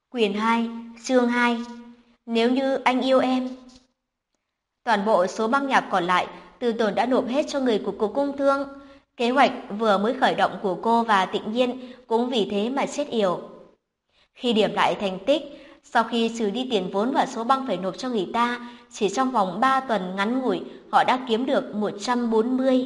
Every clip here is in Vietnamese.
Quyển 2, chương 2. Nếu như anh yêu em. Toàn bộ số băng nhạc còn lại, Từ Tốn đã nộp hết cho người của Cục Công Thương. Kế hoạch vừa mới khởi động của cô và Tịnh Nhiên cũng vì thế mà chết yểu. Khi điểm lại thành tích, sau khi trừ đi tiền vốn và số băng phải nộp cho người ta, chỉ trong vòng 3 tuần ngắn ngủi, họ đã kiếm được 140.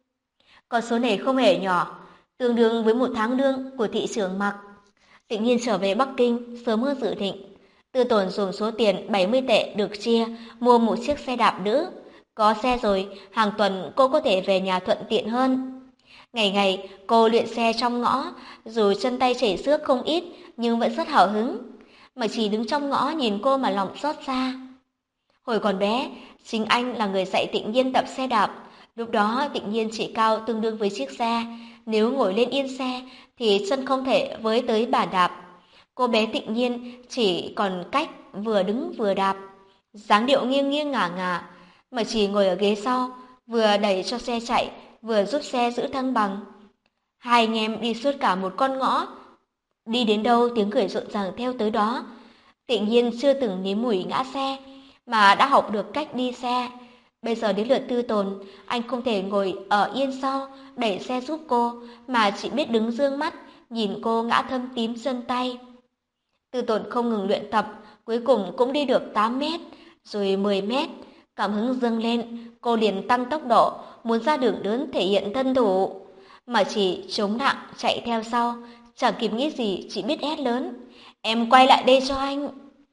Con số này không hề nhỏ, tương đương với 1 tháng lương của thị trưởng Mặc. Tịnh Nhiên trở về Bắc Kinh sớm hơn dự định. Từ Tốn dùng số tiền 70 tệ được chia mua một chiếc xe đạp nữ. Có xe rồi, hàng tuần cô có thể về nhà thuận tiện hơn. Ngày ngày cô luyện xe trong ngõ, dù chân tay chảy xước không ít nhưng vẫn rất hào hứng. Mà chỉ đứng trong ngõ nhìn cô mà lòng xót xa. Hồi còn bé, chính anh là người dạy Tịnh Nhiên tập xe đạp. Lúc đó Tịnh Nhiên chỉ cao tương đương với chiếc xe. Nếu ngồi lên yên xe thì chân không thể với tới bàn đạp. Cô bé Tịnh Nhiên chỉ còn cách vừa đứng vừa đạp, dáng điệu nghiêng nghiêng ngả ngả, mà chỉ ngồi ở ghế sau, vừa đẩy cho xe chạy, vừa giúp xe giữ thăng bằng. Hai anh em đi suốt cả một con ngõ, đi đến đâu tiếng cười rộn ràng theo tới đó. Tịnh Nhiên chưa từng nếm mùi ngã xe, mà đã học được cách đi xe. Bây giờ đến lượt Tư Tồn, anh không thể ngồi ở yên sau, đẩy xe giúp cô, mà chỉ biết đứng dương mắt, nhìn cô ngã thâm tím chân tay. Tư Tồn không ngừng luyện tập, cuối cùng cũng đi được 8 mét, rồi 10 mét. Cảm hứng dâng lên, cô liền tăng tốc độ, muốn ra đường lớn thể hiện thân thủ. Mà chỉ chống nặng chạy theo sau, chẳng kịp nghĩ gì, chỉ biết hét lớn. Em quay lại đây cho anh.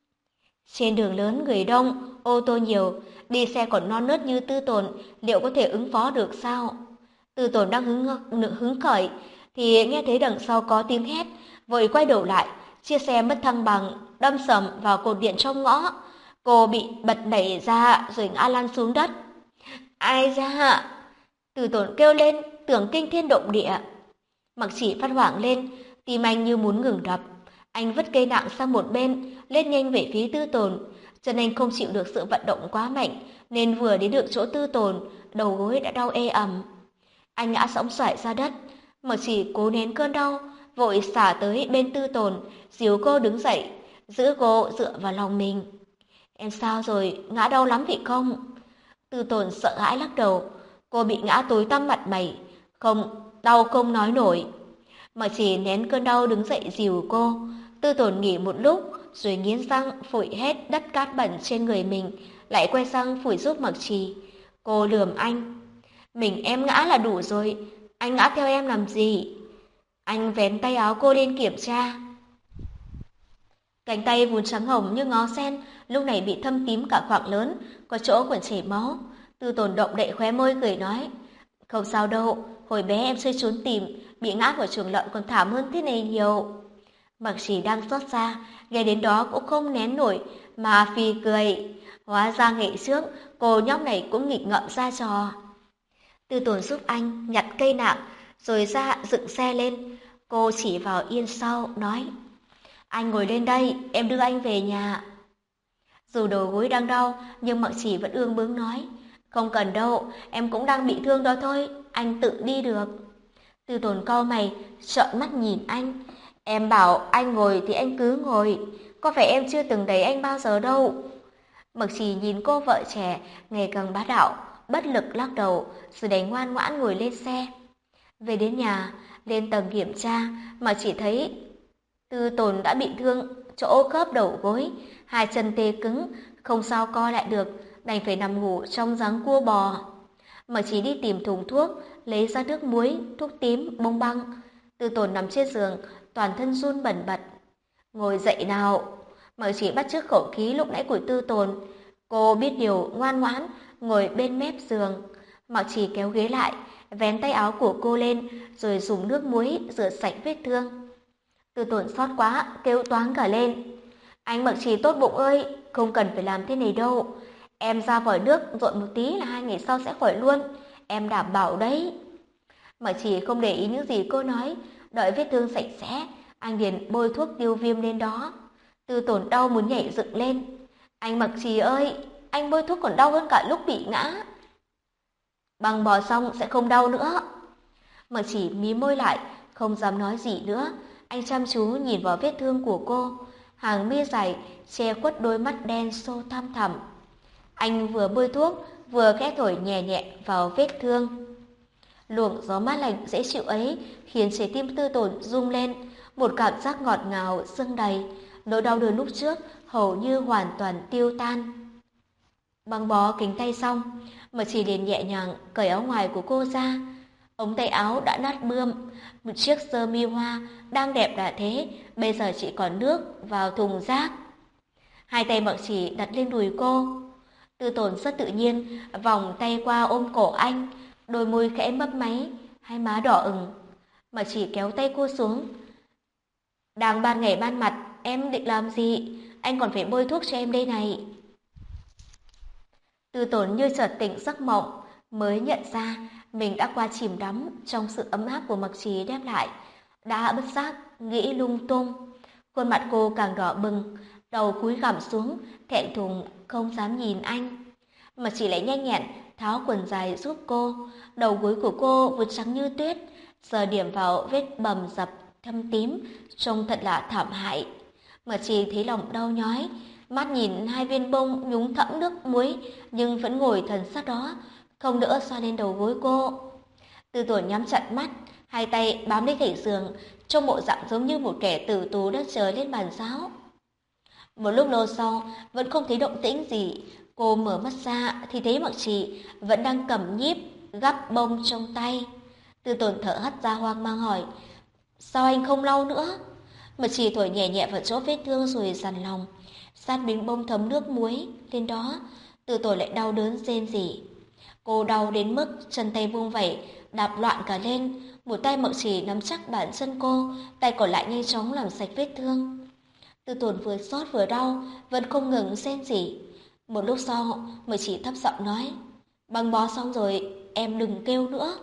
Trên đường lớn người đông, ô tô nhiều, đi xe còn non nớt như Tư Tồn, liệu có thể ứng phó được sao? Tư Tồn đang hứng khởi, thì nghe thấy đằng sau có tiếng hét, vội quay đầu lại, chiếc xe mất thăng bằng, đâm sầm vào cột điện trong ngõ. Cô bị bật đẩy ra rồi ngã lăn xuống đất. Ai ra? Tư Tồn kêu lên, tưởng kinh thiên động địa. Mặc Chỉ phát hoảng lên, tim anh như muốn ngừng đập. Anh vứt cây nặng sang một bên, lên nhanh về phía Tư Tồn. Chân anh không chịu được sự vận động quá mạnh, nên vừa đến được chỗ Tư Tồn, đầu gối đã đau ê ẩm. Anh ngã sõng soải ra đất, Mặc Chỉ cố nén cơn đau, vội xả tới bên Tư Tồn, dìu cô đứng dậy, giữ cô dựa vào lòng mình. Em sao rồi, ngã đau lắm vậy không? Tư Tồn sợ hãi lắc đầu, cô bị ngã tối tăm mặt mày, không, đau không nói nổi. Mặc Chỉ nén cơn đau đứng dậy dìu cô. Tư Tồn nghỉ một lúc, rồi nghiến răng phủi hết đất cát bẩn trên người mình, lại quay sang phủi giúp Mặc Chỉ. Cô lườm anh. Mình em ngã là đủ rồi, anh ngã theo em làm gì? Anh vén tay áo cô lên kiểm tra. Cánh tay vốn trắng hồng như ngó sen, lúc này bị thâm tím cả khoảng lớn, có chỗ còn chảy máu. Tư Tồn động đậy khóe môi cười nói, không sao đâu, hồi bé em chơi trốn tìm, bị ngã của chuồng lợn còn thảm hơn thế này nhiều. Mặc Chỉ đang xót xa, nghe đến đó cũng không nén nổi, mà phì cười. Hóa ra ngày trước, cô nhóc này cũng nghịch ngợm ra trò. Tư Tồn giúp anh nhặt cây nặng, rồi ra dựng xe lên. Cô chỉ vào yên sau, nói, anh ngồi lên đây, em đưa anh về nhà. Dù đầu gối đang đau, nhưng Mặc Chỉ vẫn ương bướng nói, không cần đâu, em cũng đang bị thương đó thôi, anh tự đi được. Tư Tồn cau mày, trợn mắt nhìn anh. Em bảo anh ngồi thì anh cứ ngồi, có phải em chưa từng đẩy anh bao giờ đâu. Mặc Chỉ nhìn cô vợ trẻ, ngày càng bá đạo, bất lực lắc đầu, rồi đành ngoan ngoãn ngồi lên xe. Về đến nhà, lên tầng kiểm tra, mà chỉ thấy Tư Tồn đã bị thương chỗ khớp đầu gối, hai chân tê cứng, không sao co lại được, đành phải nằm ngủ trong dáng cua bò. Mà chỉ đi tìm thùng thuốc, lấy ra nước muối, thuốc tím, bông băng. Tư Tồn nằm trên giường, toàn thân run bần bật. Ngồi dậy nào. Mà chỉ bắt chước khẩu khí lúc nãy của Tư Tồn. Cô biết điều, ngoan ngoãn, ngồi bên mép giường. Mặc Chỉ kéo ghế lại, vén tay áo của cô lên, rồi dùng nước muối rửa sạch vết thương. Tư Tồn xót quá, kêu toáng cả lên. Anh Mặc Chỉ tốt bụng ơi, không cần phải làm thế này đâu. Em ra vòi nước dội một tí là 2 ngày sau sẽ khỏi luôn. Em đảm bảo đấy. Mặc Chỉ không để ý những gì cô nói, đợi vết thương sạch sẽ, anh liền bôi thuốc tiêu viêm lên đó. Tư Tồn đau muốn nhảy dựng lên. Anh Mặc Chỉ ơi, anh bôi thuốc còn đau hơn cả lúc bị ngã. Băng bó xong sẽ không đau nữa. Mặc Chỉ mí môi lại, không dám nói gì nữa. Anh chăm chú nhìn vào vết thương của cô. hàng mi dài che khuất đôi mắt đen sâu thăm thẳm. Anh vừa bôi thuốc, vừa khẽ thổi nhẹ nhẹ vào vết thương. Luồng gió mát lạnh dễ chịu ấy khiến trái tim Tư Tồn rung lên, một cảm giác ngọt ngào dâng đầy, nỗi đau đớn lúc trước hầu như hoàn toàn tiêu tan. Băng bó cánh tay xong, Mật Chỉ liền nhẹ nhàng cởi áo ngoài của cô ra. Ống tay áo đã nát bươm, một chiếc sơ mi hoa đang đẹp đã thế, bây giờ chỉ còn nước vào thùng rác. Hai tay Mật Chỉ đặt lên đùi cô. Tư Tồn rất tự nhiên vòng tay qua ôm cổ anh, đôi môi khẽ mấp máy, hai má đỏ ửng. Mật Chỉ kéo tay cô xuống. Đang ban ngày ban mặt, em định làm gì? Anh còn phải bôi thuốc cho em đây này. Tư Tồn như chợt tỉnh giấc mộng, mới nhận ra mình đã qua chìm đắm trong sự ấm áp của Mật Chỉ đem lại, đã bất giác nghĩ lung tung. Khuôn mặt cô càng đỏ bừng, đầu cúi gằm xuống, thẹn thùng không dám nhìn anh. Mật Chỉ lại nhanh nhẹn tháo quần dài giúp cô, đầu gối của cô vừa trắng như tuyết, giờ điểm vào vết bầm dập thâm tím, trông thật là thảm hại. Mật Chỉ thấy lòng đau nhói, mắt nhìn hai viên bông nhúng thẫm nước muối, nhưng vẫn ngồi thần sắc đó, không đỡ xoa lên đầu gối cô. Tư Tồn nhắm chặt mắt, hai tay bám lấy thành giường, trông bộ dạng giống như một kẻ tử tù đang chờ lên bàn giáo. Một lúc lâu sau, vẫn không thấy động tĩnh gì. Cô mở mắt ra thì thấy Mật Chỉ vẫn đang cầm nhíp gắp bông trong tay. Tư Tồn thở hắt ra hoang mang hỏi: sao anh không lau nữa? Mật Chỉ thổi nhẹ nhẹ vào chỗ vết thương rồi dằn lòng, sát miếng bông thấm nước muối lên đó. Tư Tồn lại đau đớn rên rỉ. Cô đau đến mức chân tay vung vẩy, đạp loạn cả lên. Một tay Mật Chỉ nắm chắc bàn chân cô, tay còn lại nhanh chóng làm sạch vết thương. Tư Tồn vừa xót vừa đau, vẫn không ngừng rên rỉ. Một lúc sau, Mật Chỉ thấp giọng nói: băng bó xong rồi, em đừng kêu nữa.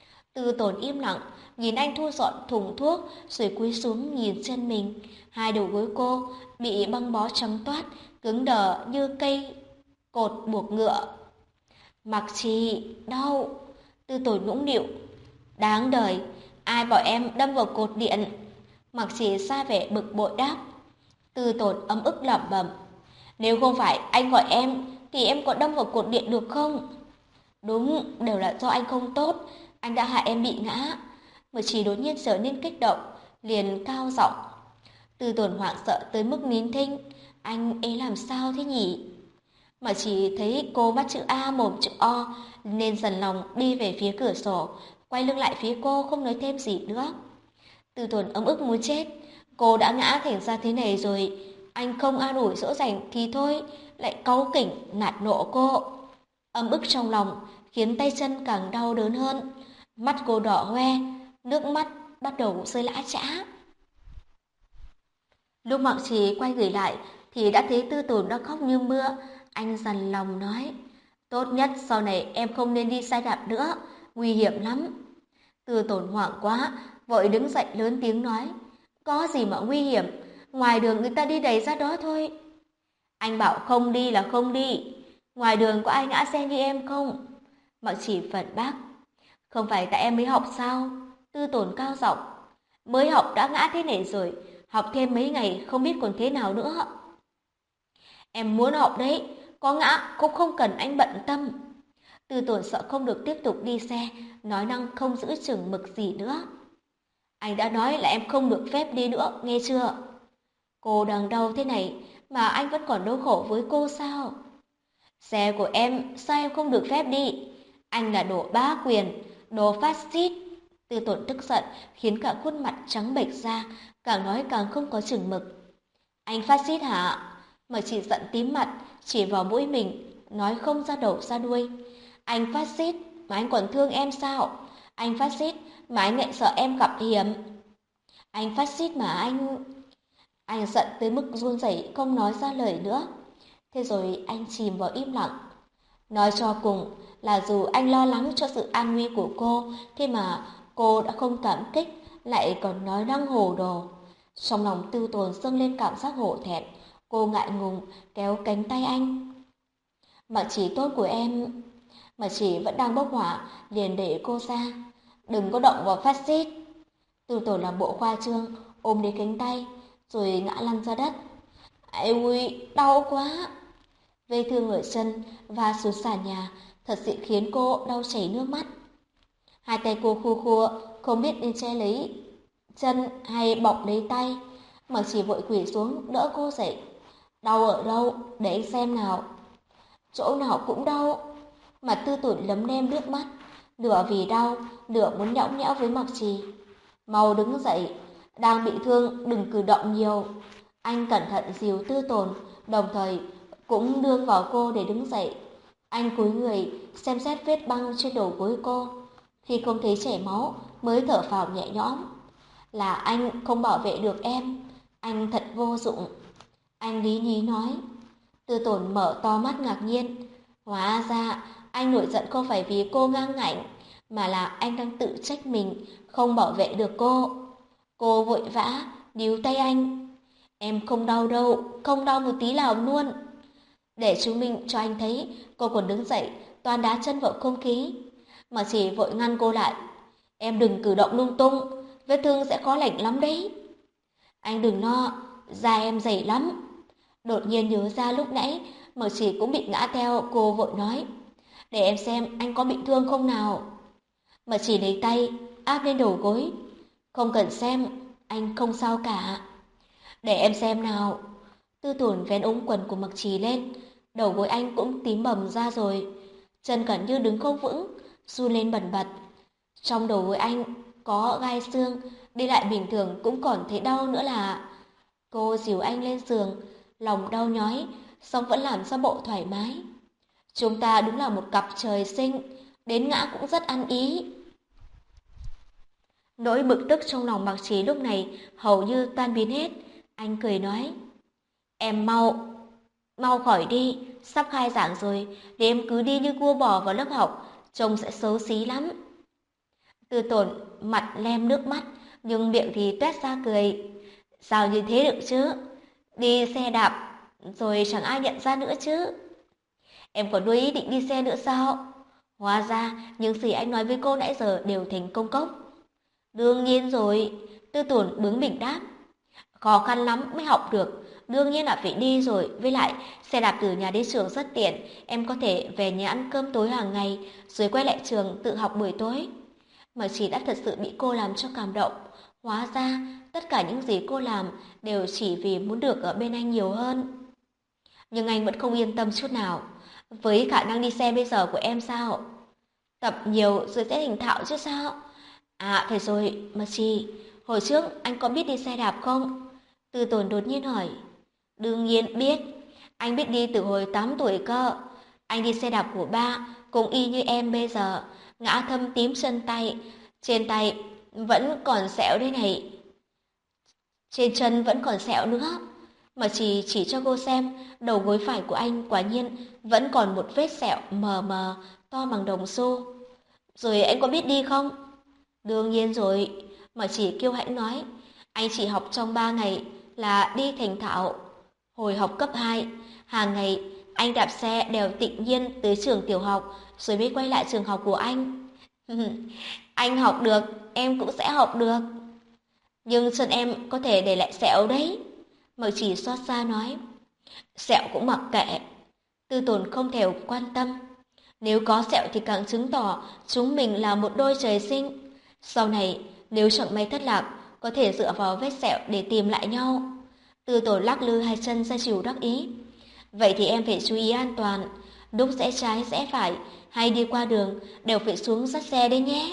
Tư Tồn im lặng, nhìn anh thu dọn thùng thuốc, rồi cúi xuống nhìn chân mình. Hai đầu gối cô bị băng bó trắng toát, cứng đờ như cây cột buộc ngựa. Mặc Chỉ, đau. Tư Tồn nũng nịu: đáng đời, ai bảo em đâm vào cột điện? Mặc Chỉ ra vẻ bực bội đáp. Tư Tồn ấm ức lẩm bẩm: nếu không phải anh gọi em thì em có đâm vào cột điện được không? Đúng, đều là do anh không tốt, anh đã hại em bị ngã. Mật Chỉ đột nhiên trở nên kích động, liền cao giọng. Tư Tồn hoảng sợ tới mức nín thinh: anh ấy làm sao thế nhỉ? Mật Chỉ thấy cô bắt chữ A mồm chữ O, nên dần lòng đi về phía cửa sổ, quay lưng lại phía cô không nói thêm gì nữa. Tư Tồn ấm ức muốn chết. Cô đã ngã thành ra thế này rồi, anh không an ủi dỗ dành thì thôi, lại cáu kỉnh nạt nộ cô. Ấm ức trong lòng khiến tay chân càng đau đớn hơn. Mắt cô đỏ hoe, nước mắt bắt đầu rơi lã chã. Lúc Mạc Trì quay người lại thì đã thấy Tư Tồn đang khóc như mưa. Anh dằn lòng nói: tốt nhất sau này em không nên đi xe đạp nữa, nguy hiểm lắm. Tư Tồn hoảng quá, vội đứng dậy lớn tiếng nói: có gì mà nguy hiểm, ngoài đường người ta đi đầy ra đó thôi. Anh bảo không đi là không đi, ngoài đường có ai ngã xe như em không? Mạc Chỉ phản bác: không phải tại em mới học sao? Tư Tồn cao giọng: mới học đã ngã thế này rồi, học thêm mấy ngày không biết còn thế nào nữa. Em muốn học đấy, có ngã cũng không cần anh bận tâm. Tư Tồn sợ không được tiếp tục đi xe, nói năng không giữ chừng mực gì nữa. Anh đã nói là em không được phép đi nữa, nghe chưa? Cô đang đau thế này mà anh vẫn còn đau khổ với cô sao? Xe của em, sao em không được phép đi? Anh là đồ bá quyền, đồ phát xít. Tư Tồn tức giận khiến cả khuôn mặt trắng bệch ra, càng nói càng không có chừng mực. Anh phát xít hả? Mà chỉ giận tím mặt, chỉ vào mũi mình, nói không ra đầu ra đuôi. Anh phát xít mà anh còn thương em sao? Anh phát xít mà anh lại sợ em gặp hiểm. Anh phát xít mà anh... Anh giận tới mức run rẩy không nói ra lời nữa. Thế rồi anh chìm vào im lặng. Nói cho cùng là dù anh lo lắng cho sự an nguy của cô, thế mà cô đã không cảm kích, lại còn nói năng hồ đồ. Trong lòng Tư Tồn dâng lên cảm giác hổ thẹn. Cô ngại ngùng kéo cánh tay anh. Mà chỉ tốt của em... Mà chỉ vẫn đang bốc hỏa, liền để cô ra. Đừng có động vào phát xít. Tư Tồn làm bộ khoa trương, ôm lấy cánh tay, rồi ngã lăn ra đất. Ai ui, đau quá. Vết thương ở chân và xuống sàn nhà thật sự khiến cô đau chảy nước mắt. Hai tay cô khua khua, không biết nên che lấy chân hay bọc lấy tay. Mà chỉ vội quỳ xuống đỡ cô dậy. Đau ở đâu? Để anh xem nào. Chỗ nào cũng đau. Mặt Tư Tủn lấm lem nước mắt, nửa vì đau, nửa muốn nhõng nhẽo với Mặc Trì. Mau đứng dậy, đang bị thương đừng cử động nhiều. Anh cẩn thận dìu Tư Tồn, đồng thời cũng đưa vào cô để đứng dậy. Anh cúi người xem xét vết băng trên đầu gối cô. Khi không thấy chảy máu mới thở phào nhẹ nhõm. Là anh không bảo vệ được em, anh thật vô dụng. Anh lý nhí nói. Tư Tồn mở to mắt ngạc nhiên. Hóa ra anh nổi giận không phải vì cô ngang ngạnh, mà là anh đang tự trách mình không bảo vệ được cô. Cô vội vã níu tay anh. Em không đau đâu, không đau một tí nào luôn. Để chứng minh cho anh thấy, cô còn đứng dậy, toàn đá chân vào không khí. Mà chỉ vội ngăn cô lại. Em đừng cử động lung tung, vết thương sẽ khó lành lắm đấy. Anh đừng lo, da em dày lắm. Đột nhiên nhớ ra lúc nãy, Mở Chỉ cũng bị ngã theo, cô vội nói. Để em xem anh có bị thương không nào. Mở Chỉ lấy tay, áp lên đầu gối. Không cần xem, anh không sao cả. Để em xem nào. Tư Tổn vén ống quần của Mặc Trì lên, đầu gối anh cũng tím bầm ra rồi. Chân gần như đứng không vững, run lên bần bật. Trong đầu gối anh có gai xương, đi lại bình thường cũng còn thấy đau nữa là. Cô dìu anh lên giường, lòng đau nhói, song vẫn làm ra bộ thoải mái. Chúng ta đúng là một cặp trời sinh, đến ngã cũng rất ăn ý. Nỗi bực tức trong lòng Mặc Trí lúc này hầu như tan biến hết. Anh cười nói, em mau khỏi đi, sắp khai giảng rồi, để em cứ đi như cua bò vào lớp học, trông sẽ xấu xí lắm. Tư Tổn mặt lem nước mắt, nhưng miệng thì toét ra cười. Sao như thế được chứ? Đi xe đạp, rồi chẳng ai nhận ra nữa chứ. Em có nuôi ý định đi xe nữa sao? Hóa ra, những gì anh nói với cô nãy giờ đều thành công cốc. Đương nhiên rồi, Tư Tổn bướng bỉnh đáp. Khó khăn lắm mới học được, đương nhiên là phải đi rồi. Với lại, xe đạp từ nhà đến trường rất tiện, em có thể về nhà ăn cơm tối hàng ngày, rồi quay lại trường tự học buổi tối. Mà chỉ đã thật sự bị cô làm cho cảm động. Hóa ra, tất cả những gì cô làm đều chỉ vì muốn được ở bên anh nhiều hơn. Nhưng anh vẫn không yên tâm chút nào. Với khả năng đi xe bây giờ của em sao? Tập nhiều rồi sẽ thành thạo chứ sao? À phải rồi, mà chị, hồi trước anh có biết đi xe đạp không? Tư Tồn đột nhiên hỏi. Đương nhiên biết, anh biết đi từ hồi 8 tuổi cơ. Anh đi xe đạp của ba, cũng y như em bây giờ, ngã thâm tím chân tay, trên tay vẫn còn sẹo đây này. Trên chân vẫn còn sẹo nữa. Mà chỉ cho cô xem, đầu gối phải của anh quả nhiên vẫn còn một vết sẹo mờ mờ, to bằng đồng xu. Rồi anh có biết đi không? Đương nhiên rồi, mà chỉ kiêu hãnh nói. Anh chỉ học trong 3 ngày là đi thành thạo. Hồi học cấp 2, hàng ngày anh đạp xe đèo Tịnh Nhiên tới trường tiểu học, rồi mới quay lại trường học của anh. Anh học được, em cũng sẽ học được. Nhưng chân em có thể để lại sẹo đấy. Mờ chỉ xót xa nói. Sẹo cũng mặc kệ. Tư Tồn không thèm quan tâm. Nếu có sẹo thì càng chứng tỏ chúng mình là một đôi trời sinh. Sau này, nếu chẳng may thất lạc, có thể dựa vào vết sẹo để tìm lại nhau. Tư Tồn lắc lư hai chân ra chiều đắc ý. Vậy thì em phải chú ý an toàn. Lúc rẽ trái rẽ phải hay đi qua đường đều phải xuống dắt xe đấy nhé.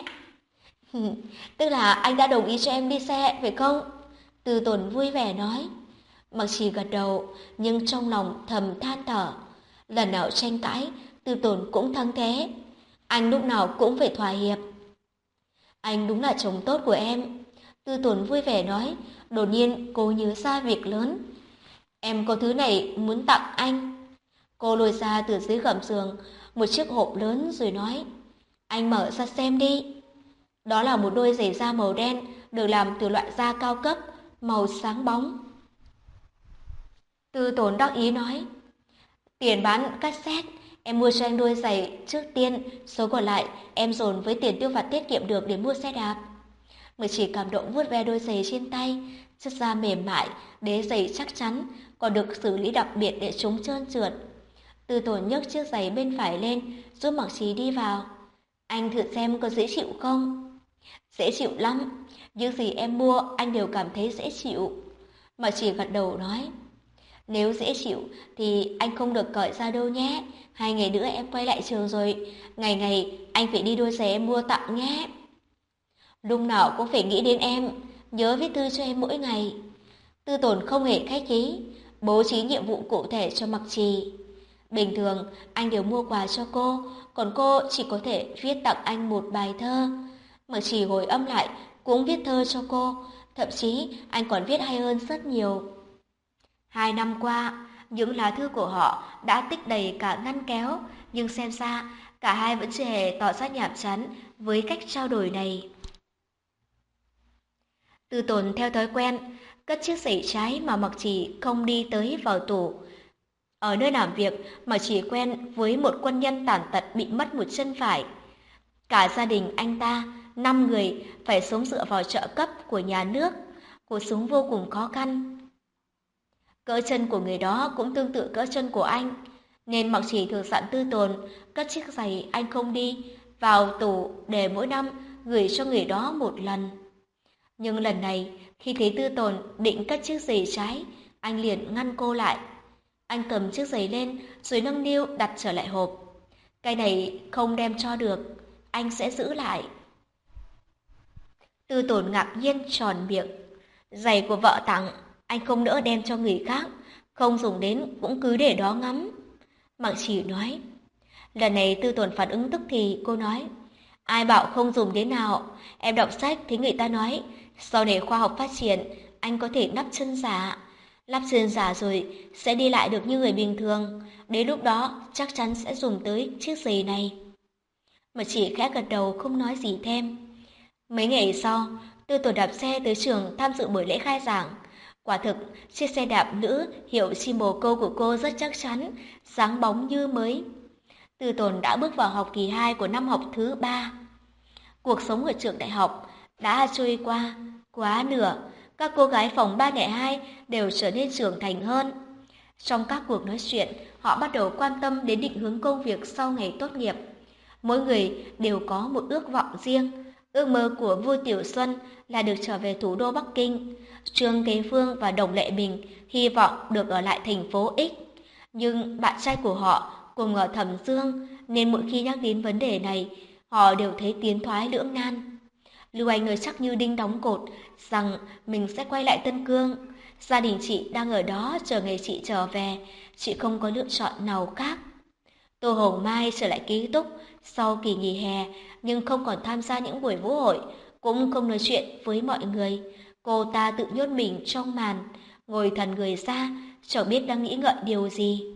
Tức là anh đã đồng ý cho em đi xe, phải không? Tư Tồn vui vẻ nói. Mặc chỉ gật đầu, nhưng trong lòng thầm than thở. Lần nào tranh cãi, Tư Tồn cũng thắng thế. Anh lúc nào cũng phải thỏa hiệp. Anh đúng là chồng tốt của em. Tư Tồn vui vẻ nói. Đột nhiên cô nhớ ra việc lớn. Em có thứ này muốn tặng anh. Cô lôi ra từ dưới gầm giường một chiếc hộp lớn rồi nói. Anh mở ra xem đi. Đó là một đôi giày da màu đen được làm từ loại da cao cấp, màu sáng bóng. Tư Tồn đắc ý nói. Tiền bán cassette, em mua cho anh đôi giày trước tiên, số còn lại em dồn với tiền tiêu vặt tiết kiệm được để mua xe đạp. Mười chỉ cảm động vuốt ve đôi giày trên tay, chất da mềm mại, đế giày chắc chắn, còn được xử lý đặc biệt để chúng trơn trượt. Tư Tồn nhấc chiếc giày bên phải lên, giúp Mặc Trì đi vào. Anh thử xem có dễ chịu không? Dễ chịu lắm, những gì em mua anh đều cảm thấy dễ chịu. Mặc Trì gật đầu nói. Nếu dễ chịu thì anh không được cởi ra đâu nhé. 2 ngày nữa em quay lại trường rồi, ngày ngày anh phải đi đôi giày em mua tặng nhé. Lúc nào cũng phải nghĩ đến em, nhớ viết thư cho em mỗi ngày. Tư Tồn không hề khách khí, bố trí nhiệm vụ cụ thể cho Mặc Trì. Bình thường anh đều mua quà cho cô, còn cô chỉ có thể viết tặng anh một bài thơ. Mặc Trì hồi âm lại cũng viết thơ cho cô, thậm chí anh còn viết hay hơn rất nhiều. 2 năm qua, những lá thư của họ đã tích đầy cả ngăn kéo, nhưng xem ra cả hai vẫn chưa hề tỏ ra nhàm chán với cách trao đổi này. Tư Tồn theo thói quen cất chiếc giày trái mà Mặc Trì không đi tới vào tủ. Ở nơi làm việc, Mặc Trì quen với một quân nhân tàn tật bị mất một chân phải. Cả gia đình anh ta, 5 người, phải sống dựa vào trợ cấp của nhà nước. Cuộc sống vô cùng khó khăn. Cỡ chân của người đó cũng tương tự cỡ chân của anh, nên Mặc Trì thường dặn Tư Tồn cất chiếc giày anh không đi vào tủ để mỗi năm gửi cho người đó một lần. Nhưng lần này, khi thấy Tư Tồn định cất chiếc giày trái, anh liền ngăn cô lại. Anh cầm chiếc giày lên rồi nâng niu đặt trở lại hộp. Cái này không đem cho được, anh sẽ giữ lại. Tư Tồn ngạc nhiên tròn miệng. Giày của vợ tặng, anh không nỡ đem cho người khác, không dùng đến cũng cứ để đó ngắm. Mặc Trì nói. Lần này Tư Tồn phản ứng tức thì cô nói. Ai bảo không dùng đến nào, em đọc sách thấy người ta nói, sau này khoa học phát triển, anh có thể lắp chân giả. Lắp chân giả rồi sẽ đi lại được như người bình thường, đến lúc đó chắc chắn sẽ dùng tới chiếc giày này. Mà chỉ khẽ gật đầu không nói gì thêm. Mấy ngày sau, Tư Tồn đạp xe tới trường tham dự buổi lễ khai giảng. Quả thực, chiếc xe đạp nữ hiệu chim bồ câu của cô rất chắc chắn, sáng bóng như mới. Tư Tồn đã bước vào học kỳ 2 của năm học thứ 3. Cuộc sống ở trường đại học đã trôi qua quá nửa, các cô gái phòng 302 đều trở nên trưởng thành hơn. Trong các cuộc nói chuyện, họ bắt đầu quan tâm đến định hướng công việc sau ngày tốt nghiệp. Mỗi người đều có một ước vọng riêng. Ước mơ của Vu Tiểu Xuân là được trở về thủ đô Bắc Kinh. Trương Kế Phương và Đồng Lệ Bình hy vọng được ở lại thành phố X. Nhưng bạn trai của họ cùng ở Thẩm Dương, nên mỗi khi nhắc đến vấn đề này, họ đều thấy tiến thoái lưỡng nan. Lưu Anh ơi chắc như đinh đóng cột rằng mình sẽ quay lại Tân Cương. Gia đình chị đang ở đó chờ ngày chị trở về, chị không có lựa chọn nào khác. Tô Hồng Mai trở lại ký túc sau kỳ nghỉ hè, nhưng không còn tham gia những buổi vũ hội, cũng không nói chuyện với mọi người. Cô ta tự nhốt mình trong màn, ngồi thần người ra, chẳng biết đang nghĩ ngợi điều gì.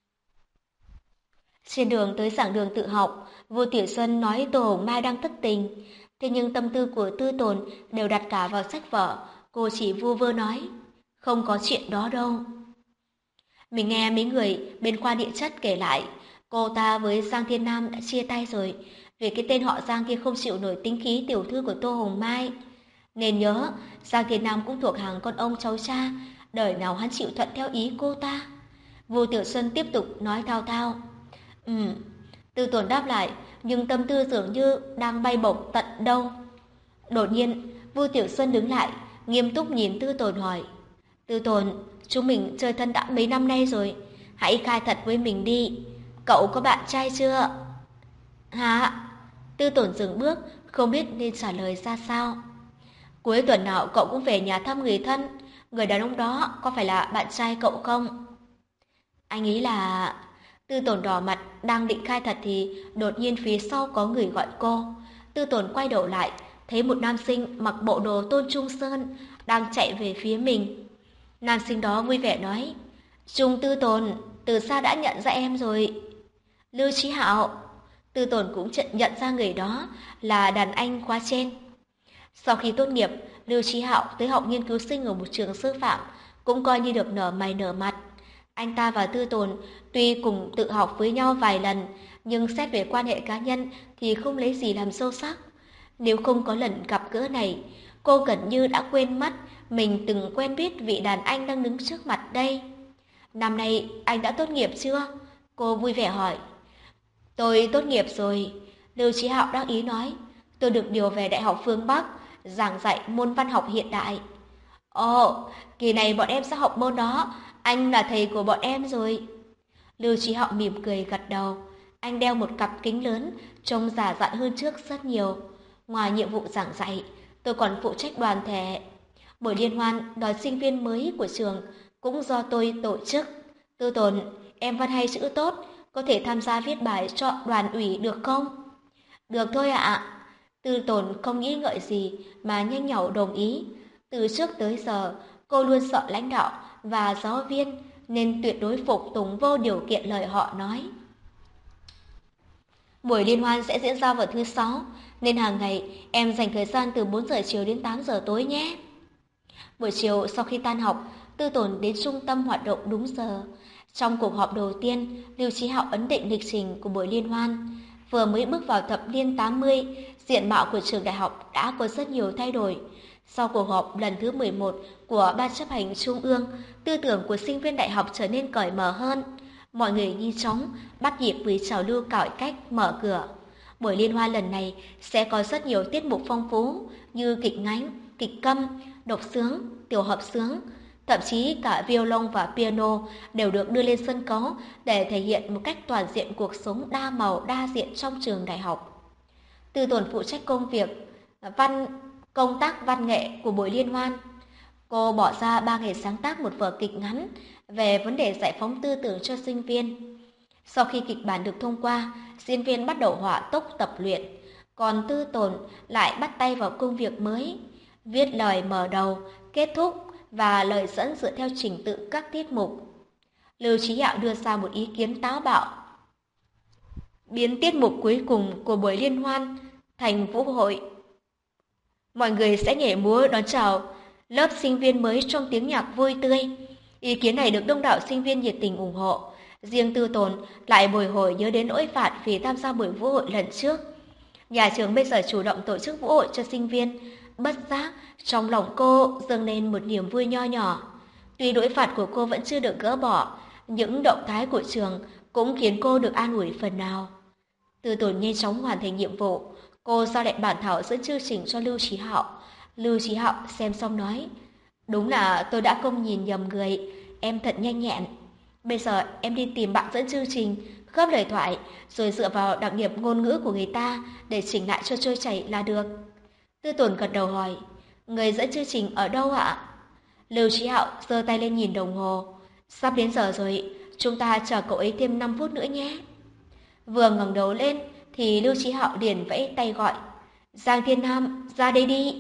Trên đường tới giảng đường tự học, Vu Tiểu Xuân nói Tô Hồng Mai đang thất tình. Thế nhưng tâm tư của Tư Tồn đều đặt cả vào sách vở, cô chỉ vu vơ nói, không có chuyện đó đâu. Mình nghe mấy người bên khoa địa chất kể lại, cô ta với Giang Thiên Nam đã chia tay rồi, vì cái tên họ Giang kia không chịu nổi tính khí tiểu thư của Tô Hồng Mai. Nên nhớ, Giang Thiên Nam cũng thuộc hàng con ông cháu cha, đời nào hắn chịu thuận theo ý cô ta. Vu Tiểu Xuân tiếp tục nói thao thao. Tư Tồn đáp lại, nhưng tâm tư dường như đang bay bổng tận đâu. Đột nhiên, Vu Tiểu Xuân đứng lại, nghiêm túc nhìn Tư Tồn hỏi. Tư Tồn, chúng mình chơi thân đã mấy năm nay rồi, hãy khai thật với mình đi. Cậu có bạn trai chưa? Hả? Tư Tồn dừng bước, không biết nên trả lời ra sao. Cuối tuần nào cậu cũng về nhà thăm người thân, người đàn ông đó có phải là bạn trai cậu không? Anh nghĩ là... Tư Tồn đỏ mặt, đang định khai thật thì đột nhiên phía sau có người gọi cô. Tư Tồn quay đầu lại, thấy một nam sinh mặc bộ đồ Tôn Trung Sơn đang chạy về phía mình. Nam sinh đó vui vẻ nói, Trung Tư Tồn, từ xa đã nhận ra em rồi. Lưu Chí Hạo. Tư Tồn cũng nhận ra người đó là đàn anh khóa trên. Sau khi tốt nghiệp, Lưu Chí Hạo tới học nghiên cứu sinh ở một trường sư phạm, cũng coi như được nở mày nở mặt. Anh ta và Tư Tồn tuy cùng tự học với nhau vài lần, nhưng xét về quan hệ cá nhân thì không lấy gì làm sâu sắc. Nếu không có lần gặp gỡ này, Cô gần như đã quên mất mình từng quen biết vị đàn anh đang đứng trước mặt đây. Năm nay anh đã tốt nghiệp chưa? Cô vui vẻ hỏi. Tôi tốt nghiệp rồi, Lưu Chí Hạo đắc ý nói. Tôi được điều về Đại học phương Bắc, giảng dạy môn văn học hiện đại. Ồ, kỳ này bọn em sẽ học môn đó, anh là thầy của bọn em rồi. Lưu Chí Hạo mỉm cười gật đầu. Anh đeo một cặp kính lớn, trông già dặn hơn trước rất nhiều. Ngoài nhiệm vụ giảng dạy, tôi còn phụ trách đoàn thể. Buổi liên hoan đón sinh viên mới của trường cũng do tôi tổ chức. Tư Tồn, em văn hay chữ tốt, có thể tham gia viết bài cho đoàn ủy được không? Được thôi ạ. Tư Tồn không nghĩ ngợi gì mà nhanh nhảu đồng ý. Từ trước tới giờ, cô luôn sợ lãnh đạo và giáo viên nên tuyệt đối phục tùng vô điều kiện lời họ nói. Buổi liên hoan sẽ diễn ra vào thứ Sáu, nên hàng ngày em dành thời gian từ 4 giờ chiều đến 8 giờ tối nhé. Buổi chiều sau khi tan học, Tư Tồn đến trung tâm hoạt động đúng giờ. Trong cuộc họp đầu tiên, Lưu Chí Hạo ấn định lịch trình của buổi liên hoan. Vừa mới bước vào thập niên 80, diện mạo của trường đại học đã có rất nhiều thay đổi. Sau cuộc họp lần thứ 11 của Ban chấp hành Trung ương, tư tưởng của sinh viên đại học trở nên cởi mở hơn. Mọi người nhanh chóng bắt nhịp với trào lưu cải cách mở cửa. Buổi liên hoan lần này sẽ có rất nhiều tiết mục phong phú như kịch ngắn, kịch câm, độc xướng, tiểu hợp xướng. Thậm chí cả violon và piano đều được đưa lên sân khấu để thể hiện một cách toàn diện cuộc sống đa màu đa diện trong trường đại học. Tư Tồn phụ trách công tác văn nghệ của buổi liên hoan. Cô bỏ ra 3 ngày sáng tác một vở kịch ngắn về vấn đề giải phóng tư tưởng cho sinh viên. Sau khi kịch bản được thông qua, diễn viên bắt đầu hỏa tốc tập luyện, còn Tư Tồn lại bắt tay vào công việc mới, viết lời mở đầu, kết thúc và lời dẫn dựa theo trình tự các tiết mục. Lưu Chí Hạo đưa ra một ý kiến táo bạo, biến tiết mục cuối cùng của buổi liên hoan thành vũ hội. Mọi người sẽ nhảy múa đón chào lớp sinh viên mới trong tiếng nhạc vui tươi. Ý kiến này được đông đảo sinh viên nhiệt tình ủng hộ. Riêng Tư Tồn lại bồi hồi nhớ đến nỗi phạt vì tham gia buổi vũ hội lần trước. Nhà trường bây giờ chủ động tổ chức vũ hội cho sinh viên. Bất giác, trong lòng cô dâng lên một niềm vui nho nhỏ. Tuy lỗi phạt của cô vẫn chưa được gỡ bỏ, những động thái của trường cũng khiến cô được an ủi phần nào. Tư Tồn nhanh chóng hoàn thành nhiệm vụ. Cô giao lại bản thảo dẫn chương trình cho Lưu Chí Hạo. Lưu Chí Hạo xem xong nói, đúng là tôi đã không nhìn nhầm người, em thật nhanh nhẹn. Bây giờ em đi tìm bạn dẫn chương trình, khớp lời thoại, rồi dựa vào đặc điểm ngôn ngữ của người ta để chỉnh lại cho trôi chảy là được. Tư Tồn gật đầu hỏi, người dẫn chương trình ở đâu ạ? Lưu Chí Hạo giơ tay lên nhìn đồng hồ, sắp đến giờ rồi, chúng ta chờ cậu ấy thêm 5 phút nữa nhé. Vừa ngẩng đầu lên thì Lưu Chí Hạo liền vẫy tay gọi, Giang Thiên Nam, ra đây đi.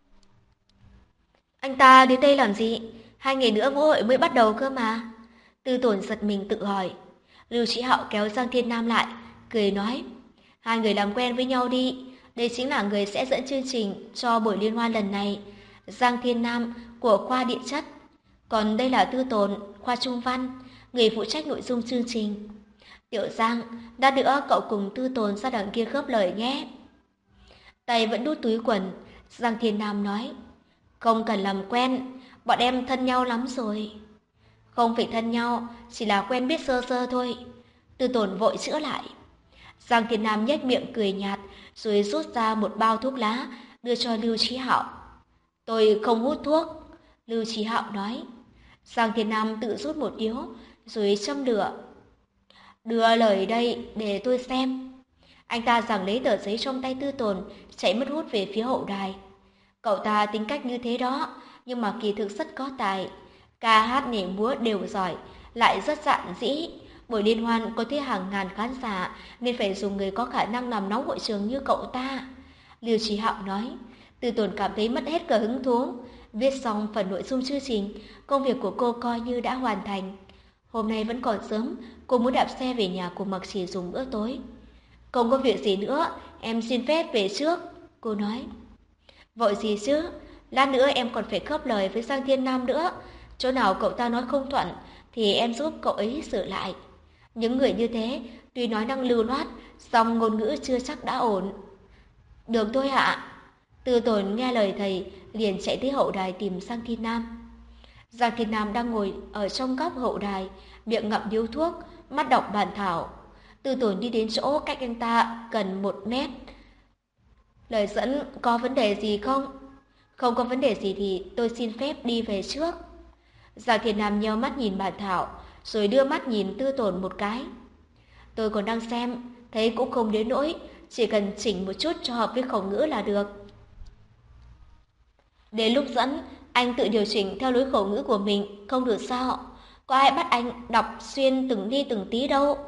Anh ta đến đây làm gì? 2 ngày nữa vũ hội mới bắt đầu cơ mà. Tư Tồn giật mình tự hỏi. Lưu Chí Hạo kéo Giang Thiên Nam lại, cười nói, 2 người làm quen với nhau đi. Đây chính là người sẽ dẫn chương trình cho buổi liên hoan lần này. Giang Thiên Nam của khoa địa chất. Còn đây là Tư Tồn, khoa trung văn, người phụ trách nội dung chương trình. Tiểu Giang, đã nữa cậu cùng Tư Tồn ra đằng kia khớp lời nhé. Tay vẫn đút túi quần, Giang Thiên Nam nói, không cần làm quen, bọn em thân nhau lắm rồi. Không phải thân nhau, chỉ là quen biết sơ sơ thôi. Tư Tồn vội chữa lại. Giang Thiên Nam nhếch miệng cười nhạt, rồi rút ra một bao thuốc lá, đưa cho Lưu Chí Hạo. Tôi không hút thuốc, Lưu Chí Hạo nói. Giang Thiên Nam tự rút một điếu, rồi châm lửa. Đưa lời đây để tôi xem. Anh ta giằng lấy tờ giấy trong tay Tư Tồn, chạy mất hút về phía hậu đài. Cậu ta tính cách như thế đó, nhưng mà kỳ thực rất có tài. Ca hát nhảy múa đều giỏi, lại rất dạn dĩ. Buổi liên hoan có tới hàng ngàn khán giả, nên phải dùng người có khả năng làm nóng hội trường như cậu ta. Lưu Chí Hạo nói. Tư Tồn cảm thấy mất hết cả hứng thú. Viết xong phần nội dung chương trình, công việc của cô coi như đã hoàn thành. Hôm nay vẫn còn sớm, cô muốn đạp xe về nhà cùng Mặc Chỉ dùng bữa tối. Không có việc gì nữa, em xin phép về trước, cô nói. Vội gì chứ, lát nữa em còn phải khớp lời với Giang Thiên Nam nữa. Chỗ nào cậu ta nói không thuận thì em giúp cậu ấy sửa lại. Những người như thế, tuy nói năng lưu loát, song ngôn ngữ chưa chắc đã ổn. Được thôi ạ. Tư Tồn nghe lời thầy, liền chạy tới hậu đài tìm Giang Thiên Nam. Giang Thiên Nam đang ngồi ở trong góc hậu đài, miệng ngậm điếu thuốc, mắt đọc bản thảo. Tư Tồn đi đến chỗ cách anh ta gần 1 mét. Lời dẫn có vấn đề gì không? Không có vấn đề gì thì tôi xin phép đi về trước. Giang Thiên Nam nheo mắt nhìn bản thảo, rồi đưa mắt nhìn Tư Tồn một cái. Tôi còn đang xem, thấy cũng không đến nỗi, chỉ cần chỉnh một chút cho hợp với khẩu ngữ là được. Đến lúc dẫn, anh tự điều chỉnh theo lối khẩu ngữ của mình, không được sao? Có ai bắt anh đọc xuyên từng ly từng tí đâu.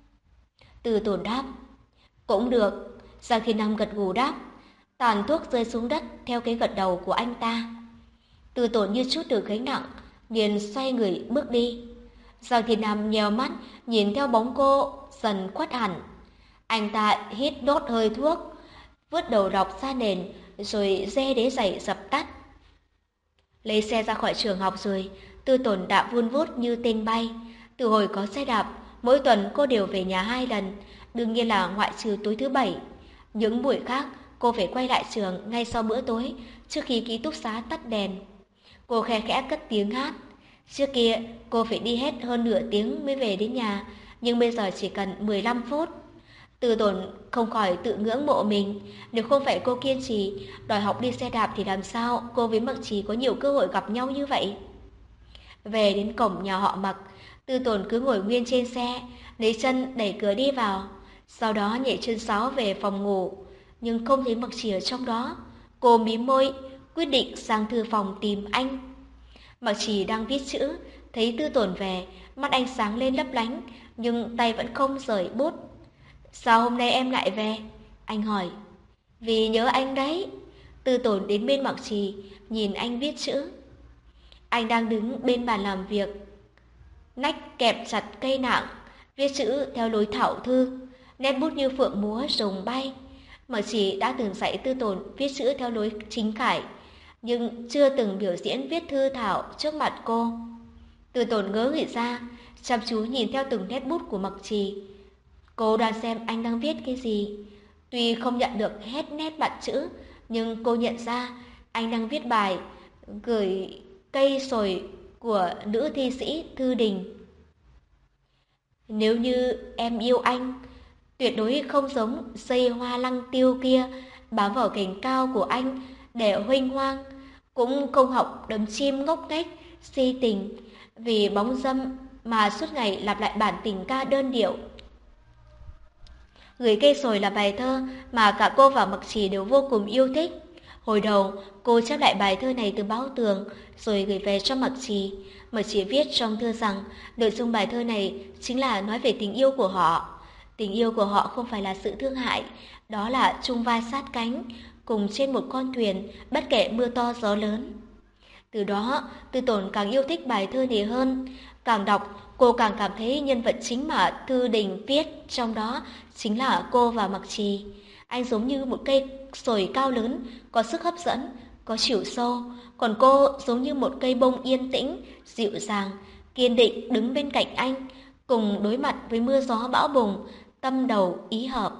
Tư Tồn đáp. Cũng được. Giang Thiên Nam gật gù đáp. Tàn thuốc rơi xuống đất theo cái gật đầu của anh ta. Tư Tồn như chút được gánh nặng, liền xoay người bước đi. Giang Thiên Nam nhèo mắt nhìn theo bóng cô dần khuất hẳn. Anh ta hít nốt hơi thuốc, vứt đầu đọc ra nền, rồi dê đế giày dập tắt. Lấy xe ra khỏi trường học rồi, Tư Tồn đã vun vút như tên bay. Từ hồi có xe đạp, mỗi tuần cô đều về nhà 2 lần, đương nhiên là ngoại trừ tối thứ Bảy. Những buổi khác, cô phải quay lại trường ngay sau bữa tối, trước khi ký túc xá tắt đèn. Cô khe khẽ cất tiếng hát. Trước kia, cô phải đi hết hơn nửa tiếng mới về đến nhà, nhưng bây giờ chỉ cần 15 phút. Tư Tồn không khỏi tự ngưỡng mộ mình. Nếu không phải cô kiên trì đòi học đi xe đạp thì làm sao cô với Mặc Trì có nhiều cơ hội gặp nhau như vậy. Về đến cổng nhà họ Mặc, Tư Tồn cứ ngồi nguyên trên xe, lấy chân đẩy cửa đi vào, sau đó nhảy chân sáo về phòng ngủ, nhưng không thấy Mặc Trì ở trong đó. Cô mím môi, quyết định sang thư phòng tìm anh. Mặc Trì đang viết chữ, thấy Tư Tồn về, mắt anh sáng lên lấp lánh, nhưng tay vẫn không rời bút. Sao hôm nay em lại về? Anh hỏi. Vì nhớ anh đấy. Tư Tồn đến bên Mặc Trì, nhìn anh viết chữ. Anh đang đứng bên bàn làm việc, nách kẹp chặt cây nạng, viết chữ theo lối thảo thư, nét bút như phượng múa rồng bay. Mặc Trì đã từng dạy Tư Tồn viết chữ theo lối chính khải, nhưng chưa từng biểu diễn viết thư thảo trước mặt cô. Tư Tồn ngớ người ra, chăm chú nhìn theo từng nét bút của Mặc Trì. Cô đoán xem anh đang viết cái gì. Tuy không nhận được hết nét mặt chữ, nhưng cô nhận ra anh đang viết bài gửi cây sồi của nữ thi sĩ Thư Đình. Nếu như em yêu anh, tuyệt đối không giống dây hoa lăng tiêu kia bám vào cành cao của anh để huênh hoang, cũng không học đấm chim ngốc nghếch si tình vì bóng dâm mà suốt ngày lặp lại bản tình ca đơn điệu. Gửi cây sồi là bài thơ mà cả cô và Mặc Trì đều vô cùng yêu thích. Hồi đầu, cô chép lại bài thơ này từ báo tường, rồi gửi về cho Mặc Trì. Mặc Trì viết trong thư rằng, nội dung bài thơ này chính là nói về tình yêu của họ. Tình yêu của họ không phải là sự thương hại, đó là chung vai sát cánh, cùng trên một con thuyền, bất kể mưa to gió lớn. Từ đó, Tư Tồn càng yêu thích bài thơ này hơn. Càng đọc, cô càng cảm thấy nhân vật chính mà Thư Đình viết trong đó chính là cô và Mặc Trì. Anh giống như một cây sồi cao lớn, có sức hấp dẫn, có chiều sâu. Còn cô giống như một cây bông yên tĩnh, dịu dàng, kiên định đứng bên cạnh anh, cùng đối mặt với mưa gió bão bùng, tâm đầu ý hợp.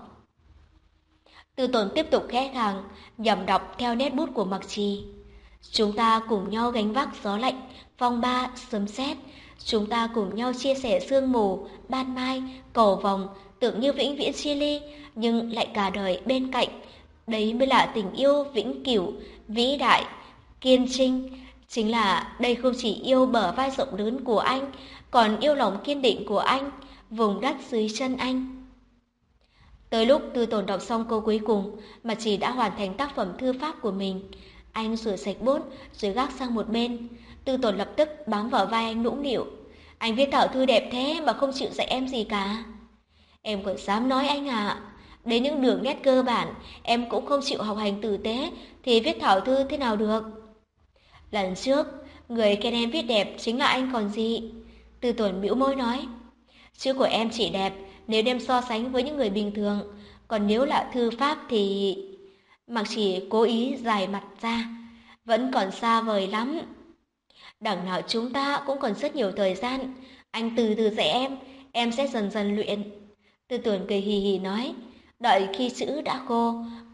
Tư Tồn tiếp tục khẽ khàng, nhẩm đọc theo nét bút của Mặc Trì. Chúng ta cùng nhau gánh vác gió lạnh, phong ba, sấm sét. Chúng ta cùng nhau chia sẻ sương mù, ban mai, cầu vồng, tưởng như vĩnh viễn chia ly, nhưng lại cả đời bên cạnh. Đấy mới là tình yêu vĩnh cửu, vĩ đại, kiên trinh. Chính là đây không chỉ yêu bờ vai rộng lớn của anh, còn yêu lòng kiên định của anh, vùng đất dưới chân anh. Tới lúc Tư Tồn đọc xong câu cuối cùng, mà chỉ đã hoàn thành tác phẩm thư pháp của mình. Anh rửa sạch bút rồi gác sang một bên. Tư Tồn lập tức bám vào vai anh nũng nịu. Anh viết thảo thư đẹp thế mà không chịu dạy em gì cả. Em còn dám nói anh à? Đến những đường nét cơ bản em cũng không chịu học hành tử tế thì viết thảo thư thế nào được? Lần trước người khen em viết đẹp chính là anh còn gì. Tư Tồn bĩu môi nói. Chữ của em chỉ đẹp nếu đem so sánh với những người bình thường, còn nếu là thư pháp thì... Mặc chỉ cố ý dài mặt ra. Vẫn còn xa vời lắm. Đằng nào chúng ta cũng còn rất nhiều thời gian. Anh từ từ dạy em sẽ dần dần luyện. Tư Tồn cười hì hì nói. Đợi khi chữ đã khô,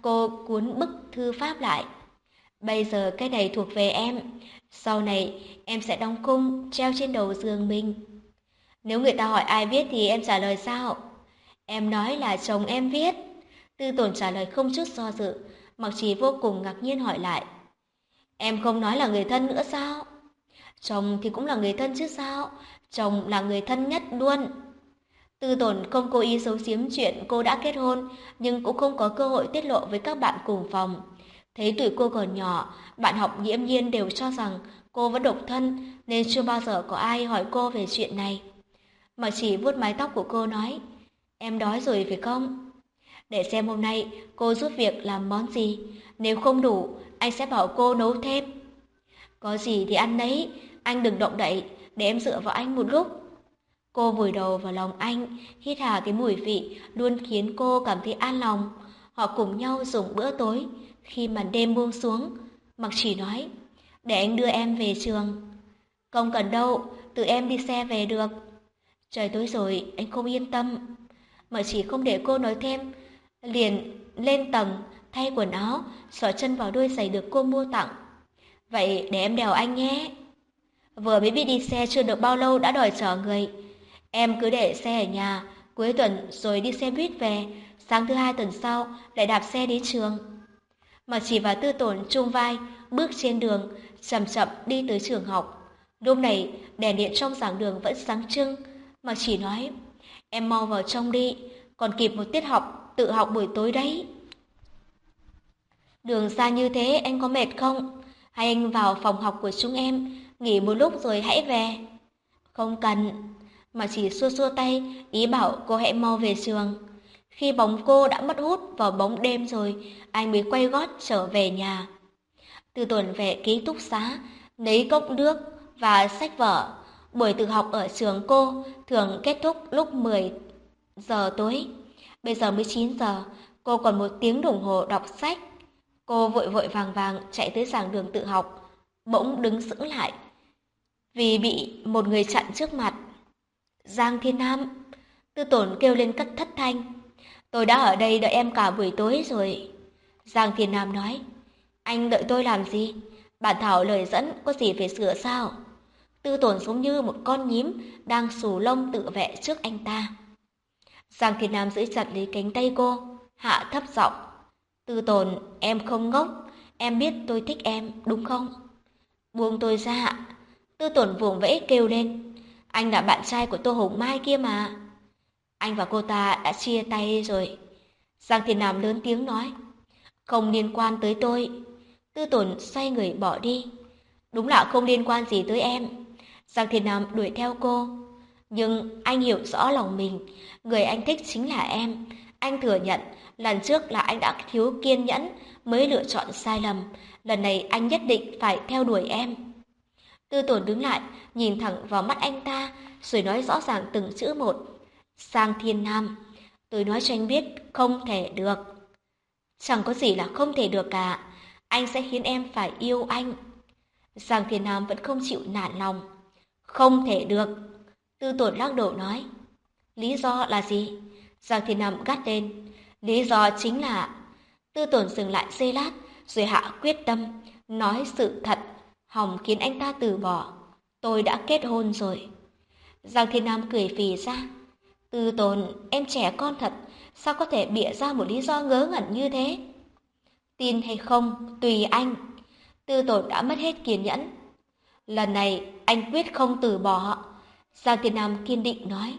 cô cuốn bức thư pháp lại. Bây giờ cái này thuộc về em. Sau này em sẽ đóng khung treo trên đầu giường mình. Nếu người ta hỏi ai viết thì em trả lời sao? Em nói là chồng em viết. Tư Tồn trả lời không chút do dự. Mặc Trì vô cùng ngạc nhiên hỏi lại. Em không nói là người thân nữa sao? Chồng thì cũng là người thân chứ sao? Chồng là người thân nhất luôn. Tư Tồn không cố ý giấu giếm chuyện cô đã kết hôn, nhưng cũng không có cơ hội tiết lộ với các bạn cùng phòng. Thấy tuổi cô còn nhỏ, bạn học nghiễm nhiên đều cho rằng cô vẫn độc thân, nên chưa bao giờ có ai hỏi cô về chuyện này. Mà chỉ vuốt mái tóc của cô nói, em đói rồi phải không? Để xem hôm nay cô giúp việc làm món gì, nếu không đủ, anh sẽ bảo cô nấu thêm. Có gì thì ăn đấy, anh đừng động đậy, để em dựa vào anh một lúc. Cô vùi đầu vào lòng anh, hít hà cái mùi vị luôn khiến cô cảm thấy an lòng. Họ cùng nhau dùng bữa tối. Khi màn đêm buông xuống, Mặc Chỉ nói, để anh đưa em về trường. Không cần đâu, tự em đi xe về được. Trời tối rồi, anh không yên tâm. Mặc Chỉ không để cô nói thêm, liền lên tầng, thay quần áo, xỏ chân vào đôi giày được cô mua tặng. Vậy để em đèo anh nhé. Vừa mới biết đi xe chưa được bao lâu đã đòi chở người. Em cứ để xe ở nhà, cuối tuần rồi đi xe buýt về, sáng thứ hai tuần sau lại đạp xe đến trường. Mặc Chỉ và Tư Tồn chung vai, bước trên đường, chậm chậm đi tới trường học. Lúc này, đèn điện trong giảng đường vẫn sáng trưng. Mặc Chỉ nói, em mau vào trong đi, còn kịp một tiết học, tự học buổi tối đấy. Đường xa như thế anh có mệt không? Hay anh vào phòng học của chúng em, nghỉ một lúc rồi hãy về. Không cần. Mà chỉ xua xua tay, ý bảo cô hãy mau về trường. Khi bóng cô đã mất hút vào bóng đêm rồi, anh mới quay gót trở về nhà. Từ Tồn về ký túc xá, lấy cốc nước và sách vở. Buổi tự học ở trường cô thường kết thúc lúc 10 giờ tối. Bây giờ mới 9 giờ, cô còn 1 tiếng đồng hồ đọc sách. Cô vội vội vàng vàng chạy tới giảng đường tự học, bỗng đứng sững lại vì bị một người chặn trước mặt. Giang Thiên Nam, Tư Tồn kêu lên cất thất thanh. Tôi đã ở đây đợi em cả buổi tối rồi. Giang Thiên Nam nói, anh đợi tôi làm gì? Bản thảo lời dẫn có gì phải sửa sao? Tư Tồn giống như một con nhím đang xù lông tự vệ trước anh ta. Giang Thiên Nam giữ chặt lấy cánh tay cô, hạ thấp giọng. Tư Tồn, em không ngốc, em biết tôi thích em, đúng không? Buông tôi ra. Tư Tồn vùng vẫy kêu lên. Anh là bạn trai của Tô Hồng Mai kia mà. Anh và cô ta đã chia tay rồi. Giang Thiên Nam lớn tiếng nói. Không liên quan tới tôi. Tư Tồn xoay người bỏ đi. Đúng là không liên quan gì tới em. Giang Thiên Nam đuổi theo cô. Nhưng anh hiểu rõ lòng mình. Người anh thích chính là em. Anh thừa nhận lần trước là anh đã thiếu kiên nhẫn mới lựa chọn sai lầm. Lần này anh nhất định phải theo đuổi em. Tư Tồn đứng lại, nhìn thẳng vào mắt anh ta, rồi nói rõ ràng từng chữ một. Giang Thiên Nam, tôi nói cho anh biết không thể được. Chẳng có gì là không thể được cả. Anh sẽ khiến em phải yêu anh. Giang Thiên Nam vẫn không chịu nản lòng. Không thể được. Tư Tồn lắc đầu nói. Lý do là gì? Giang Thiên Nam gắt lên. Lý do chính là... Tư Tồn dừng lại giây lát, rồi hạ quyết tâm, nói sự thật, hòng khiến anh ta từ bỏ. Tôi đã kết hôn rồi. Giang Thiên Nam cười phì ra. Tư Tồn, em trẻ con thật, sao có thể bịa ra một lý do ngớ ngẩn như thế? Tin hay không, tùy anh. Tư Tồn đã mất hết kiên nhẫn. Lần này, anh quyết không từ bỏ. Giang Thiên Nam kiên định nói.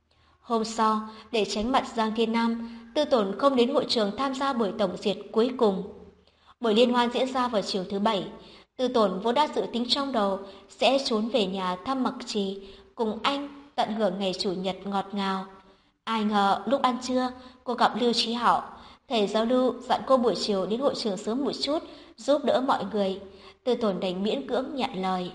Hôm sau, để tránh mặt Giang Thiên Nam, Tư Tồn không đến hội trường tham gia buổi tổng duyệt cuối cùng. Buổi liên hoan diễn ra vào chiều thứ Bảy. Tư Tồn vốn đã dự tính trong đầu sẽ trốn về nhà thăm Mặc Trì, cùng anh tận hưởng ngày chủ nhật ngọt ngào. Ai ngờ lúc ăn trưa, cô gặp Lưu Chí Hảo. Thầy giáo Lưu dặn cô buổi chiều đến hội trường sớm một chút, giúp đỡ mọi người. Tư Tồn đành miễn cưỡng nhận lời.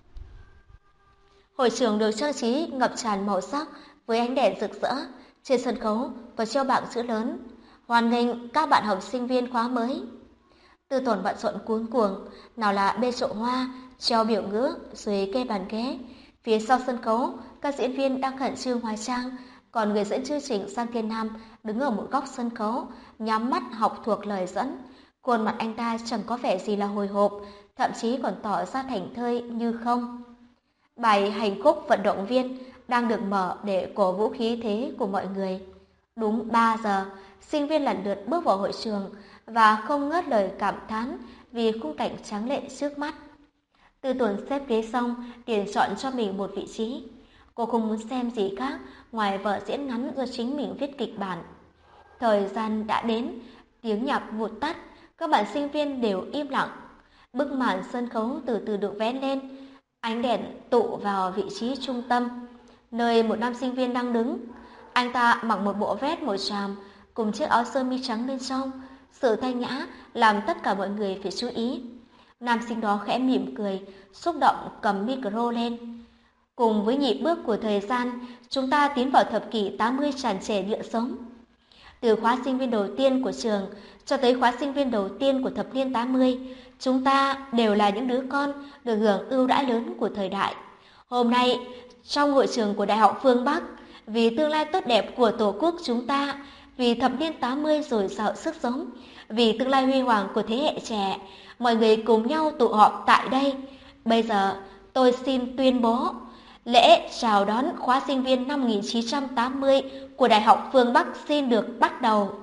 Hội trường được trang trí ngập tràn màu sắc với ánh đèn rực rỡ. Trên sân khấu có treo bảng chữ lớn, hoan nghênh các bạn học sinh viên khóa mới. Tư Tồn bận rộn cuống cuồng, nào là bê chậu hoa, treo biểu ngữ, rồi kê bàn ghế. Phía sau sân khấu, các diễn viên đang khẩn trương hóa trang, còn người dẫn chương trình Giang Thiên Nam đứng ở một góc sân khấu, nhắm mắt học thuộc lời dẫn. Khuôn mặt anh ta chẳng có vẻ gì là hồi hộp, thậm chí còn tỏ ra thảnh thơi như không. Bài hành khúc vận động viên đang được mở để cổ vũ khí thế của mọi người. Đúng 3 giờ, sinh viên lần lượt bước vào hội trường và không ngớt lời cảm thán vì khung cảnh tráng lệ trước mắt. Tư Tuần xếp ghế xong, liền chọn cho mình một vị trí. Cô không muốn xem gì khác ngoài vở diễn ngắn do chính mình viết kịch bản. Thời gian đã đến, tiếng nhạc vụt tắt, các bạn sinh viên đều im lặng. Bức màn sân khấu từ từ được vén lên, ánh đèn tụ vào vị trí trung tâm, nơi một nam sinh viên đang đứng. Anh ta mặc một bộ vest màu xám cùng chiếc áo sơ mi trắng bên trong, sự thanh nhã làm tất cả mọi người phải chú ý. Nam sinh đó khẽ mỉm cười, xúc động cầm micro lên. Cùng với nhịp bước của thời gian, chúng ta tiến vào thập kỷ 80 tràn trề nhựa sống. Từ khóa sinh viên đầu tiên của trường cho tới khóa sinh viên đầu tiên của thập niên 80, chúng ta đều là những đứa con được hưởng ưu đãi lớn của thời đại. Hôm nay, trong hội trường của Đại học Phương Bắc, vì tương lai tốt đẹp của Tổ quốc chúng ta, vì thập niên 80 dồi dào sức sống, vì tương lai huy hoàng của thế hệ trẻ, mọi người cùng nhau tụ họp tại đây. Bây giờ, tôi xin tuyên bố, lễ chào đón khóa sinh viên năm 1980 của Đại học Phương Bắc xin được bắt đầu.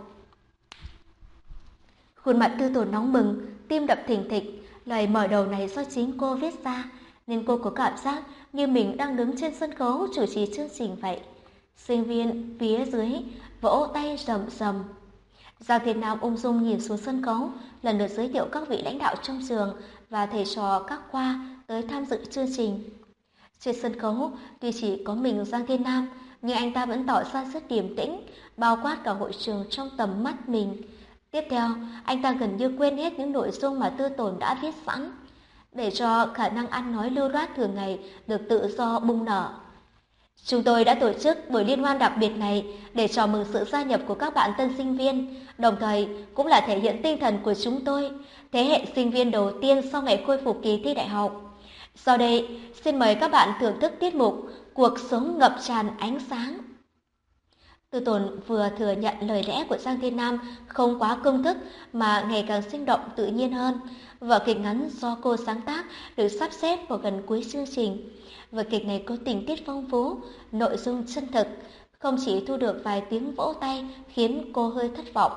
Khuôn mặt Tư Tồn nóng bừng, tim đập thình thịch. Lời mở đầu này do chính cô viết ra, nên cô có cảm giác như mình đang đứng trên sân khấu chủ trì chương trình vậy. Sinh viên phía dưới vỗ tay rầm rầm. Giang Thiên Nam ung dung nhìn xuống sân khấu, lần lượt giới thiệu các vị lãnh đạo trong trường và thầy trò các khoa tới tham dự chương trình. Trên sân khấu, tuy chỉ có mình Giang Thiên Nam, nhưng anh ta vẫn tỏ ra rất điềm tĩnh, bao quát cả hội trường trong tầm mắt mình. Tiếp theo, anh ta gần như quên hết những nội dung mà Tư Tồn đã viết sẵn, để cho khả năng ăn nói lưu loát thường ngày được tự do bung nở. Chúng tôi đã tổ chức buổi liên hoan đặc biệt này để chào mừng sự gia nhập của các bạn tân sinh viên, đồng thời cũng là thể hiện tinh thần của chúng tôi, thế hệ sinh viên đầu tiên sau ngày khôi phục kỳ thi đại học. Sau đây, xin mời các bạn thưởng thức tiết mục Cuộc sống ngập tràn ánh sáng. Tư Tồn vừa thừa nhận lời lẽ của Giang Thiên Nam không quá công thức mà ngày càng sinh động tự nhiên hơn. Vở kịch ngắn do cô sáng tác được sắp xếp vào gần cuối chương trình. Vở kịch này có tình tiết phong phú, nội dung chân thực, không chỉ thu được vài tiếng vỗ tay khiến cô hơi thất vọng.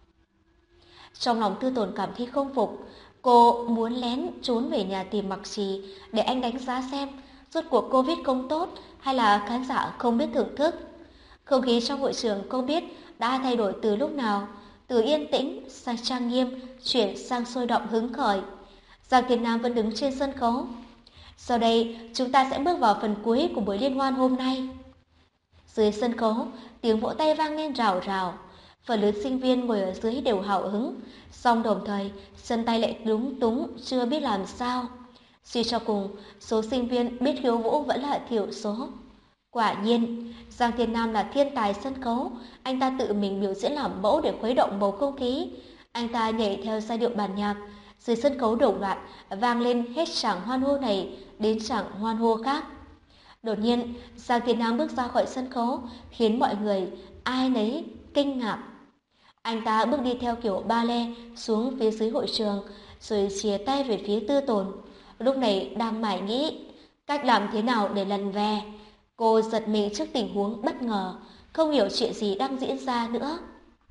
Trong lòng Tư Tồn cảm thấy không phục, cô muốn lén trốn về nhà tìm Mặc Trì để anh đánh giá xem rốt cuộc cô viết không tốt hay là khán giả không biết thưởng thức. Không khí trong hội trường cô biết đã thay đổi từ lúc nào, từ yên tĩnh sang trang nghiêm, chuyển sang sôi động hứng khởi. Giang Thiên Nam vẫn đứng trên sân khấu. Sau đây, chúng ta sẽ bước vào phần cuối của buổi liên hoan hôm nay. Dưới sân khấu, tiếng vỗ tay vang lên rào rào. Phần lớn sinh viên ngồi ở dưới đều hào hứng, song đồng thời chân tay lại lúng túng, chưa biết làm sao. Suy cho cùng, số sinh viên biết khiêu vũ vẫn là thiểu số. Quả nhiên, Giang Thiên Nam là thiên tài sân khấu, anh ta tự mình biểu diễn làm mẫu để khuấy động bầu không khí. Anh ta nhảy theo giai điệu bản nhạc, dưới sân khấu đồng loạt vang lên hết tràng hoan hô này đến tràng hoan hô khác. Đột nhiên, Giang Thiên Nam bước ra khỏi sân khấu, khiến mọi người ai nấy kinh ngạc. Anh ta bước đi theo kiểu ba lê xuống phía dưới hội trường, rồi chìa tay về phía Tư Tồn. Lúc này đang mải nghĩ cách làm thế nào để lần về. Cô giật mình trước tình huống bất ngờ, không hiểu chuyện gì đang diễn ra nữa.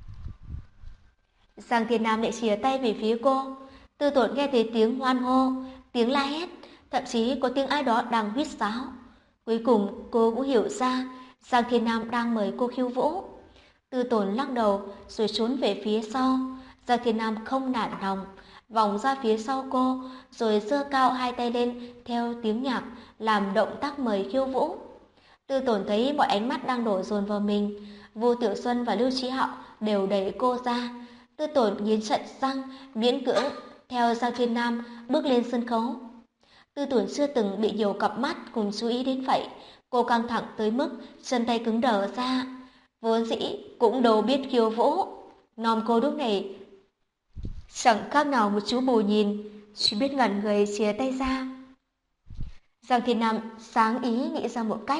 Giang Thiên Nam lại chìa tay về phía cô. Tư Tồn nghe thấy tiếng hoan hô, tiếng la hét, thậm chí có tiếng ai đó đang huýt sáo. Cuối cùng cô cũng hiểu ra Giang Thiên Nam đang mời cô khiêu vũ. Tư Tồn lắc đầu rồi trốn về phía sau. Giang Thiên Nam không nản lòng, vòng ra phía sau cô rồi giơ cao hai tay lên theo tiếng nhạc, làm động tác mời khiêu vũ. Tư Tồn thấy mọi ánh mắt đang đổ dồn vào mình. Vu Tiểu Xuân và Lưu Chí Hạo đều đẩy cô ra. Tư Tồn nghiến trận răng, miễn cưỡng theo Giang Thiên Nam bước lên sân khấu. Tư Tồn chưa từng bị nhiều cặp mắt cùng chú ý đến vậy. Cô căng thẳng tới mức chân tay cứng đờ ra. Vốn dĩ cũng đâu biết khiêu vũ, nom cô lúc này chẳng khác nào một chú bù nhìn, chỉ biết ngẩn người chìa tay ra. Giang Thiên Nam sáng ý nghĩ ra một cách,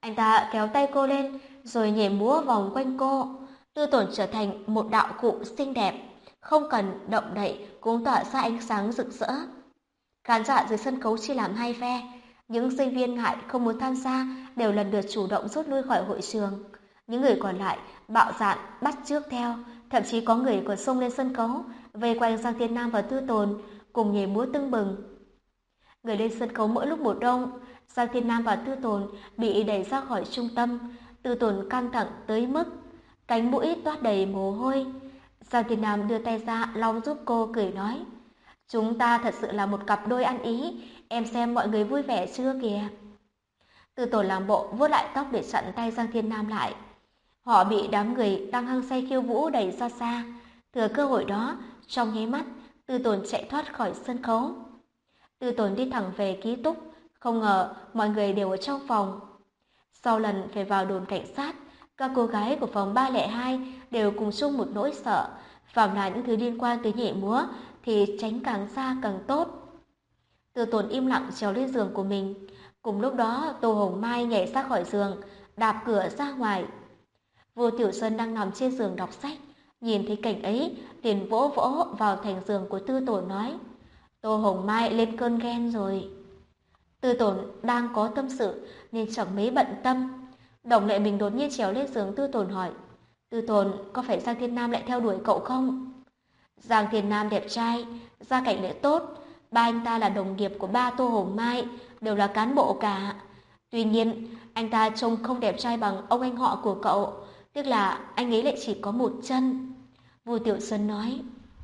Anh ta kéo tay cô lên, rồi nhảy múa vòng quanh cô. Tư Tồn trở thành một đạo cụ xinh đẹp, không cần động đậy cũng tỏa ra ánh sáng rực rỡ. Khán giả dưới sân khấu chia làm hai phe. Những sinh viên ngại không muốn tham gia đều lần lượt chủ động rút lui khỏi hội trường. Những người còn lại bạo dạn bắt chước theo, thậm chí có người còn xông lên sân khấu, vây quanh Giang Thiên Nam và Tư Tồn cùng nhảy múa tưng bừng. Người lên sân khấu mỗi lúc một đông, Giang Thiên Nam và Tư Tồn bị đẩy ra khỏi trung tâm. Tư Tồn căng thẳng tới mức cánh mũi toát đầy mồ hôi. Giang Thiên Nam đưa tay ra lau giúp cô, cười nói: "Chúng ta thật sự là một cặp đôi ăn ý, em xem mọi người vui vẻ chưa kìa." Tư Tồn làm bộ vuốt lại tóc để chặn tay Giang Thiên Nam lại. Họ bị đám người đang hăng say khiêu vũ đẩy ra xa. Thừa cơ hội đó, trong nháy mắt, Tư Tồn chạy thoát khỏi sân khấu. Tư Tồn đi thẳng về ký túc, không ngờ mọi người đều ở trong phòng. Sau lần phải vào đồn cảnh sát, các cô gái của phòng 302 đều cùng chung một nỗi sợ, phàm là những thứ liên quan tới nhảy múa thì tránh càng xa càng tốt. Tư Tồn im lặng trèo lên giường của mình. Cùng lúc đó, Tô Hồng Mai nhảy ra khỏi giường, đạp cửa ra ngoài. Vô Tiểu Xuân đang nằm trên giường đọc sách, nhìn thấy cảnh ấy, liền vỗ vỗ vào thành giường của Tư Tồn nói: "Tô Hồng Mai lên cơn ghen rồi." Tư Tồn đang có tâm sự nên chẳng mấy bận tâm. Đồng Lệ Bình đột nhiên trèo lên giường Tư Tồn hỏi: "Tư Tồn, có phải Giang Thiên Nam lại theo đuổi cậu không?" Giang Thiên Nam đẹp trai, gia cảnh lại tốt, ba anh ta là đồng nghiệp của ba Tô Hồng Mai, đều là cán bộ cả. Tuy nhiên, anh ta trông không đẹp trai bằng ông anh họ của cậu, tức là anh ấy lại chỉ có một chân." Vu Tiểu Xuân nói.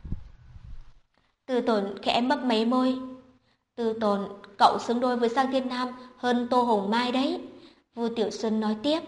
Tư Tồn khẽ mấp máy môi. "Tư Tồn, cậu xứng đôi với Giang Thiên Nam hơn Tô Hồng Mai đấy." Vu Tiểu Xuân nói tiếp.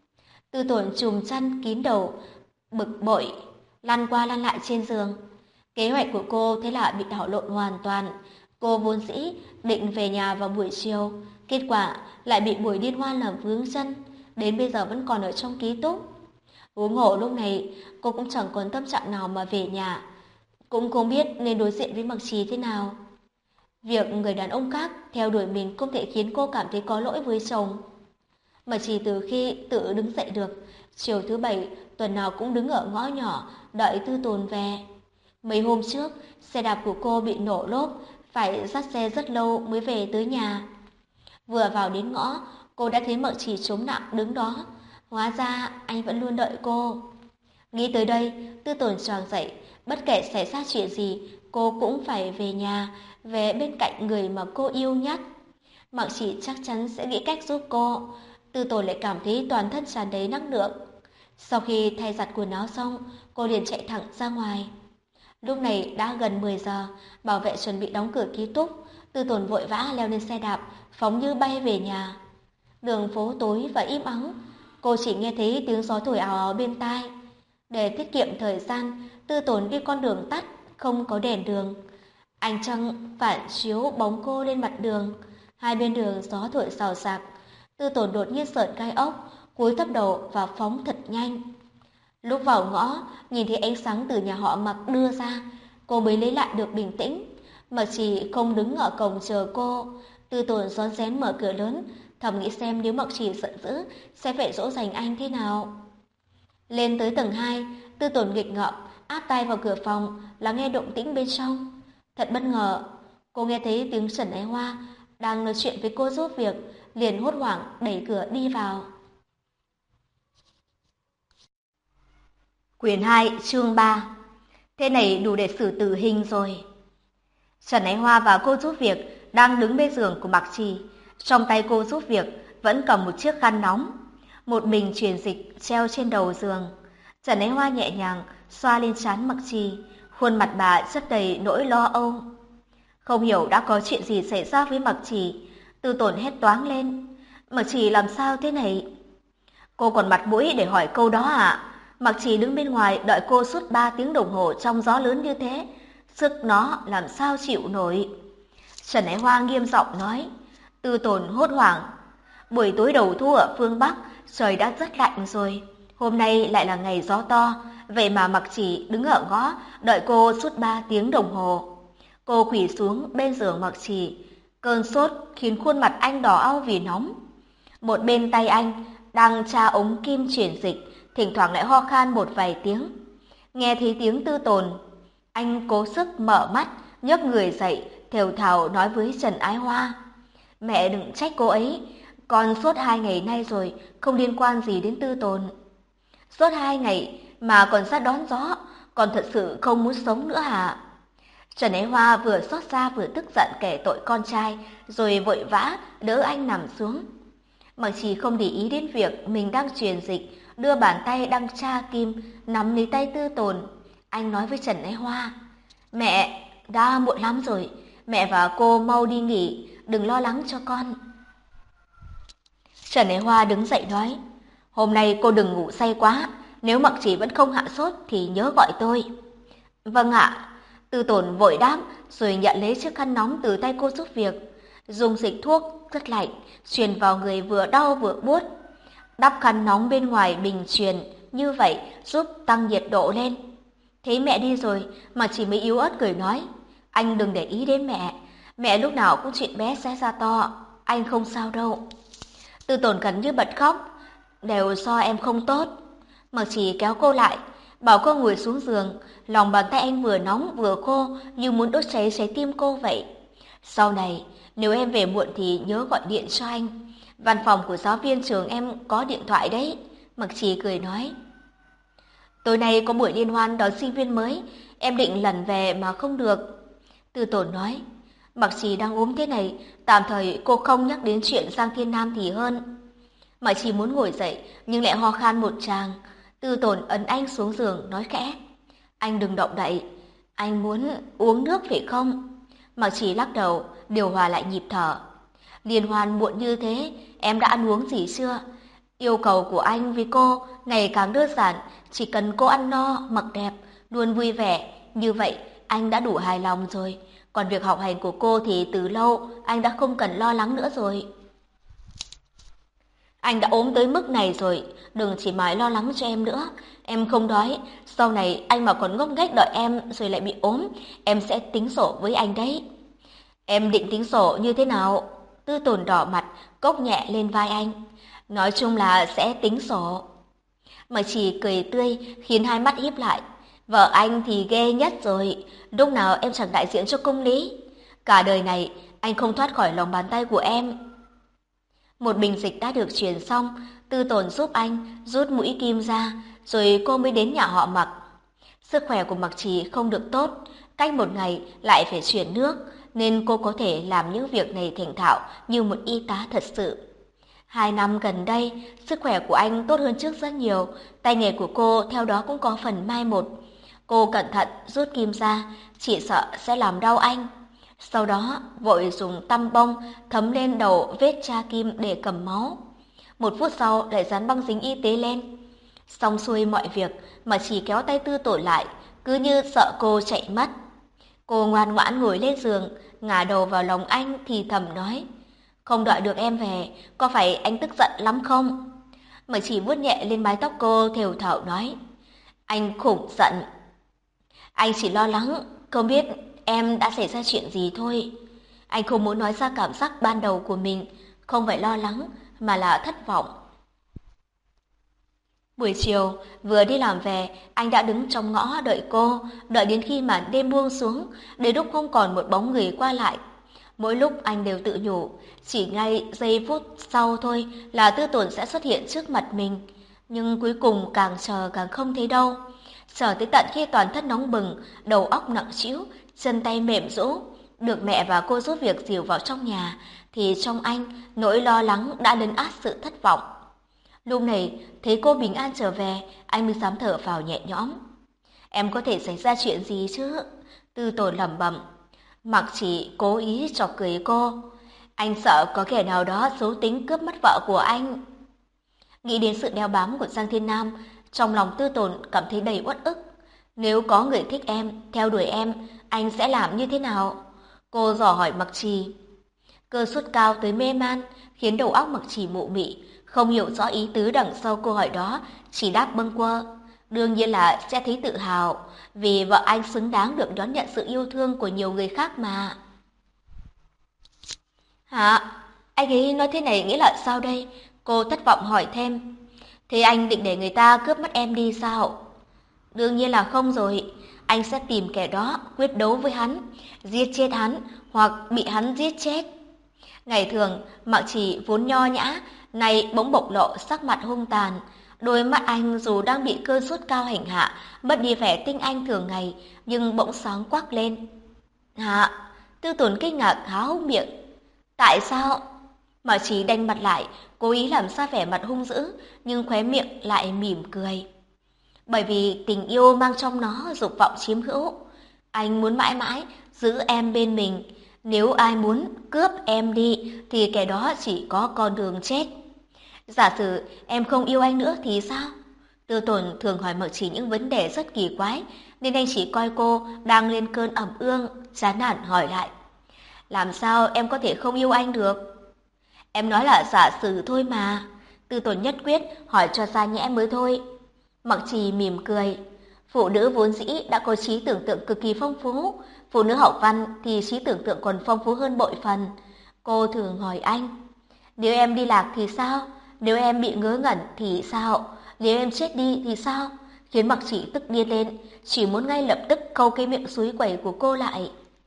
Tư Tồn chùm chăn kín đầu, bực bội, lăn qua lăn lại trên giường. Kế hoạch của cô thế là bị đảo lộn hoàn toàn. Cô vốn dĩ định về nhà vào buổi chiều, kết quả lại bị buổi liên hoan làm vướng chân, đến bây giờ vẫn còn ở trong ký túc. Huống hồ lúc này cô cũng chẳng còn tâm trạng nào mà về nhà, cũng không biết nên đối diện với Mặc Trì thế nào. Việc người đàn ông khác theo đuổi mình không thể khiến cô cảm thấy có lỗi với chồng. Mặc Trì từ khi tự đứng dậy được, chiều thứ bảy tuần nào cũng đứng ở ngõ nhỏ đợi Tư Tồn về. Mấy hôm trước, xe đạp của cô bị nổ lốp, phải dắt xe rất lâu mới về tới nhà. Vừa vào đến ngõ, cô đã thấy Mặc Trì chống nặng đứng đó. Hóa ra anh vẫn luôn đợi cô. Nghĩ tới đây, Tư Tồn choàng dậy. Bất kể xảy ra chuyện gì, cô cũng phải về nhà, về bên cạnh người mà cô yêu nhất. Mặc Trì chắc chắn sẽ nghĩ cách giúp cô. Tư Tồn lại cảm thấy toàn thân tràn đầy năng lượng. Sau khi thay giặt quần áo xong, cô liền chạy thẳng ra ngoài. Lúc này đã gần 10 giờ, bảo vệ chuẩn bị đóng cửa ký túc. Tư Tồn vội vã leo lên xe đạp, phóng như bay về nhà. Đường phố tối và im ắng, cô chỉ nghe thấy tiếng gió thổi ào ào bên tai. Để tiết kiệm thời gian, Tư Tồn đi con đường tắt, không có đèn đường. Ánh trăng phản chiếu bóng cô lên mặt đường. Hai bên đường gió thổi xào xạc. Tư Tồn đột nhiên sởn gai ốc, cúi thấp đầu và phóng thật nhanh. Lúc vào ngõ, nhìn thấy ánh sáng từ nhà họ Mặc đưa ra, cô mới lấy lại được bình tĩnh. Mặc Trì không đứng ở cổng chờ cô. Tư Tồn rón rén mở cửa lớn, thầm nghĩ xem nếu Mặc Trì giận dữ sẽ phải dỗ dành anh thế nào. Lên tới tầng 2, Tư Tồn nghịch ngợm áp tai vào cửa phòng, lắng nghe động tĩnh bên trong. Thật bất ngờ, cô nghe thấy tiếng Trần Ái Hoa đang nói chuyện với cô giúp việc, liền hốt hoảng đẩy cửa đi vào. Quyển 2, chương 3. Thế này đủ để xử tử hình rồi. Trần Ái Hoa và cô giúp việc đang đứng bên giường của Mặc Trì. Trong tay cô giúp việc vẫn cầm một chiếc khăn nóng. Một bình truyền dịch treo trên đầu giường. Trần Ái Hoa nhẹ nhàng xoa lên trán Mặc Trì. Khuôn mặt bà chất đầy nỗi lo âu. Không hiểu đã có chuyện gì xảy ra với Mặc Trì. Tư Tồn hét toáng lên. Mặc Trì làm sao thế này? Cô còn mặt mũi để hỏi câu đó à? Mặc Trì đứng bên ngoài đợi cô suốt 3 tiếng đồng hồ trong gió lớn như thế, sức nó làm sao chịu nổi. Trần Ái Hoa nghiêm giọng nói. Tư Tồn hốt hoảng. Buổi tối đầu thu ở phương Bắc, trời đã rất lạnh rồi. Hôm nay lại là ngày gió to, vậy mà Mặc Trì đứng ở ngõ đợi cô suốt 3 tiếng đồng hồ. Cô quỳ xuống bên giường Mặc Trì. Cơn sốt khiến khuôn mặt anh đỏ au vì nóng. Một bên tay anh đang tra ống kim truyền dịch, thỉnh thoảng lại ho khan một vài tiếng. Nghe thấy tiếng Tư Tồn, anh cố sức mở mắt, nhấc người dậy, thều thào nói với Trần Ái Hoa. Mẹ đừng trách cô ấy, con sốt 2 ngày nay rồi, không liên quan gì đến Tư Tồn. Sốt 2 ngày mà còn ra đón gió, con thật sự không muốn sống nữa hả? Trần Ái Hoa vừa xót xa vừa tức giận kể tội con trai, rồi vội vã đỡ anh nằm xuống. Mặc Trì không để ý đến việc mình đang truyền dịch, đưa bàn tay đang tra kim nắm lấy tay Tư Tồn. Anh nói với Trần Ái Hoa, mẹ, đã muộn lắm rồi, mẹ và cô mau đi nghỉ, đừng lo lắng cho con. Trần Ái Hoa đứng dậy nói, hôm nay cô đừng ngủ say quá, nếu Mặc Trì vẫn không hạ sốt thì nhớ gọi tôi. Vâng ạ. Tư Tồn vội đáp, rồi nhận lấy chiếc khăn nóng từ tay cô giúp việc, dùng dịch thuốc rất lạnh truyền vào người vừa đau vừa buốt. Đắp khăn nóng bên ngoài bình truyền, như vậy giúp tăng nhiệt độ lên. Thấy mẹ đi rồi, mà chỉ mới yếu ớt cười nói, anh đừng để ý đến mẹ lúc nào cũng chuyện bé xé ra to, anh không sao đâu. Tư Tồn gần như bật khóc, đều do em không tốt. Mặc Chỉ kéo cô lại, bảo cô ngồi xuống giường, lòng bàn tay anh vừa nóng vừa khô như muốn đốt cháy trái tim cô vậy. Sau này, nếu em về muộn thì nhớ gọi điện cho anh. Văn phòng của giáo viên trường em có điện thoại đấy. Mặc Trì cười nói. Tối nay có buổi liên hoan đón sinh viên mới, em định lần về mà không được. Tư Tồn nói. Mặc Trì đang ốm thế này, tạm thời cô không nhắc đến chuyện sang Thiên Nam thì hơn. Mặc Trì muốn ngồi dậy, nhưng lại ho khan một tràng. Tư Tồn ấn anh xuống giường, nói khẽ. Anh đừng động đậy, anh muốn uống nước phải không? Mặc Trì lắc đầu, điều hòa lại nhịp thở. Liên hoan muộn như thế, em đã ăn uống gì chưa? Yêu cầu của anh với cô ngày càng đơn giản, chỉ cần cô ăn no, mặc đẹp, luôn vui vẻ. Như vậy, anh đã đủ hài lòng rồi. Còn việc học hành của cô thì từ lâu, anh đã không cần lo lắng nữa rồi. Anh đã ốm tới mức này rồi, đừng chỉ mãi lo lắng cho em nữa. Em không đói, sau này anh mà còn ngốc nghếch đợi em rồi lại bị ốm, em sẽ tính sổ với anh đấy. Em định tính sổ như thế nào? Tư Tồn đỏ mặt, cốc nhẹ lên vai anh. Nói chung là sẽ tính sổ. Mà chỉ cười tươi, khiến hai mắt híp lại. Vợ anh thì ghê nhất rồi, lúc nào em chẳng đại diện cho công lý. Cả đời này, anh không thoát khỏi lòng bàn tay của em. Một bình dịch đã được truyền xong, Tư Tồn giúp anh rút mũi kim ra, rồi cô mới đến nhà họ Mặc. Sức khỏe của Mặc Trì không được tốt, cách một ngày lại phải chuyển nước, nên cô có thể làm những việc này thành thạo như một y tá thật sự. 2 năm gần đây, sức khỏe của anh tốt hơn trước rất nhiều, tay nghề của cô theo đó cũng có phần mai một. Cô cẩn thận rút kim ra, chỉ sợ sẽ làm đau anh. Sau đó, vội dùng tăm bông thấm lên đầu vết tra kim để cầm máu. 1 phút sau lại dán băng dính y tế lên. Xong xuôi mọi việc mà chỉ kéo tay Tư Tồn lại, cứ như sợ cô chạy mất. Cô ngoan ngoãn ngồi lên giường, ngả đầu vào lòng anh thì thầm nói, không đợi được em về, có phải anh tức giận lắm không? Mà chỉ vuốt nhẹ lên mái tóc cô thều thào nói, anh khủng giận. Anh chỉ lo lắng, không biết em đã xảy ra chuyện gì thôi. Anh không muốn nói ra cảm giác ban đầu của mình, không phải lo lắng mà là thất vọng. Buổi chiều, vừa đi làm về, anh đã đứng trong ngõ đợi cô, đợi đến khi màn đêm buông xuống, đến lúc không còn một bóng người qua lại. Mỗi lúc anh đều tự nhủ, chỉ ngay giây phút sau thôi là Tư Tồn sẽ xuất hiện trước mặt mình. Nhưng cuối cùng càng chờ càng không thấy đâu. Chờ tới tận khi toàn thân nóng bừng, đầu óc nặng trĩu, chân tay mềm rũ, được mẹ và cô giúp việc dìu vào trong nhà, thì trong anh nỗi lo lắng đã lấn át sự thất vọng. Lúc này, thấy cô bình an trở về, anh mới dám thở phào nhẹ nhõm. Em có thể xảy ra chuyện gì chứ? Tư Tồn lẩm bẩm. Mặc Chỉ cố ý chọc cười cô. Anh sợ có kẻ nào đó xấu tính cướp mất vợ của anh. Nghĩ đến sự đeo bám của Giang Thiên Nam, trong lòng Tư Tồn cảm thấy đầy uất ức. Nếu có người thích em, theo đuổi em, anh sẽ làm như thế nào? Cô dò hỏi Mặc Trì. Cơn sốt cao tới mê man, khiến đầu óc Mặc Trì mụ mị, không hiểu rõ ý tứ đằng sau câu hỏi đó, chỉ đáp bâng quơ. Đương nhiên là sẽ thấy tự hào, vì vợ anh xứng đáng được đón nhận sự yêu thương của nhiều người khác mà. Hả? Anh ấy nói thế này nghĩa là sao đây? Cô thất vọng hỏi thêm, thế anh định để người ta cướp mất em đi sao? Đương nhiên là không rồi, anh sẽ tìm kẻ đó, quyết đấu với hắn, giết chết hắn hoặc bị hắn giết chết. Ngày thường, Mạc Chỉ vốn nho nhã, nay bỗng bộc lộ sắc mặt hung tàn. Đôi mắt anh dù đang bị cơn sốt cao hành hạ, mất đi vẻ tinh anh thường ngày, nhưng bỗng sáng quắc lên. Hạ, Tư Tốn kinh ngạc há hốc miệng. Tại sao? Mạc Chỉ đanh mặt lại, cố ý làm ra vẻ mặt hung dữ, nhưng khóe miệng lại mỉm cười. Bởi vì tình yêu mang trong nó dục vọng chiếm hữu. Anh muốn mãi mãi giữ em bên mình. Nếu ai muốn cướp em đi thì kẻ đó chỉ có con đường chết. Giả sử em không yêu anh nữa thì sao? Tư Tồn thường hỏi Mạc Chỉ những vấn đề rất kỳ quái, nên anh chỉ coi cô đang lên cơn ẩm ương, chán nản hỏi lại. Làm sao em có thể không yêu anh được? Em nói là giả sử thôi mà. Tư Tồn nhất quyết hỏi cho ra nhẽ mới thôi. Mạc Trì mỉm cười. Phụ nữ vốn dĩ đã có trí tưởng tượng cực kỳ phong phú. Phụ nữ học văn thì trí tưởng tượng còn phong phú hơn bội phần. Cô thường hỏi anh. Nếu em đi lạc thì sao? Nếu em bị ngớ ngẩn thì sao? Nếu em chết đi thì sao? Khiến Mạc Trì tức điên lên, chỉ muốn ngay lập tức câu cái miệng suối quẩy của cô lại.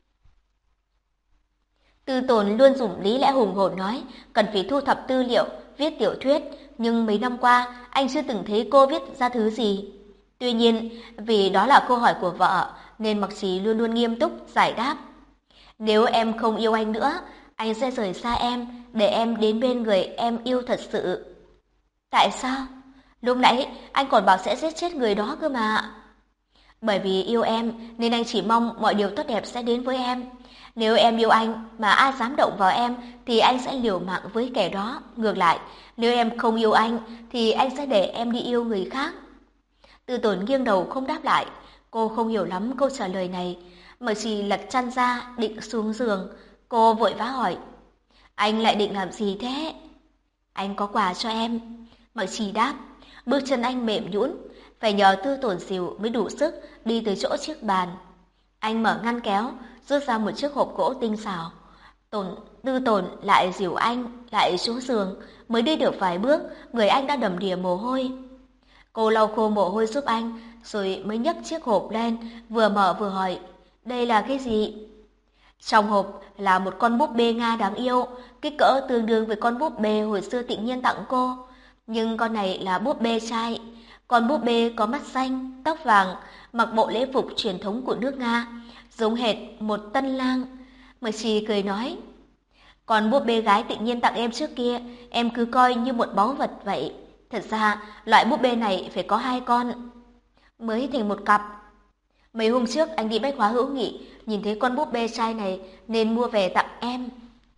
Tư Tồn luôn dùng lý lẽ hùng hồn nói, cần phải thu thập tư liệu, viết tiểu thuyết, nhưng mấy năm qua anh chưa từng thấy cô viết ra thứ gì. Tuy nhiên, vì đó là câu hỏi của vợ, nên Mạc Trì luôn luôn nghiêm túc giải đáp. Nếu em không yêu anh nữa, anh sẽ rời xa em, để em đến bên người em yêu thật sự. Tại sao? Lúc nãy anh còn bảo sẽ giết chết người đó cơ mà. Bởi vì yêu em nên anh chỉ mong mọi điều tốt đẹp sẽ đến với em. Nếu em yêu anh mà ai dám động vào em thì anh sẽ liều mạng với kẻ đó. Ngược lại, nếu em không yêu anh thì anh sẽ để em đi yêu người khác. Tư Tồn nghiêng đầu không đáp lại. Cô không hiểu lắm câu trả lời này. Mà chỉ lật chăn ra định xuống giường. Cô vội vã hỏi. Anh lại định làm gì thế? Anh có quà cho em. Mạc Trì đáp. Bước chân anh mềm nhũn, phải nhờ Tư Tồn dìu mới đủ sức đi tới chỗ chiếc bàn. Anh mở ngăn kéo, rút ra một chiếc hộp gỗ tinh xảo. Tư Tồn lại dìu anh lại xuống giường, mới đi được vài bước, người anh đã đầm đìa mồ hôi. Cô lau khô mồ hôi giúp anh, rồi mới nhấc chiếc hộp lên, vừa mở vừa hỏi, đây là cái gì? Trong hộp là một con búp bê Nga đáng yêu, kích cỡ tương đương với con búp bê hồi xưa Tịnh Nhiên tặng cô. Nhưng con này là búp bê trai. Con búp bê có mắt xanh, tóc vàng, mặc bộ lễ phục truyền thống của nước Nga, giống hệt một tân lang. Mạc Trì cười nói, còn búp bê gái Tịnh Nhiên tặng em trước kia, em cứ coi như một báu vật vậy. Thật ra, loại búp bê này phải có 2 con, mới thành một cặp. Mấy hôm trước anh đi bách hóa Hữu Nghị, nhìn thấy con búp bê trai này nên mua về tặng em.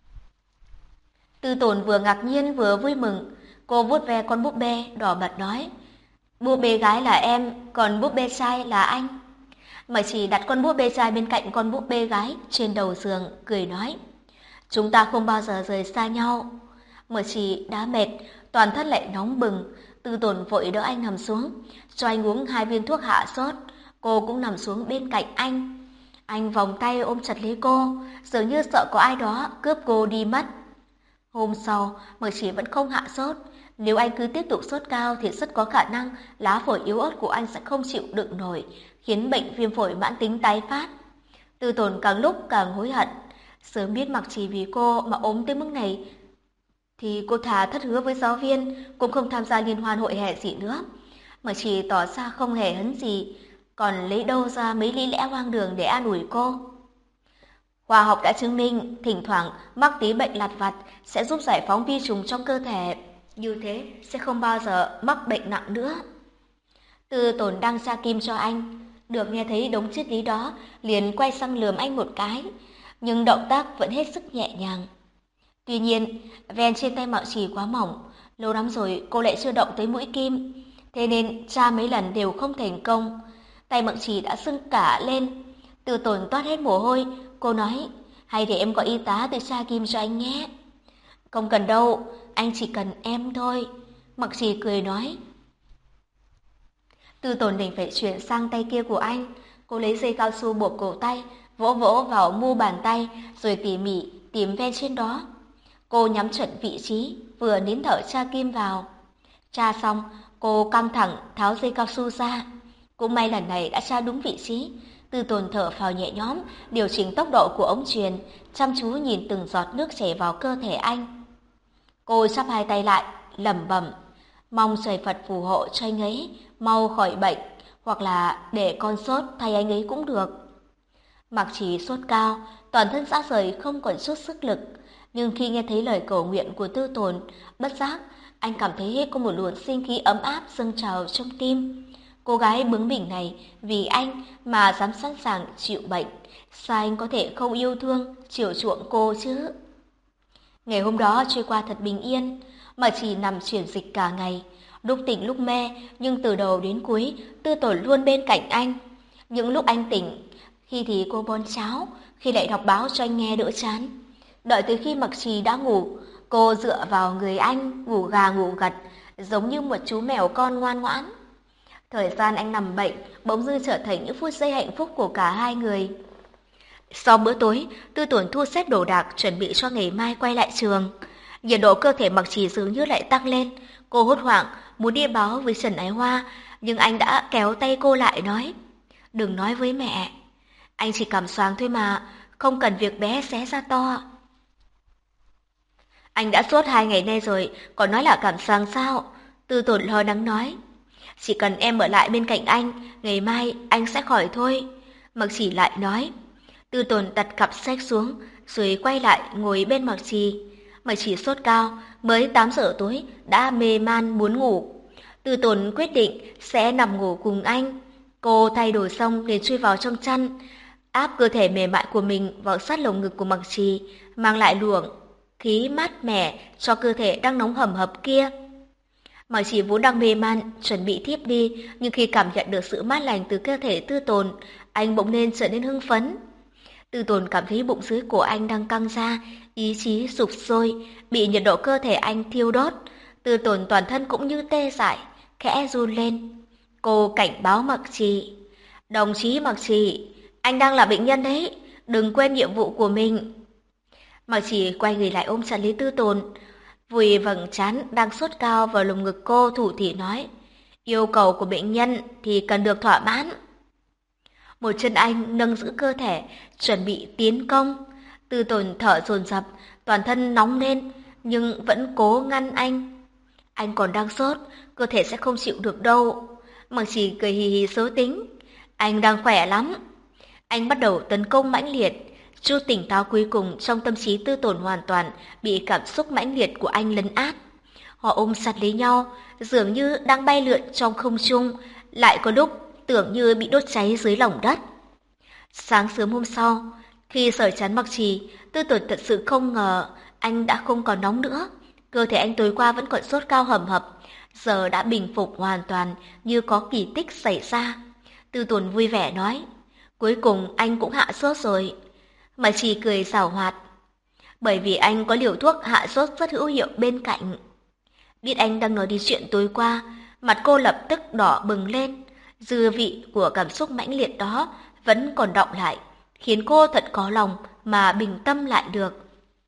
Tư Tồn vừa ngạc nhiên vừa vui mừng. Cô vuốt ve con búp bê, đỏ mặt nói, búp bê gái là em, còn búp bê trai là anh. Mà chỉ đặt con búp bê trai bên cạnh con búp bê gái trên đầu giường, cười nói, chúng ta không bao giờ rời xa nhau. Mà chỉ đã mệt, toàn thân lại nóng bừng. Tư Tồn vội đỡ anh nằm xuống, cho anh uống 2 viên thuốc hạ sốt. Cô cũng nằm xuống bên cạnh anh. Anh vòng tay ôm chặt lấy cô, dường như sợ có ai đó cướp cô đi mất. Hôm sau, Mạc Chỉ vẫn không hạ sốt. Nếu anh cứ tiếp tục sốt cao thì rất có khả năng lá phổi yếu ớt của anh sẽ không chịu đựng nổi, khiến bệnh viêm phổi mãn tính tái phát. Tư Tồn càng lúc càng hối hận. Sớm biết Mạc Chỉ vì cô mà ốm tới mức này, thì cô thà thất hứa với giáo viên, cũng không tham gia liên hoan hội hè gì nữa. Mạc Chỉ tỏ ra không hề hấn gì, còn lấy đâu ra mấy lý lẽ hoang đường để an ủi cô. Khoa học đã chứng minh, thỉnh thoảng mắc tí bệnh lặt vặt sẽ giúp giải phóng vi trùng trong cơ thể. Như thế sẽ không bao giờ mắc bệnh nặng nữa. Tư Tồn đang tra kim cho anh, được nghe thấy đống triết lý đó, liền quay sang lườm anh một cái, nhưng động tác vẫn hết sức nhẹ nhàng. Tuy nhiên, ven trên tay Mạc Chỉ quá mỏng, lâu lắm rồi cô lại chưa động tới mũi kim, thế nên tra mấy lần đều không thành công. Tay Mạc Chỉ đã sưng cả lên. Tư Tồn toát hết mồ hôi. Cô nói, hay để em gọi y tá tới tra kim cho anh nhé. Không cần đâu, anh chỉ cần em thôi. Mạc Chỉ cười nói. Tư Tồn đành phải chuyển sang tay kia của anh. Cô lấy dây cao su buộc cổ tay, vỗ vỗ vào mu bàn tay, rồi tỉ mỉ tìm ven trên đó. Cô nhắm chuẩn vị trí, vừa nín thở tra kim vào. Tra xong, cô căng thẳng tháo dây cao su ra. Cũng may lần này đã tra đúng vị trí. Tư Tồn thở phào nhẹ nhõm, điều chỉnh tốc độ của ống truyền, chăm chú nhìn từng giọt nước chảy vào cơ thể anh. Cô chắp hai tay lại, lẩm bẩm, mong trời Phật phù hộ cho anh ấy mau khỏi bệnh, hoặc là để con sốt thay anh ấy cũng được. Mặc Trì sốt cao, toàn thân rã rời không còn chút sức lực, nhưng khi nghe thấy lời cầu nguyện của Tư Tồn, bất giác anh cảm thấy có một luồng sinh khí ấm áp dâng trào trong tim. Cô gái bướng bỉnh này vì anh mà dám sẵn sàng chịu bệnh, sao anh có thể không yêu thương, chiều chuộng cô chứ? Ngày hôm đó trôi qua thật bình yên, mà chỉ nằm chuyển dịch cả ngày, lúc tỉnh lúc mê, nhưng từ đầu đến cuối Tư Tồn luôn bên cạnh anh. Những lúc anh tỉnh, khi thì cô bón cháo, khi lại đọc báo cho anh nghe đỡ chán. Đợi tới khi Mặc Trì đã ngủ, cô dựa vào người anh, ngủ gà ngủ gật, giống như một chú mèo con ngoan ngoãn. Thời gian anh nằm bệnh bỗng dưng trở thành những phút giây hạnh phúc của cả hai người. Sau bữa tối, Tư Tồn thu xếp đồ đạc chuẩn bị cho ngày mai quay lại trường. Nhiệt độ cơ thể Mặc Trì dường như lại tăng lên. Cô hốt hoảng muốn đi báo với Trần Ái Hoa, nhưng anh đã kéo tay cô lại nói: "Đừng nói với mẹ. Anh chỉ cảm xoáng thôi mà, không cần việc bé xé ra to." "Anh đã sốt 2 ngày nay rồi, còn nói là cảm xoáng sao?" Tư Tồn lo lắng nói. "Chỉ cần em ở lại bên cạnh anh, ngày mai anh sẽ khỏi thôi." Mặc Trì lại nói. Tư Tồn đặt cặp sách xuống, rồi quay lại ngồi bên Mặc Trì. Mặc Trì sốt cao, mới 8 giờ tối đã mê man muốn ngủ. Tư Tồn quyết định sẽ nằm ngủ cùng anh. Cô thay đồ xong liền chui vào trong chăn, áp cơ thể mềm mại của mình vào sát lồng ngực của Mặc Trì, mang lại luồng khí mát mẻ cho cơ thể đang nóng hầm hập kia. Mặc Trì vốn đang mê man, chuẩn bị thiếp đi, nhưng khi cảm nhận được sự mát lành từ cơ thể Tư Tồn, anh bỗng nên trở nên hưng phấn. Tư Tồn cảm thấy bụng dưới của anh đang căng ra, ý chí sụp sôi, bị nhiệt độ cơ thể anh thiêu đốt. Tư Tồn toàn thân cũng như tê dại, khẽ run lên. Cô cảnh báo Mặc Trì: "Đồng chí Mặc Trì, anh đang là bệnh nhân đấy, đừng quên nhiệm vụ của mình." Mặc Trì quay người lại ôm chặt lấy Tư Tồn, vùi vầng trán đang sốt cao vào lồng ngực cô, thủ thỉ nói: "Yêu cầu của bệnh nhân thì cần được thỏa mãn." Một chân anh nâng giữ cơ thể, chuẩn bị tiến công. Tư Tồn thở dồn dập, toàn thân nóng lên, nhưng vẫn cố ngăn anh. "Anh còn đang sốt, cơ thể sẽ không chịu được đâu." Mặc Trì cười hì hì xấu tính. "Anh đang khỏe lắm." Anh bắt đầu tấn công mãnh liệt. Chút tỉnh táo cuối cùng trong tâm trí Tư Tồn hoàn toàn bị cảm xúc mãnh liệt của anh lấn át. Họ ôm chặt lấy nhau, dường như đang bay lượn trong không trung, lại có lúc tưởng như bị đốt cháy dưới lòng đất. Sáng sớm hôm sau, khi sưởi chắn Mặc Trì, Tư Tồn thật sự không ngờ anh đã không còn nóng nữa. Cơ thể anh tối qua vẫn còn sốt cao hầm hập, giờ đã bình phục hoàn toàn, như có kỳ tích xảy ra. Tư Tồn vui vẻ nói: "Cuối cùng anh cũng hạ sốt rồi." Mặc Trì cười giảo hoạt: "Bởi vì anh có liều thuốc hạ sốt rất hữu hiệu bên cạnh." Biết anh đang nói đi chuyện tối qua, mặt cô lập tức đỏ bừng lên. Dư vị của cảm xúc mãnh liệt đó vẫn còn đọng lại, khiến cô thật có lòng mà bình tâm lại được.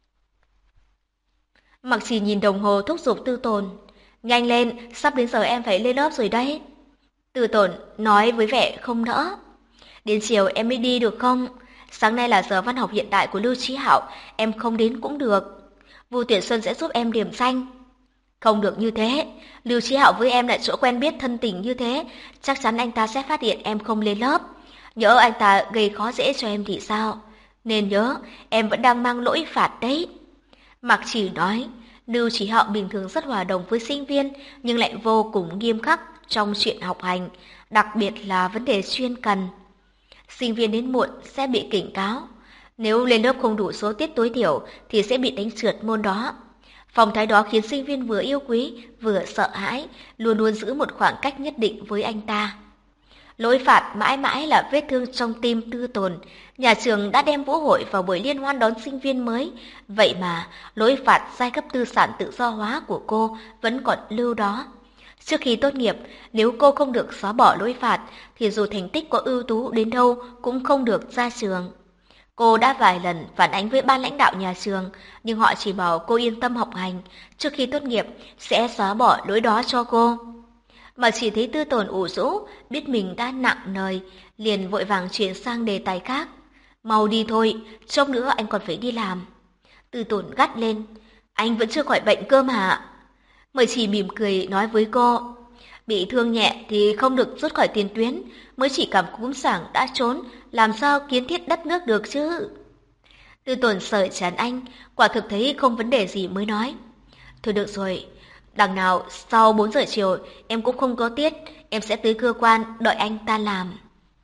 Mặc Trì nhìn đồng hồ thúc giục Tư Tồn: "Nhanh lên, sắp đến giờ em phải lên lớp rồi đấy." Tư Tồn nói với vẻ không nỡ: "Đến chiều em mới đi được không? Sáng nay là giờ văn học hiện đại của Lưu Chí Hạo, em không đến cũng được. Vu Tuyển Xuân sẽ giúp em điểm danh." "Không được như thế, Lưu Chí Hạo với em lại chỗ quen biết thân tình như thế, chắc chắn anh ta sẽ phát hiện em không lên lớp. Nhỡ anh ta gây khó dễ cho em thì sao? Nên nhớ, em vẫn đang mang lỗi phạt đấy." Mạc Chỉ nói, Lưu Chí Hạo bình thường rất hòa đồng với sinh viên, nhưng lại vô cùng nghiêm khắc trong chuyện học hành, đặc biệt là vấn đề chuyên cần. Sinh viên đến muộn sẽ bị cảnh cáo, nếu lên lớp không đủ số tiết tối thiểu thì sẽ bị đánh trượt môn đó. Phong thái đó khiến sinh viên vừa yêu quý, vừa sợ hãi, luôn luôn giữ một khoảng cách nhất định với anh ta. Lỗi phạt mãi mãi là vết thương trong tim Tư Tồn. Nhà trường đã đem vũ hội vào buổi liên hoan đón sinh viên mới, vậy mà lỗi phạt giai cấp tư sản tự do hóa của cô vẫn còn lưu đó. Trước khi tốt nghiệp, nếu cô không được xóa bỏ lỗi phạt, thì dù thành tích có ưu tú đến đâu cũng không được ra trường. Cô đã vài lần phản ánh với ban lãnh đạo nhà trường, nhưng họ chỉ bảo cô yên tâm học hành, trước khi tốt nghiệp sẽ xóa bỏ lỗi đó cho cô. Mà chỉ thấy Tư Tồn ủ rũ, biết mình đã nặng lời, liền vội vàng chuyển sang đề tài khác. Mau đi thôi, chốc nữa anh còn phải đi làm. Tư Tồn gắt lên, anh vẫn chưa khỏi bệnh cơ mà. Mời chỉ mỉm cười nói với cô, bị thương nhẹ thì không được rút khỏi tiền tuyến, mới chỉ cảm cúm sảng đã trốn, làm sao kiến thiết đất nước được chứ. Tư Tồn sờ chán anh, quả thực thấy không vấn đề gì mới nói. Thôi được rồi, đằng nào sau 4 giờ chiều em cũng không có tiết, em sẽ tới cơ quan đợi anh ta làm.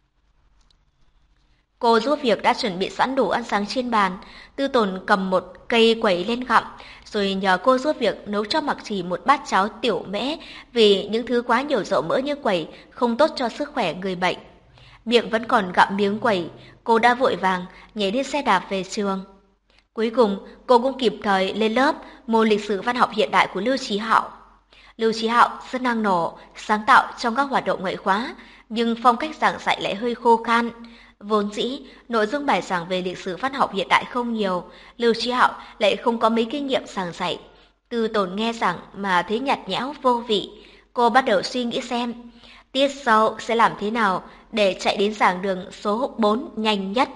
Cô giúp việc đã chuẩn bị sẵn đồ ăn sáng trên bàn, Tư Tồn cầm một cây quẩy lên gặm, rồi nhờ cô giúp việc nấu cho Mặc Chỉ một bát cháo tiểu mễ vì những thứ quá nhiều dầu mỡ như quẩy không tốt cho sức khỏe người bệnh. Miệng vẫn còn gặm miếng quẩy, cô đã vội vàng nhảy lên xe đạp về trường. Cuối cùng, cô cũng kịp thời lên lớp môn lịch sử văn học hiện đại của Lưu Chí Hạo. Lưu Chí Hạo rất năng nổ, sáng tạo trong các hoạt động ngoại khóa, nhưng phong cách giảng dạy lại hơi khô khan. Vốn dĩ, nội dung bài giảng về lịch sử văn học hiện đại không nhiều, Lưu Chí Hạo lại không có mấy kinh nghiệm giảng dạy. Tư Tồn nghe giảng mà thấy nhạt nhẽo vô vị, cô bắt đầu suy nghĩ xem tiết sau sẽ làm thế nào để chạy đến giảng đường số 4 nhanh nhất.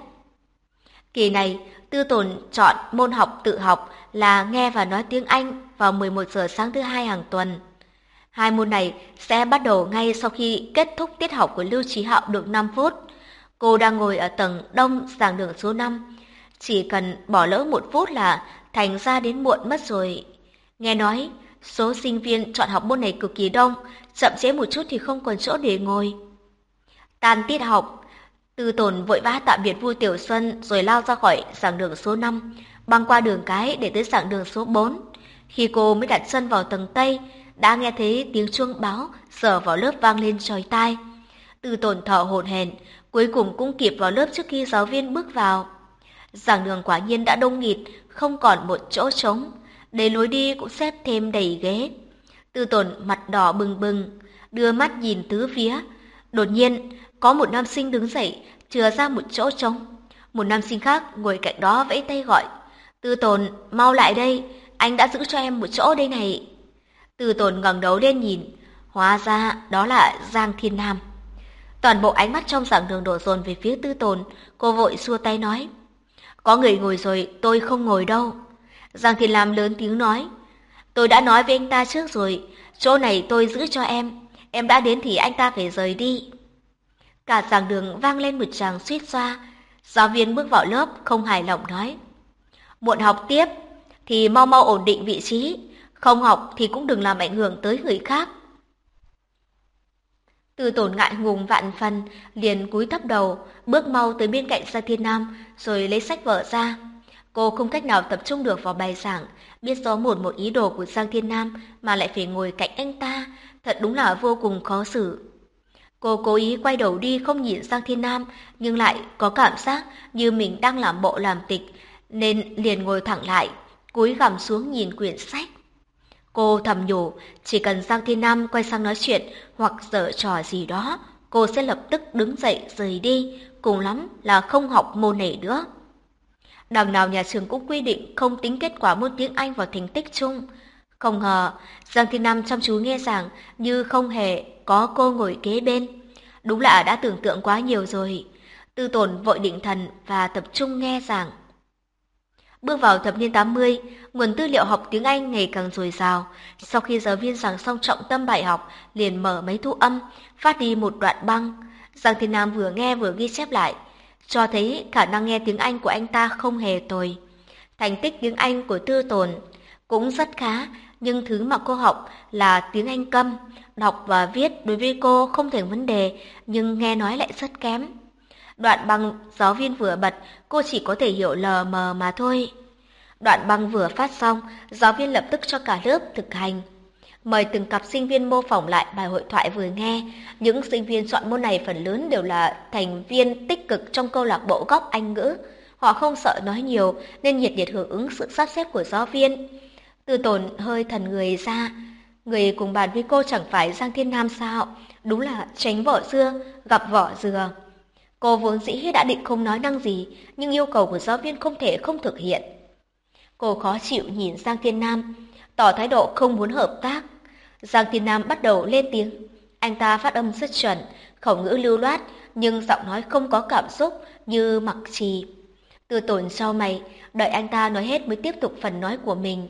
Kỳ này, Tư Tồn chọn môn học tự học là nghe và nói tiếng Anh vào 11 giờ sáng thứ hai hàng tuần. Hai môn này sẽ bắt đầu ngay sau khi kết thúc tiết học của Lưu Chí Hạo được 5 phút. Cô đang ngồi ở tầng đông giảng đường số 5. Chỉ cần bỏ lỡ 1 phút là thành ra đến muộn mất rồi. Nghe nói, số sinh viên chọn học môn này cực kỳ đông, chậm trễ một chút thì không còn chỗ để ngồi. Tan tiết học, Tư Tồn vội vã tạm biệt Vu Tiểu Xuân rồi lao ra khỏi giảng đường số 5, băng qua đường cái để tới giảng đường số 4. Khi cô mới đặt chân vào tầng Tây, đã nghe thấy tiếng chuông báo giờ vào lớp vang lên chói tai. Tư Tồn thở hổn hển, cuối cùng cũng kịp vào lớp trước khi giáo viên bước vào. Giảng đường quả nhiên đã đông nghịt, không còn một chỗ trống, đến lối đi cũng xếp thêm đầy ghế. Tư Tồn mặt đỏ bừng bừng, đưa mắt nhìn tứ phía. Đột nhiên, có một nam sinh đứng dậy, chừa ra một chỗ trống. Một nam sinh khác ngồi cạnh đó vẫy tay gọi, Tư Tồn, mau lại đây, anh đã giữ cho em một chỗ đây này. Tư Tồn ngẩng đầu lên nhìn, hóa ra đó là Giang Thiên Nam. Toàn bộ ánh mắt trong giảng đường đổ dồn về phía Tư Tồn, cô vội xua tay nói, có người ngồi rồi, tôi không ngồi đâu. Giang Thiên Nam lớn tiếng nói, tôi đã nói với anh ta trước rồi, chỗ này tôi giữ cho em đã đến thì anh ta phải rời đi. Cả giảng đường vang lên một tràng suýt xoa. Giáo viên bước vào lớp không hài lòng nói, muộn học tiếp thì mau mau ổn định vị trí, không học thì cũng đừng làm ảnh hưởng tới người khác. Tư Tồn ngại ngùng vạn phần, liền cúi thấp đầu, bước mau tới bên cạnh Giang Thiên Nam rồi lấy sách vở ra. Cô không cách nào tập trung được vào bài giảng, biết rõ một ý đồ của Giang Thiên Nam mà lại phải ngồi cạnh anh ta, thật đúng là vô cùng khó xử. Cô cố ý quay đầu đi không nhìn Giang Thiên Nam, nhưng lại có cảm giác như mình đang làm bộ làm tịch, nên liền ngồi thẳng lại, cúi gằm xuống nhìn quyển sách. Cô thầm nhủ, chỉ cần Giang Thiên Nam quay sang nói chuyện hoặc giở trò gì đó, cô sẽ lập tức đứng dậy rời đi, cùng lắm là không học môn này nữa. Đằng nào nhà trường cũng quy định không tính kết quả môn tiếng Anh vào thành tích chung. Không ngờ, Giang Thiên Nam chăm chú nghe giảng như không hề có cô ngồi kế bên. Đúng là đã tưởng tượng quá nhiều rồi. Tư Tồn vội định thần và tập trung nghe giảng. Bước vào thập niên 80, nguồn tư liệu học tiếng Anh ngày càng dồi dào. Sau khi giáo viên giảng xong trọng tâm bài học, liền mở máy thu âm, phát đi một đoạn băng. Giang Thiên Nam vừa nghe vừa ghi chép lại, cho thấy khả năng nghe tiếng Anh của anh ta không hề tồi. Thành tích tiếng Anh của Tư Tồn cũng rất khá, nhưng thứ mà cô học là tiếng Anh câm, đọc và viết đối với cô không thành vấn đề, nhưng nghe nói lại rất kém. Đoạn băng giáo viên vừa bật, cô chỉ có thể hiểu lờ mờ mà thôi. Đoạn băng vừa phát xong, giáo viên lập tức cho cả lớp thực hành. Mời từng cặp sinh viên mô phỏng lại bài hội thoại vừa nghe. Những sinh viên chọn môn này phần lớn đều là thành viên tích cực trong câu lạc bộ góc Anh ngữ. Họ không sợ nói nhiều nên nhiệt liệt hưởng ứng sự sắp xếp của giáo viên. Tư Tồn hơi thần người ra. Người cùng bàn với cô chẳng phải Giang Thiên Nam sao? Đúng là tránh vỏ dưa, gặp vỏ dừa. Cô vốn dĩ đã định không nói năng gì, nhưng yêu cầu của giáo viên không thể không thực hiện. Cô khó chịu nhìn Giang Thiên Nam, tỏ thái độ không muốn hợp tác. Giang Thiên Nam bắt đầu lên tiếng. Anh ta phát âm rất chuẩn, khẩu ngữ lưu loát, nhưng giọng nói không có cảm xúc như Mặc Trì. Tư Tồn cau mày, đợi anh ta nói hết mới tiếp tục phần nói của mình.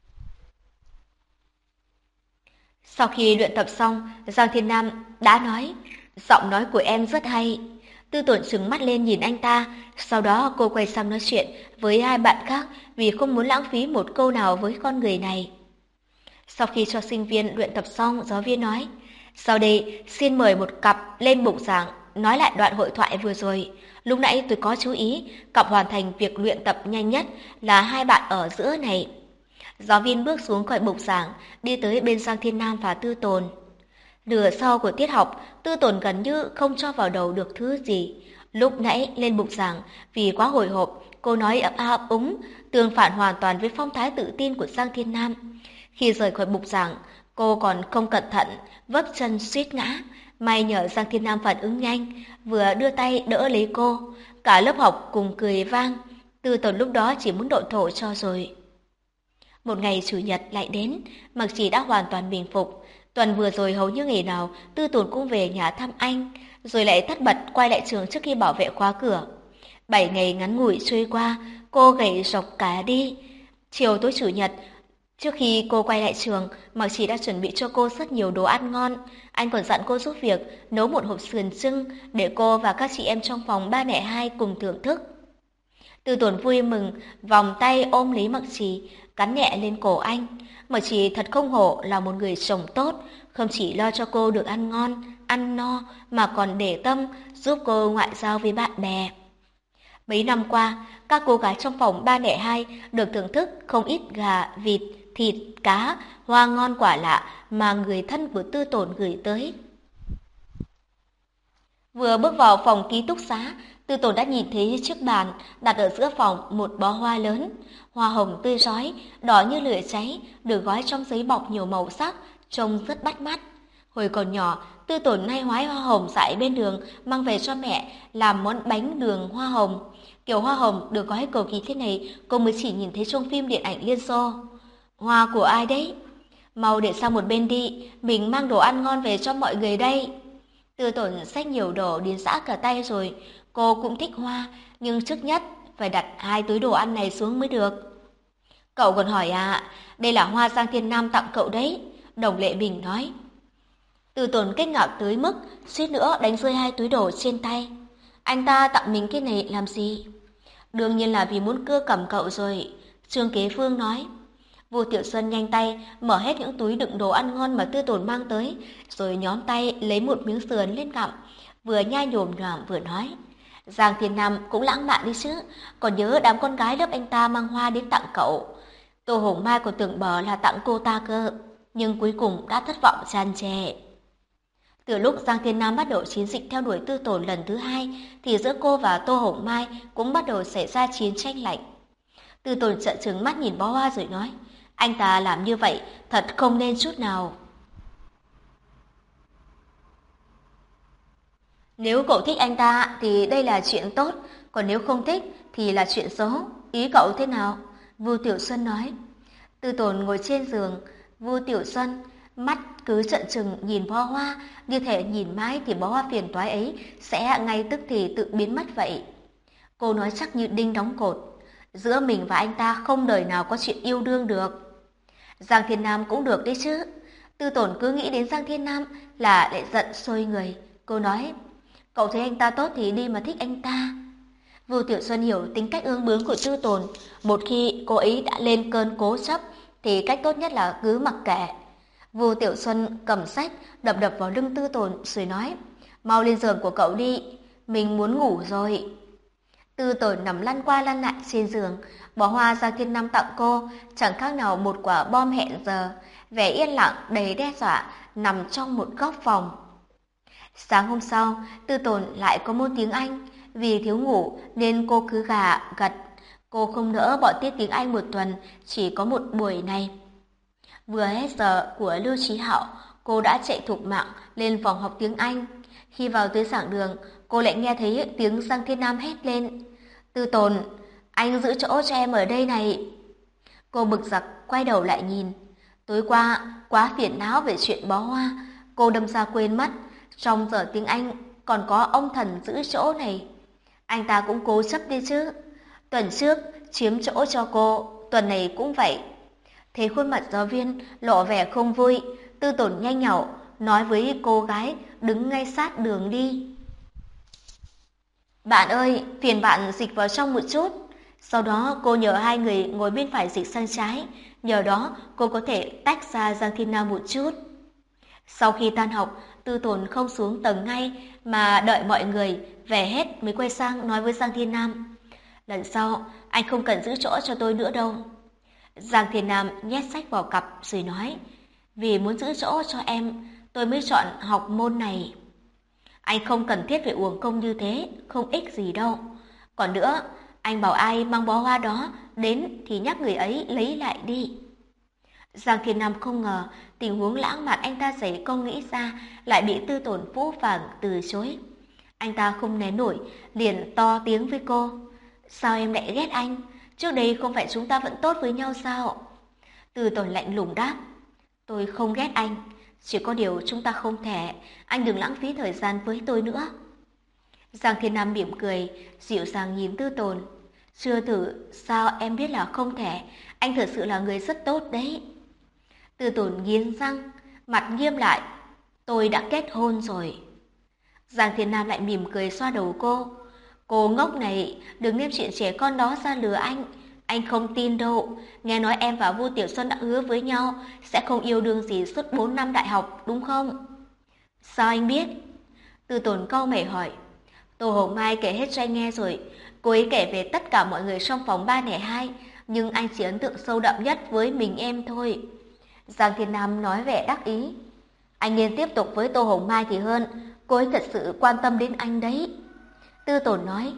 Sau khi luyện tập xong, Giang Thiên Nam đã nói, giọng nói của em rất hay. Tư Tồn trừng mắt lên nhìn anh ta, sau đó cô quay sang nói chuyện với hai bạn khác vì không muốn lãng phí một câu nào với con người này. Sau khi cho sinh viên luyện tập xong, giáo viên nói, sau đây xin mời một cặp lên bục giảng nói lại đoạn hội thoại vừa rồi. Lúc nãy tôi có chú ý, cặp hoàn thành việc luyện tập nhanh nhất là hai bạn ở giữa này. Giáo viên bước xuống khỏi bục giảng, đi tới bên Giang Thiên Nam và Tư Tồn. Nửa sau của tiết học, Tư Tồn gần như không cho vào đầu được thứ gì. Lúc nãy lên bục giảng, vì quá hồi hộp, cô nói ấp a ấp úng, tương phản hoàn toàn với phong thái tự tin của Giang Thiên Nam. Khi rời khỏi bục giảng, cô còn không cẩn thận, vấp chân suýt ngã. May nhờ Giang Thiên Nam phản ứng nhanh, vừa đưa tay đỡ lấy cô. Cả lớp học cùng cười vang. Tư Tồn lúc đó chỉ muốn độn thổ cho rồi. Một ngày Chủ nhật lại đến, Mặc Trì đã hoàn toàn bình phục. Tuần vừa rồi hầu như ngày nào Tư Tồn cũng về nhà thăm anh, rồi lại tất bật quay lại trường trước khi bảo vệ khóa cửa. 7 ngày ngắn ngủi trôi qua, cô gầy rộc cả đi. Chiều tối Chủ nhật, trước khi cô quay lại trường, Mặc Trì đã chuẩn bị cho cô rất nhiều đồ ăn ngon. Anh còn dặn cô giúp việc nấu một hộp sườn chưng để cô và các chị em trong phòng 302 cùng thưởng thức. Tư Tồn vui mừng, vòng tay ôm lấy Mặc Trì, cắn nhẹ lên cổ anh. Mặc Trì thật không hổ là một người chồng tốt, không chỉ lo cho cô được ăn ngon, ăn no, mà còn để tâm giúp cô ngoại giao với bạn bè. Mấy năm qua, các cô gái trong phòng 302 được thưởng thức không ít gà, vịt, thịt, cá, hoa ngon quả lạ mà người thân của Tư Tồn gửi tới. Vừa bước vào phòng ký túc xá, Tư Tồn đã nhìn thấy chiếc bàn đặt ở giữa phòng một bó hoa lớn, hoa hồng tươi rói, đỏ như lửa cháy, được gói trong giấy bọc nhiều màu sắc, trông rất bắt mắt. Hồi còn nhỏ, Tư Tồn hay hái hoa hồng dại bên đường mang về cho mẹ làm món bánh đường hoa hồng. Kiểu hoa hồng được gói cầu kỳ thế này, cô mới chỉ nhìn thấy trong phim điện ảnh Liên Xô. Hoa của ai đấy? Mau để sang một bên đi, mình mang đồ ăn ngon về cho mọi người đây. Tư Tồn xách nhiều đồ đến rã cả tay rồi, cô cũng thích hoa, nhưng trước nhất phải đặt 2 túi đồ ăn này xuống mới được. Cậu còn hỏi đây là hoa Giang Thiên Nam tặng cậu đấy, Đồng Lệ Bình nói. Tư Tồn kinh ngạc tới mức suýt nữa đánh rơi 2 túi đồ trên tay. Anh ta tặng mình cái này làm gì? Đương nhiên là vì muốn cưa cầm cậu rồi, Trương Kế Phương nói. Vu Tiểu Xuân nhanh tay mở hết những túi đựng đồ ăn ngon mà Tư Tồn mang tới, rồi nhóm tay lấy một miếng sườn lên gặm, vừa nhai nhồm nhoàm vừa nói. Giang Thiên Nam cũng lãng mạn đi chứ, còn nhớ đám con gái lớp anh ta mang hoa đến tặng cậu. Tô Hồng Mai còn tưởng bờ là tặng cô ta cơ, nhưng cuối cùng đã thất vọng tràn trề. Từ lúc Giang Thiên Nam bắt đầu chiến dịch theo đuổi Tư Tồn lần thứ 2, thì giữa cô và Tô Hồng Mai cũng bắt đầu xảy ra chiến tranh lạnh. Tư Tồn trợn trừng mắt nhìn bó hoa rồi nói, anh ta làm như vậy thật không nên chút nào. Nếu cậu thích anh ta thì đây là chuyện tốt, còn nếu không thích thì là chuyện xấu. Ý cậu thế nào? Vu Tiểu Xuân nói. Tư Tồn ngồi trên giường, Vu Tiểu Xuân mắt cứ trợn trừng nhìn bó hoa, như thể nhìn mãi thì bó hoa phiền toái ấy sẽ ngay tức thì tự biến mất vậy. Cô nói chắc như đinh đóng cột, giữa mình và anh ta không đời nào có chuyện yêu đương được. Giang Thiên Nam cũng được đấy chứ. Tư Tồn cứ nghĩ đến Giang Thiên Nam là lại giận sôi người. Cô nói, cậu thấy anh ta tốt thì đi mà thích anh ta. Vu Tiểu Xuân hiểu tính cách ương bướng của Tư Tồn. Một khi cô ấy đã lên cơn cố chấp thì cách tốt nhất là cứ mặc kệ. Vu Tiểu Xuân cầm sách đập đập vào lưng Tư Tồn rồi nói, mau lên giường của cậu đi, mình muốn ngủ rồi. Tư Tồn nằm lăn qua lăn lại trên giường, bó hoa Giang Thiên Nam tặng cô chẳng khác nào một quả bom hẹn giờ, vẻ yên lặng đầy đe dọa nằm trong một góc phòng. Sáng hôm sau, Tư Tồn lại có môn tiếng Anh, vì thiếu ngủ nên cô cứ gà gật. Cô không nỡ bỏ tiết tiếng Anh một tuần, chỉ có một buổi này. Vừa hết giờ của Lưu Chí Hạo, cô đã chạy thục mạng lên phòng học tiếng Anh. Khi vào tới giảng đường, cô lại nghe thấy tiếng Giang Thiên Nam hét lên. Tư Tồn, anh giữ chỗ cho em ở đây này. Cô bực dặc quay đầu lại nhìn. Tối qua, quá phiền não về chuyện bó hoa, cô đâm ra quên mất. Trong giờ tiếng Anh còn có ông thần giữ chỗ này. Anh ta cũng cố chấp đi chứ. Tuần trước chiếm chỗ cho cô, tuần này cũng vậy. Thấy khuôn mặt giáo viên lộ vẻ không vui, Tư Tồn nhanh nhảu nói với cô gái đứng ngay sát đường đi. Bạn ơi, phiền bạn dịch vào trong một chút. Sau đó cô nhờ hai người ngồi bên phải dịch sang trái, nhờ đó cô có thể tách ra Giang Thiên Nam một chút. Sau khi tan học, Tư Tồn không xuống tầng ngay mà đợi mọi người về hết mới quay sang nói với Giang Thiên Nam. Lần sau, anh không cần giữ chỗ cho tôi nữa đâu. Giang Thiên Nam nhét sách vào cặp rồi nói, vì muốn giữ chỗ cho em, tôi mới chọn học môn này. Anh không cần thiết phải uổng công như thế, không ích gì đâu. Còn nữa, anh bảo ai mang bó hoa đó đến thì nhắc người ấy lấy lại đi. Giang Thiên Nam không ngờ tình huống lãng mạn anh ta xảy không nghĩ ra lại bị Tư Tồn phũ phàng từ chối. Anh ta không nén nổi, liền to tiếng với cô. Sao em lại ghét anh? Trước đây không phải chúng ta vẫn tốt với nhau sao? Tư Tồn lạnh lùng đáp. Tôi không ghét anh, chỉ có điều chúng ta không thể. Anh đừng lãng phí thời gian với tôi nữa. Giang Thiên Nam mỉm cười, dịu dàng nhìn Tư Tồn. Chưa thử, sao em biết là không thể? Anh thật sự là người rất tốt đấy. Tư Tồn nghiến răng, mặt nghiêm lại. Tôi đã kết hôn rồi. Giang Thiên Nam lại mỉm cười xoa đầu cô. Cô ngốc này, đừng đem chuyện trẻ con đó ra lừa anh. Anh không tin đâu. Nghe nói em và Vu Tiểu Xuân đã hứa với nhau sẽ không yêu đương gì suốt 4 năm đại học, đúng không? Sao anh biết? Tư Tồn cau mày hỏi. Tô Hồng Mai kể hết cho anh nghe rồi. Cô ấy kể về tất cả mọi người trong phòng 302, nhưng anh chỉ ấn tượng sâu đậm nhất với mình em thôi. Giang Thiên Nam nói vẻ đắc ý. Anh nên tiếp tục với Tô Hồng Mai thì hơn, cô ấy thật sự quan tâm đến anh đấy. Tư Tồn nói.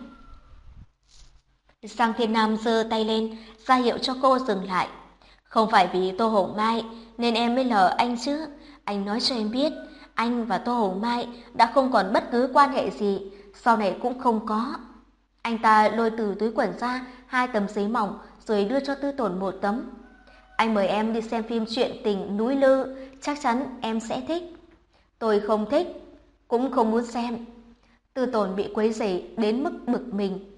Giang Thiên Nam giơ tay lên, ra hiệu cho cô dừng lại. Không phải vì Tô Hồng Mai nên em mới lờ anh chứ. Anh nói cho em biết, anh và Tô Hồng Mai đã không còn bất cứ quan hệ gì, sau này cũng không có. Anh ta lôi từ túi quần ra 2 tấm giấy mỏng rồi đưa cho Tư Tồn 1 tấm. Anh mời em đi xem phim Chuyện Tình Núi Lư, chắc chắn em sẽ thích. Tôi không thích, cũng không muốn xem. Tư Tồn bị quấy rầy đến mức bực mình.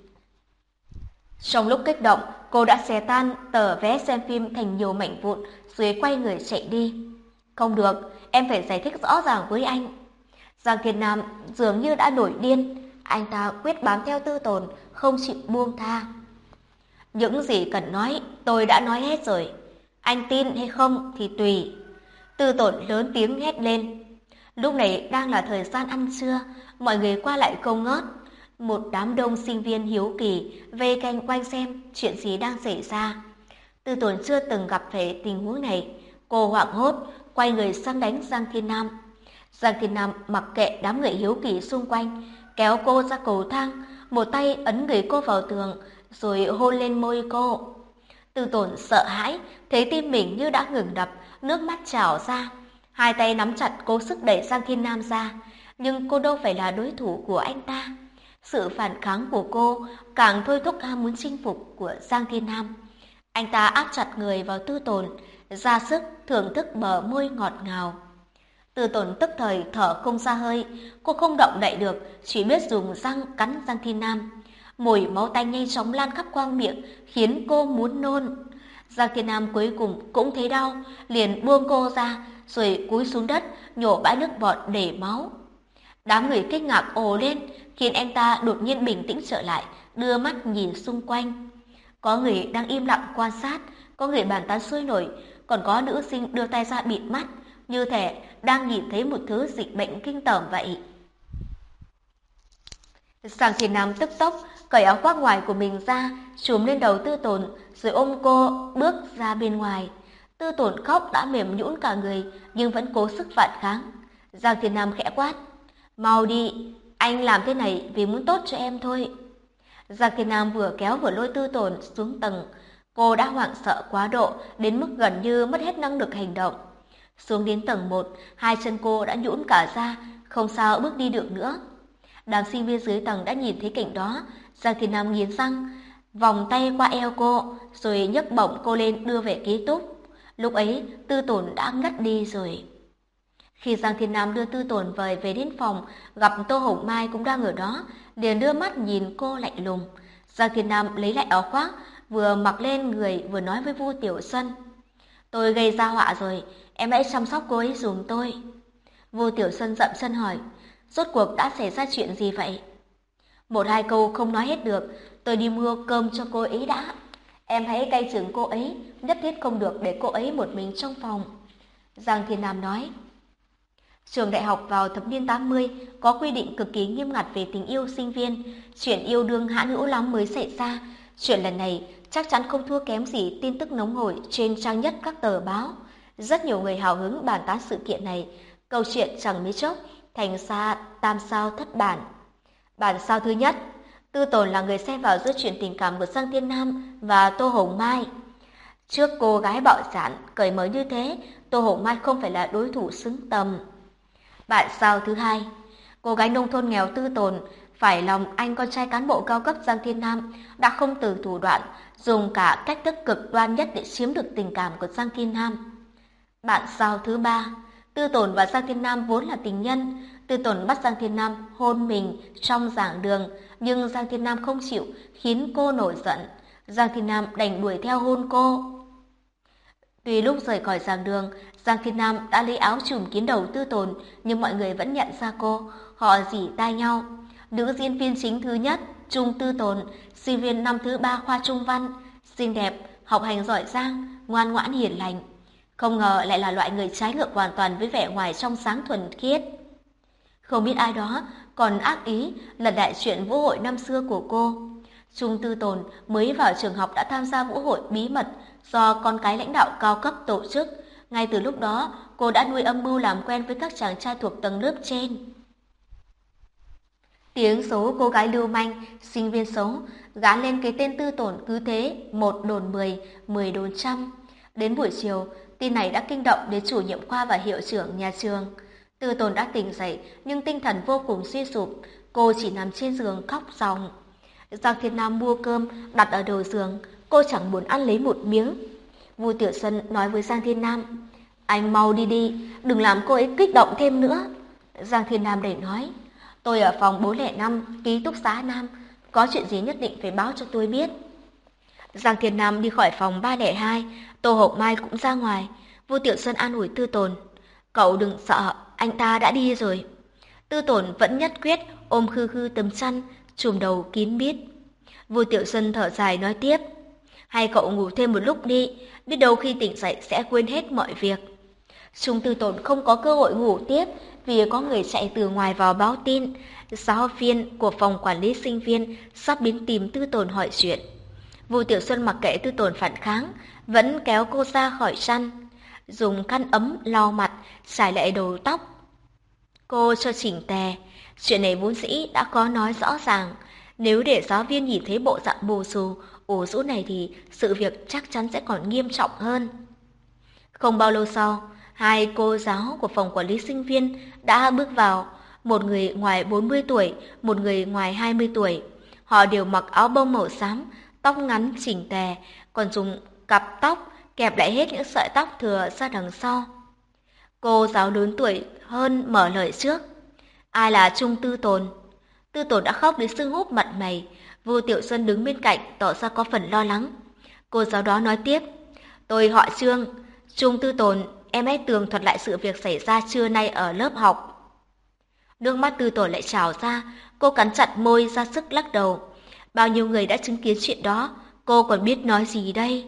Trong lúc kích động, cô đã xé tan tờ vé xem phim thành nhiều mảnh vụn rồi quay người chạy đi. Không được, em phải giải thích rõ ràng với anh. Giang Thiên Nam dường như đã nổi điên, anh ta quyết bám theo Tư Tồn, không chịu buông tha. Những gì cần nói, tôi đã nói hết rồi. Anh tin hay không thì tùy. Tư Tồn lớn tiếng hét lên. Lúc này đang là thời gian ăn trưa, mọi người qua lại không ngớt. Một đám đông sinh viên hiếu kỳ vây quanh quanh xem chuyện gì đang xảy ra. Tư Tồn chưa từng gặp phải tình huống này, cô hoảng hốt quay người sang đánh Giang Thiên Nam. Giang Thiên Nam mặc kệ đám người hiếu kỳ xung quanh, kéo cô ra cầu thang, một tay ấn người cô vào tường rồi hôn lên môi cô. Tư Tồn sợ hãi, thấy tim mình như đã ngừng đập, nước mắt trào ra. Hai tay nắm chặt cố sức đẩy Giang Thiên Nam ra, nhưng cô đâu phải là đối thủ của anh ta. Sự phản kháng của cô càng thôi thúc ham muốn chinh phục của Giang Thiên Nam. Anh ta áp chặt người vào Tư Tồn, ra sức thưởng thức bờ môi ngọt ngào. Tư Tồn tức thời thở không ra hơi, cô không động đậy được, chỉ biết dùng răng cắn Giang Thiên Nam. Mùi máu tanh nhanh chóng lan khắp khoang miệng, khiến cô muốn nôn. Giang Thiên Nam cuối cùng cũng thấy đau, liền buông cô ra, rồi cúi xuống đất, nhổ bãi nước bọt để máu. Đám người kinh ngạc ồ lên, khiến anh ta đột nhiên bình tĩnh trở lại, đưa mắt nhìn xung quanh. Có người đang im lặng quan sát, có người bàn tán sôi nổi, còn có nữ sinh đưa tay ra bịt mắt, như thể đang nhìn thấy một thứ dịch bệnh kinh tởm vậy. Giang Thiên Nam tức tốc cởi áo khoác ngoài của mình ra, trùm lên đầu Tư Tồn, rồi ôm cô bước ra bên ngoài. Tư Tồn khóc đã mềm nhũn cả người, nhưng vẫn cố sức phản kháng. Giang Thiên Nam khẽ quát, mau đi, anh làm thế này vì muốn tốt cho em thôi. Giang Thiên Nam vừa kéo vừa lôi Tư Tồn xuống tầng. Cô đã hoảng sợ quá độ, đến mức gần như mất hết năng lực hành động. Xuống đến tầng 1, hai chân cô đã nhũn cả ra, không sao bước đi được nữa. Đám sinh viên dưới tầng đã nhìn thấy cảnh đó. Giang Thiên Nam nghiến răng, vòng tay qua eo cô, rồi nhấc bổng cô lên đưa về ký túc. Lúc ấy, Tư Tồn đã ngất đi rồi. Khi Giang Thiên Nam đưa Tư Tồn về đến phòng, gặp Tô Hồng Mai cũng đang ở đó, liền đưa mắt nhìn cô lạnh lùng. Giang Thiên Nam lấy lại áo khoác, vừa mặc lên người vừa nói với Vu Tiểu Xuân: "Tôi gây ra họa rồi, em hãy chăm sóc cô ấy giùm tôi." Vu Tiểu Xuân dậm chân hỏi: "Rốt cuộc đã xảy ra chuyện gì vậy?" "Một hai câu không nói hết được, tôi đi mua cơm cho cô ấy đã. Em hãy canh chừng cô ấy, nhất thiết không được để cô ấy một mình trong phòng." Giang Thiên Nam nói. Trường đại học vào thập niên 80 có quy định cực kỳ nghiêm ngặt về tình yêu sinh viên, chuyện yêu đương hãn hữu lắm mới xảy ra. Chuyện lần này chắc chắn không thua kém gì tin tức nóng hổi trên trang nhất các tờ báo. Rất nhiều người hào hứng bàn tán sự kiện này, câu chuyện chẳng mấy chốc thành ra tam sao thất bản. Bản sao thứ nhất, Tư Tồn là người xen vào giữa chuyện tình cảm của Giang Thiên Nam và Tô Hồng Mai. Trước cô gái bạo dạn, cởi mở như thế, Tô Hồng Mai không phải là đối thủ xứng tầm. Bản sao thứ hai, cô gái nông thôn nghèo Tư Tồn phải lòng anh con trai cán bộ cao cấp Giang Thiên Nam đã không từ thủ đoạn, dùng cả cách thức cực đoan nhất để chiếm được tình cảm của Giang Thiên Nam. Bản sao thứ ba, Tư Tồn và Giang Thiên Nam vốn là tình nhân. Tư Tồn bắt Giang Thiên Nam hôn mình trong giảng đường, nhưng Giang Thiên Nam không chịu, khiến cô nổi giận. Giang Thiên Nam đành đuổi theo hôn cô. Tuy lúc rời khỏi giảng đường, Giang Thiên Nam đã lấy áo trùm kín đầu Tư Tồn, nhưng mọi người vẫn nhận ra cô. Họ rỉ tai nhau. Nữ diễn viên chính thứ nhất, Trung Tư Tồn, sinh viên năm thứ 3 khoa Trung văn, xinh đẹp, học hành giỏi giang, ngoan ngoãn hiền lành. Không ngờ lại là loại người trái ngược hoàn toàn với vẻ ngoài trong sáng thuần khiết. Không biết ai đó còn ác ý lật lại chuyện vũ hội năm xưa của cô. Trung Tư Tồn mới vào trường học đã tham gia vũ hội bí mật do con cái lãnh đạo cao cấp tổ chức. Ngay từ lúc đó, cô đã nuôi âm mưu làm quen với các chàng trai thuộc tầng lớp trên. Tiếng số cô gái lưu manh, sinh viên xấu, gán lên cái tên Tư Tồn cứ thế, 1 đồn 10, 10 đồn trăm. Đến buổi chiều, tin này đã kinh động đến chủ nhiệm khoa và hiệu trưởng nhà trường. Tư Tồn đã tỉnh dậy, nhưng tinh thần vô cùng suy sụp, cô chỉ nằm trên giường khóc ròng. Giang Thiên Nam mua cơm đặt ở đầu giường, cô chẳng muốn ăn lấy một miếng. Vu Tiểu Xuân nói với Giang Thiên Nam: "Anh mau đi đi, đừng làm cô ấy kích động thêm nữa." Giang Thiên Nam đẩy nói: "Tôi ở phòng 405, ký túc xá Nam, có chuyện gì nhất định phải báo cho tôi biết." Giang Thiên Nam đi khỏi phòng 302, Tô Hồng Mai cũng ra ngoài. Vu Tiểu Xuân an ủi Tư Tồn: "Cậu đừng sợ, anh ta đã đi rồi." Tư Tồn vẫn nhất quyết ôm khư khư tấm chăn, trùm đầu kín mít. Vu Tiểu Xuân thở dài nói tiếp: "Hay cậu ngủ thêm một lúc đi, biết đâu khi tỉnh dậy sẽ quên hết mọi việc." Trung Tư Tồn không có cơ hội ngủ tiếp vì có người chạy từ ngoài vào báo tin. Giáo viên của phòng quản lý sinh viên sắp đến tìm Tư Tồn hỏi chuyện. Vu Tiểu Xuân mặc kệ Tư Tồn phản kháng, vẫn kéo cô ra khỏi chăn, dùng khăn ấm lau mặt, chải lại đầu tóc cô cho chỉnh tề. Chuyện này vốn dĩ đã có nói rõ ràng, nếu để giáo viên nhìn thấy bộ dạng bù xù, ủ rũ này thì sự việc chắc chắn sẽ còn nghiêm trọng hơn. Không bao lâu sau, hai cô giáo của phòng quản lý sinh viên đã bước vào, một người ngoài 40 tuổi, một người ngoài 20 tuổi. Họ đều mặc áo bông màu xám, tóc ngắn chỉnh tề, còn dùng cặp tóc kẹp lại hết những sợi tóc thừa ra đằng sau. Cô giáo lớn tuổi hơn mở lời trước: "Ai là Trung Tư Tồn?" Tư Tồn đã khóc đến sưng húp mặt mày. Vu Tiểu Xuân đứng bên cạnh tỏ ra có phần lo lắng. Cô giáo đó nói tiếp: "Tôi họ Trương, Trung Tư Tồn, em hãy tường thuật lại sự việc xảy ra trưa nay ở lớp học." Nước mắt Tư Tồn lại trào ra, cô cắn chặt môi ra sức lắc đầu. Bao nhiêu người đã chứng kiến chuyện đó, cô còn biết nói gì đây?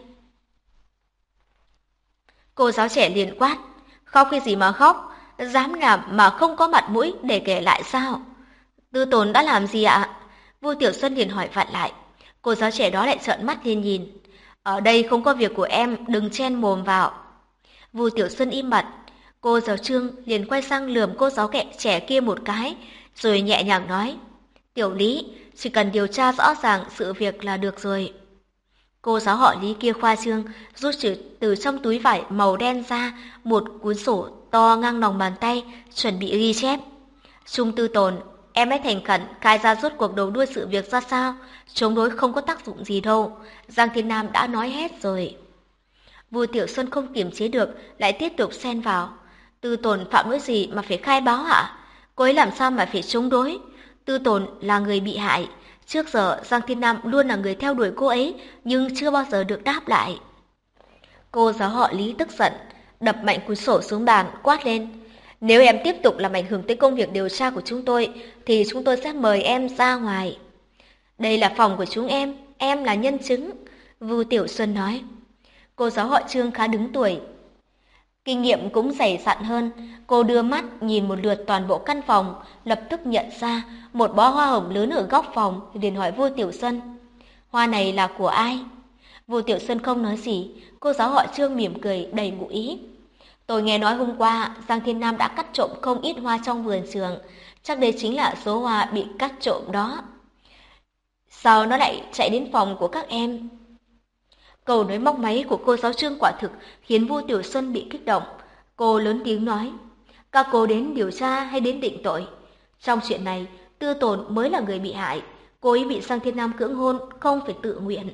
Cô giáo trẻ liền quát: "Khóc cái gì mà khóc, dám làm mà không có mặt mũi để kể lại sao?" "Tư Tồn đã làm gì ạ?" Vu Tiểu Xuân liền hỏi vặn lại. Cô giáo trẻ đó lại trợn mắt lên nhìn. "Ở đây không có việc của em, đừng chen mồm vào." Vu Tiểu Xuân im bặt. Cô giáo Trương liền quay sang lườm cô giáo trẻ kia một cái, rồi nhẹ nhàng nói: "Tiểu Lý, chỉ cần điều tra rõ ràng sự việc là được rồi." Cô giáo họ Lý kia khoa trương rút từ trong túi vải màu đen ra một cuốn sổ to ngang lòng bàn tay, chuẩn bị ghi chép. Trung Tư Tồn, em hãy thành khẩn khai ra rốt cuộc đầu đuôi sự việc ra sao, chống đối không có tác dụng gì đâu. Giang Thiên Nam đã nói hết rồi. Vu Tiểu Xuân không kiềm chế được, lại tiếp tục xen vào. Tư Tồn phạm lỗi gì mà phải khai báo hả? Cô ấy làm sao mà phải chống đối? Tư Tồn là người bị hại. Trước giờ Giang Thiên Nam luôn là người theo đuổi cô ấy, nhưng chưa bao giờ được đáp lại. Cô giáo họ Lý tức giận, đập mạnh cuốn sổ xuống bàn, quát lên. Nếu em tiếp tục làm ảnh hưởng tới công việc điều tra của chúng tôi, thì chúng tôi sẽ mời em ra ngoài. Đây là phòng của chúng em là nhân chứng, Vu Tiểu Xuân nói. Cô giáo họ Trương khá đứng tuổi, kinh nghiệm cũng dày dặn hơn. Cô đưa mắt nhìn một lượt toàn bộ căn phòng, lập tức nhận ra một bó hoa hồng lớn ở góc phòng, liền hỏi Vu Tiểu Xuân. Hoa này là của ai? Vu Tiểu Xuân không nói gì, cô giáo họ Trương mỉm cười đầy ngụ ý. Tôi nghe nói hôm qua Giang Thiên Nam đã cắt trộm không ít hoa trong vườn trường, chắc đây chính là số hoa bị cắt trộm đó. Sao nó lại chạy đến phòng của các em? Câu nói móc máy của cô giáo Trương quả thực khiến Vu Tiểu Xuân bị kích động. Cô lớn tiếng nói, các cô đến điều tra hay đến định tội? Trong chuyện này, Tư Tồn mới là người bị hại, cô ấy bị Giang Thiên Nam cưỡng hôn, không phải tự nguyện.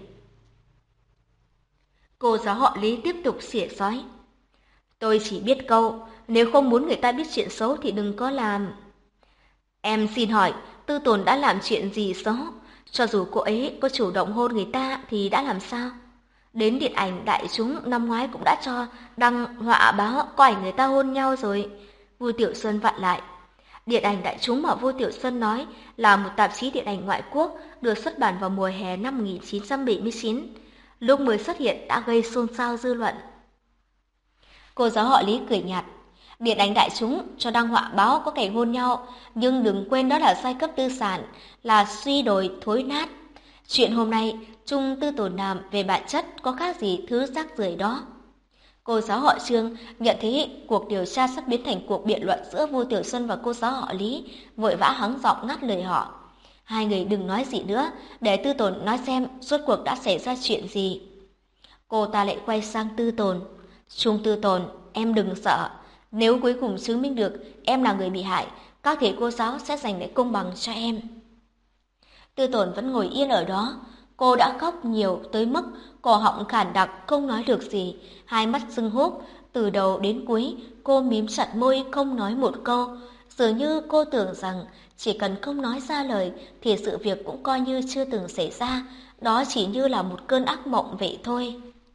Cô giáo họ Lý tiếp tục xỉa xói. Tôi chỉ biết câu, nếu không muốn người ta biết chuyện xấu thì đừng có làm. Em xin hỏi, Tư Tồn đã làm chuyện gì xấu? Cho dù cô ấy có chủ động hôn người ta thì đã làm sao? Đến điện ảnh đại chúng năm ngoái cũng đã cho đăng họa báo có ảnh người ta hôn nhau rồi. Vu Tiểu Xuân vặn lại. Điện ảnh đại chúng mà Vu Tiểu Xuân nói là một tạp chí điện ảnh ngoại quốc được xuất bản vào mùa hè năm 1979. Lúc mới xuất hiện đã gây xôn xao dư luận. Cô giáo họ Lý cười nhạt. Điện ảnh đại chúng cho đăng họa báo có cảnh hôn nhau, nhưng đừng quên đó là giai cấp tư sản, là suy đồi thối nát. Chuyện hôm nay, Trung Tư Tồn làm về bản chất có khác gì thứ rác rưởi đó. Cô giáo họ Trương nhận thấy cuộc điều tra sắp biến thành cuộc biện luận giữa Vu Tiểu Xuân và cô giáo họ Lý, vội vã hắng giọng ngắt lời họ. Hai người đừng nói gì nữa, để Tư Tồn nói xem rốt cuộc đã xảy ra chuyện gì. Cô ta lại quay sang Tư Tồn. Trung Tư Tồn, em đừng sợ. Nếu cuối cùng chứng minh được em là người bị hại, các thầy cô giáo sẽ giành lại công bằng cho em. Tư Tồn vẫn ngồi yên ở đó. Cô đã khóc nhiều tới mức cổ họng khản đặc không nói được gì, hai mắt sưng húp. Từ đầu đến cuối, cô mím chặt môi không nói một câu. Dường như cô tưởng rằng chỉ cần không nói ra lời thì sự việc cũng coi như chưa từng xảy ra. Đó chỉ như là một cơn ác mộng vậy thôi.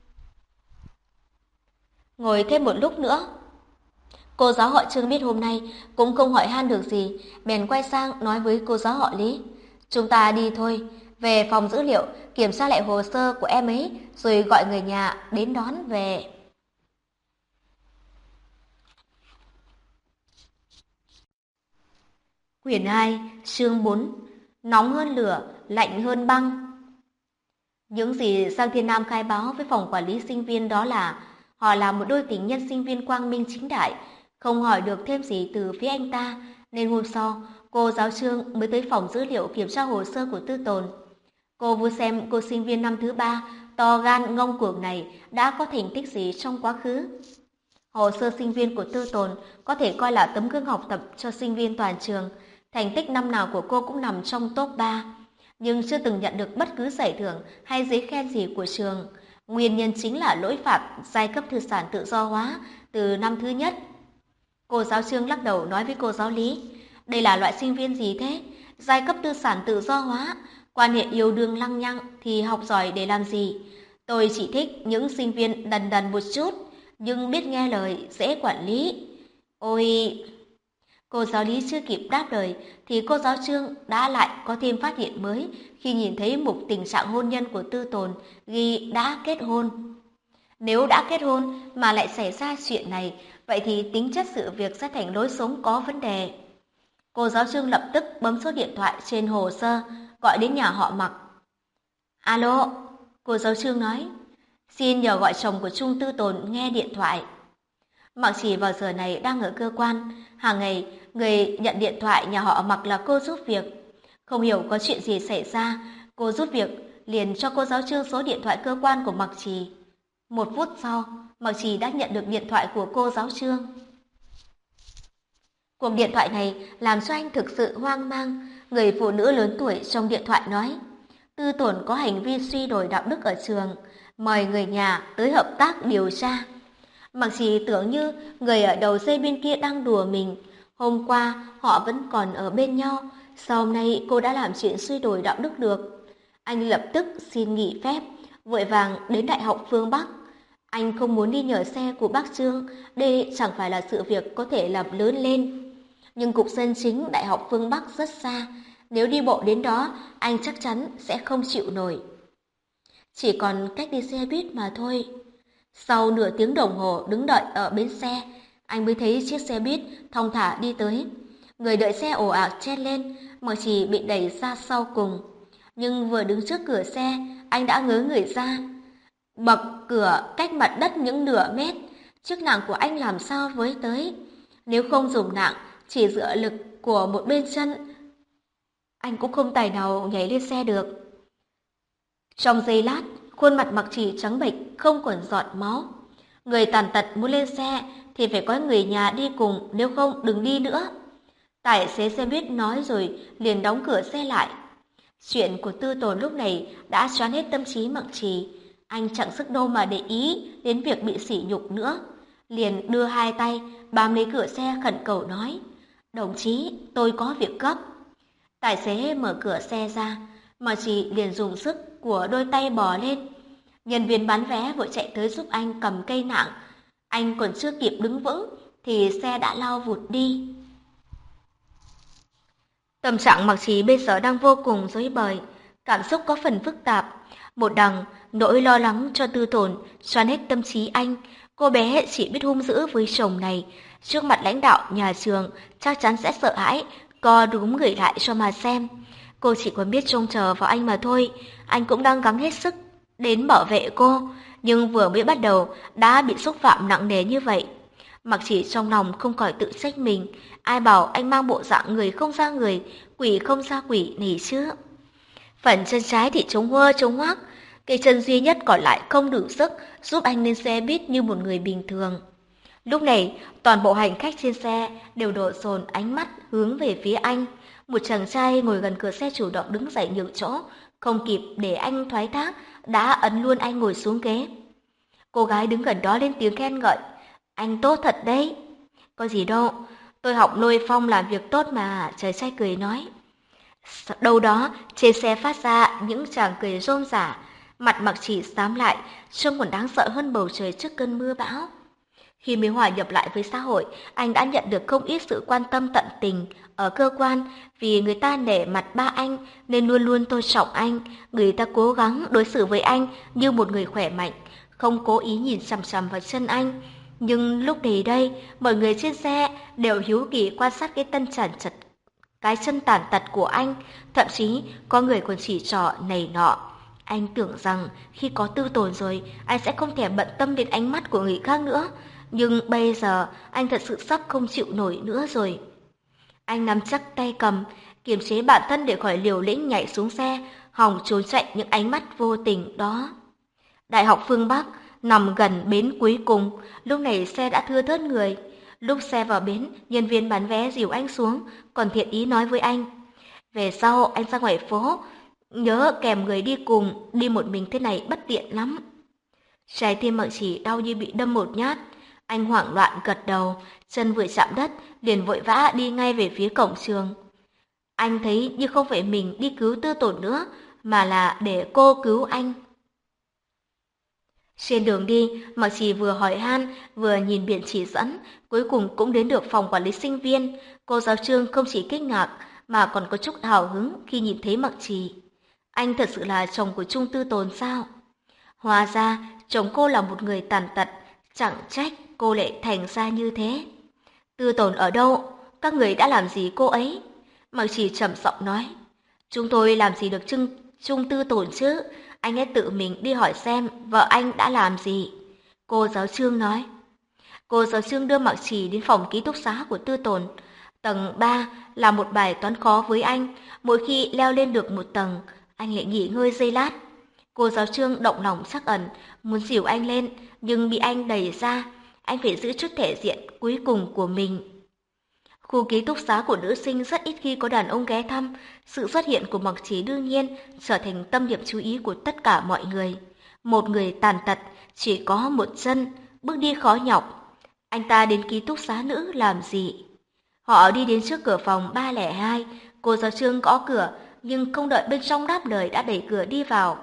Ngồi thêm một lúc nữa. Cô giáo họ Trương biết hôm nay cũng không hỏi han được gì, bèn quay sang nói với cô giáo họ Lý. Chúng ta đi thôi, về phòng dữ liệu, kiểm tra lại hồ sơ của em ấy, rồi gọi người nhà đến đón về. Quyển 2, chương 4. Nóng hơn lửa, lạnh hơn băng. Những gì Giang Thiên Nam khai báo với phòng quản lý sinh viên đó là họ là một đôi tình nhân sinh viên quang minh chính đại, không hỏi được thêm gì từ phía anh ta, nên hôm sau, cô giáo Trương mới tới phòng dữ liệu kiểm tra hồ sơ của Tư Tồn. Cô muốn xem cô sinh viên năm thứ 3 to gan ngông cuồng này đã có thành tích gì trong quá khứ. Hồ sơ sinh viên của Tư Tồn có thể coi là tấm gương học tập cho sinh viên toàn trường. Thành tích năm nào của cô cũng nằm trong top 3, nhưng chưa từng nhận được bất cứ giải thưởng hay giấy khen gì của trường. Nguyên nhân chính là lỗi phạm giai cấp tư sản tự do hóa từ năm thứ nhất. Cô giáo Trương lắc đầu nói với cô giáo Lý, đây là loại sinh viên gì thế? Giai cấp tư sản tự do hóa, quan hệ yêu đương lăng nhăng thì học giỏi để làm gì? Tôi chỉ thích những sinh viên đần đần một chút, nhưng biết nghe lời, dễ quản lý. Ôi... Cô giáo Lý chưa kịp đáp lời thì cô giáo Trương đã lại có thêm phát hiện mới khi nhìn thấy mục tình trạng hôn nhân của Tư Tồn ghi đã kết hôn. Nếu đã kết hôn mà lại xảy ra chuyện này, vậy thì tính chất sự việc sẽ thành lối sống có vấn đề. Cô giáo Trương lập tức bấm số điện thoại trên hồ sơ, gọi đến nhà họ Mặc. Alo, cô giáo Trương nói, xin nhờ gọi chồng của Trung Tư Tồn nghe điện thoại. Mặc Chỉ vào giờ này đang ở cơ quan, hàng ngày người nhận điện thoại nhà họ Mặc là cô giúp việc. Không hiểu có chuyện gì xảy ra, cô giúp việc liền cho cô giáo Trương số điện thoại cơ quan của Mặc Trì. Một phút sau, Mặc Trì đã nhận được điện thoại của cô giáo Trương. Cuộc điện thoại này làm cho anh thực sự hoang mang. Người phụ nữ lớn tuổi trong điện thoại nói, Tư Tồn có hành vi suy đồi đạo đức ở trường, mời người nhà tới hợp tác điều tra. Mặc chỉ tưởng như người ở đầu dây bên kia đang đùa mình. Hôm qua họ vẫn còn ở bên nhau, sao hôm nay cô đã làm chuyện suy đồi đạo đức được? Anh lập tức xin nghỉ phép, vội vàng đến Đại học phương Bắc. Anh không muốn đi nhờ xe của bác Trương, đây chẳng phải là sự việc có thể làm lớn lên. Nhưng cục dân chính Đại học phương Bắc rất xa, nếu đi bộ đến đó, anh chắc chắn sẽ không chịu nổi. Chỉ còn cách đi xe buýt mà thôi. Sau nửa tiếng đồng hồ đứng đợi ở bến xe, anh mới thấy chiếc xe buýt thong thả đi tới. Người đợi xe ồ ạt chen lên, mà chỉ bị đẩy ra sau cùng. Nhưng vừa đứng trước cửa xe, anh đã ngớ người ra. Bậc cửa cách mặt đất những nửa mét, chiếc nạng của anh làm sao với tới? Nếu không dùng nạng, chỉ dựa lực của một bên chân, anh cũng không tài nào nhảy lên xe được. Trong giây lát, khuôn mặt Mặc Chỉ trắng bệch, không còn giọt máu. Người tàn tật muốn lên xe thì phải có người nhà đi cùng, nếu không đừng đi nữa. Tài xế xe buýt nói rồi liền đóng cửa xe lại. Chuyện của Tư Tồn lúc này đã choán hết tâm trí Mặc Trì. Anh chẳng sức đâu mà để ý đến việc bị sỉ nhục nữa. Liền đưa hai tay bám lấy cửa xe khẩn cầu nói, đồng chí, tôi có việc gấp. Tài xế mở cửa xe ra, Mặc Trì liền dùng sức của đôi tay bò lên. Nhân viên bán vé vội chạy tới giúp anh cầm cây nạng. Anh còn chưa kịp đứng vững thì xe đã lao vụt đi. Tâm trạng Mặc Trì bây giờ đang vô cùng rối bời, cảm xúc có phần phức tạp. Một đằng, nỗi lo lắng cho Tư Tồn choán hết tâm trí anh. Cô bé chỉ biết hung dữ với chồng này. Trước mặt lãnh đạo nhà trường chắc chắn sẽ sợ hãi, co rúm người lại cho mà xem. Cô chỉ còn biết trông chờ vào anh mà thôi. Anh cũng đang gắng hết sức đến bảo vệ cô, nhưng vừa mới bắt đầu đã bị xúc phạm nặng nề như vậy. Mặc Chỉ trong lòng không khỏi tự trách mình, ai bảo anh mang bộ dạng người không ra người, quỷ không ra quỷ này chứ. Phần chân trái thì trống huơ trống hoác, cây chân duy nhất còn lại không đủ sức giúp anh lên xe buýt như một người bình thường. Lúc này, toàn bộ hành khách trên xe đều đổ dồn ánh mắt hướng về phía anh. Một chàng trai ngồi gần cửa xe chủ động đứng dậy nhường chỗ, không kịp để anh thoái thác, đã ấn luôn anh ngồi xuống ghế. Cô gái đứng gần đó lên tiếng khen ngợi, anh tốt thật đấy. Có gì đâu, tôi học Lôi Phong làm việc tốt mà, trời trai cười nói. Đâu đó, trên xe phát ra những tràng cười rôm rả, mặt Mặc Chỉ xám lại, trông còn đáng sợ hơn bầu trời trước cơn mưa bão. Khi mới hòa nhập lại với xã hội, anh đã nhận được không ít sự quan tâm tận tình ở cơ quan, vì người ta nể mặt ba anh nên luôn luôn tôn trọng anh, người ta cố gắng đối xử với anh như một người khỏe mạnh, không cố ý nhìn chằm chằm vào chân anh. Nhưng lúc này đây, mọi người trên xe đều hiếu kỳ quan sát cái chân tàn tật của anh, thậm chí có người còn chỉ trỏ này nọ. Anh tưởng rằng khi có Tư Tồn rồi, anh sẽ không thèm bận tâm đến ánh mắt của người khác nữa. Nhưng bây giờ, anh thật sự sắp không chịu nổi nữa rồi. Anh nắm chắc tay cầm, kiềm chế bản thân để khỏi liều lĩnh nhảy xuống xe, hòng trốn chạy những ánh mắt vô tình đó. Đại học phương Bắc nằm gần bến cuối cùng, lúc này xe đã thưa thớt người. Lúc xe vào bến, nhân viên bán vé dìu anh xuống, còn thiện ý nói với anh. Về sau, anh ra ngoài phố, nhớ kèm người đi cùng, đi một mình thế này bất tiện lắm. Trái tim Mặc Chỉ đau như bị đâm một nhát. Anh hoảng loạn gật đầu, chân vừa chạm đất, liền vội vã đi ngay về phía cổng trường. Anh thấy như không phải mình đi cứu Tư Tồn nữa, mà là để cô cứu anh. Trên đường đi, Mặc Chỉ vừa hỏi han, vừa nhìn biển chỉ dẫn, cuối cùng cũng đến được phòng quản lý sinh viên. Cô giáo Trương không chỉ kinh ngạc, mà còn có chút hào hứng khi nhìn thấy Mặc Chỉ. Anh thật sự là chồng của Trung Tư Tồn sao? Hóa ra, chồng cô là một người tàn tật, chẳng trách cô lại thành ra như thế. Tư Tồn ở đâu? Các người đã làm gì cô ấy? Mặc Chỉ trầm giọng nói. Chúng tôi làm gì được Trung Tư Tồn chứ? Anh hãy tự mình đi hỏi xem vợ anh đã làm gì. Cô giáo Trương nói. Cô giáo Trương đưa Mặc Chỉ đến phòng ký túc xá của Tư Tồn. Tầng 3 là một bài toán khó với anh. Mỗi khi leo lên được một tầng, anh lại nghỉ ngơi giây lát. Cô giáo Trương động lòng trắc ẩn, muốn dìu anh lên, nhưng bị anh đẩy ra. Anh phải giữ chút thể diện cuối cùng của mình. Khu ký túc xá của nữ sinh rất ít khi có đàn ông ghé thăm, sự xuất hiện của Mặc Trì đương nhiên trở thành tâm điểm chú ý của tất cả mọi người. Một người tàn tật, chỉ có một chân, bước đi khó nhọc. Anh ta đến ký túc xá nữ làm gì? Họ đi đến trước cửa phòng 302, cô giáo Trương gõ cửa, nhưng không đợi bên trong đáp lời đã đẩy cửa đi vào.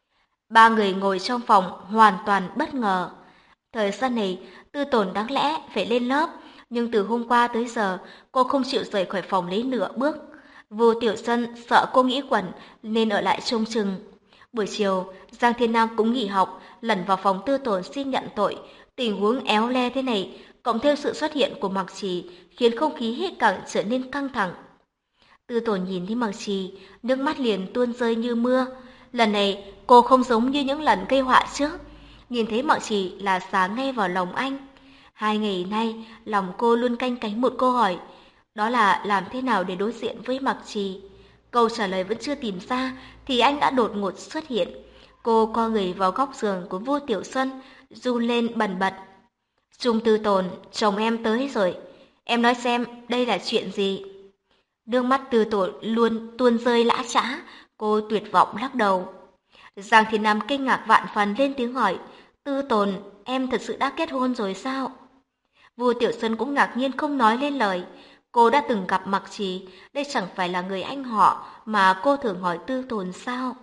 Ba người ngồi trong phòng hoàn toàn bất ngờ. Thời gian này, Tư Tồn đáng lẽ phải lên lớp, nhưng từ hôm qua tới giờ, cô không chịu rời khỏi phòng lấy nửa bước. Vô Tiểu Sân sợ cô nghĩ quẩn nên ở lại trông chừng. Buổi chiều, Giang Thiên Nam cũng nghỉ học, lẩn vào phòng Tư Tồn xin nhận tội. Tình huống éo le thế này, cộng thêm sự xuất hiện của Mạc Trì, khiến không khí hết càng trở nên căng thẳng. Tư Tồn nhìn thấy Mạc Trì, nước mắt liền tuôn rơi như mưa. Lần này, cô không giống như những lần gây họa trước. Nhìn thấy Mạc Trì là xá ngay vào lòng anh. 2 ngày nay, lòng cô luôn canh cánh một câu hỏi, đó là làm thế nào để đối diện với Mạc Trì. Câu trả lời vẫn chưa tìm ra, thì anh đã đột ngột xuất hiện. Cô co người vào góc giường của Vô Tiểu Xuân, run lên bần bật. Trung Tư Tồn, chồng em tới rồi. Em nói xem, đây là chuyện gì? Nước mắt Tư Tồn luôn tuôn rơi lã chã, cô tuyệt vọng lắc đầu. Giang Thiên Nam kinh ngạc vạn phần lên tiếng hỏi, Tư Tồn, em thật sự đã kết hôn rồi sao? Vu Tiểu Xuân cũng ngạc nhiên không nói lên lời. Cô đã từng gặp Mạc Trì, đây chẳng phải là người anh họ mà cô thường hỏi Tư Tồn sao?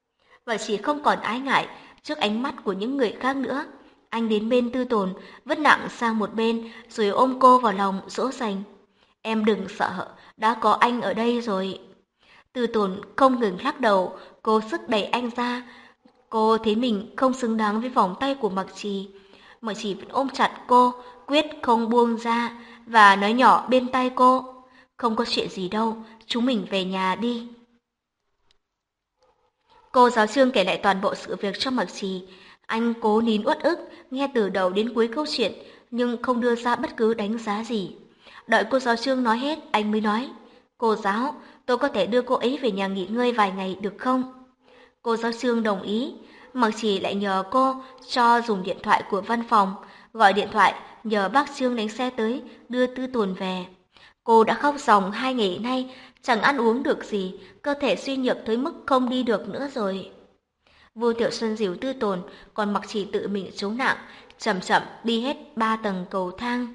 Và chỉ không còn ái ngại trước ánh mắt của những người khác nữa. Anh đến bên Tư Tồn, vứt nặng sang một bên rồi ôm cô vào lòng dỗ dành. Em đừng sợ, đã có anh ở đây rồi. Tư Tồn không ngừng lắc đầu, cô sức đẩy anh ra. Cô thấy mình không xứng đáng với vòng tay của Mạc Trì. Mạc Trì vẫn ôm chặt cô, quyết không buông ra và nói nhỏ bên tai cô. Không có chuyện gì đâu, chúng mình về nhà đi. Cô giáo Trương kể lại toàn bộ sự việc cho Mạc Trì. Anh cố nín uất ức, nghe từ đầu đến cuối câu chuyện, nhưng không đưa ra bất cứ đánh giá gì. Đợi cô giáo Trương nói hết, anh mới nói, cô giáo, tôi có thể đưa cô ấy về nhà nghỉ ngơi vài ngày được không? Cô giáo Trương đồng ý. Mạc Trì lại nhờ cô cho dùng điện thoại của văn phòng, gọi điện thoại nhờ bác Trương đánh xe tới đưa Tư Tồn về. Cô đã khóc ròng 2 ngày nay, chẳng ăn uống được gì, cơ thể suy nhược tới mức không đi được nữa rồi. Vu Tiểu Xuân dìu Tư Tồn, còn Mạc Trì tự mình chống nặng, chậm chậm đi hết 3 tầng cầu thang.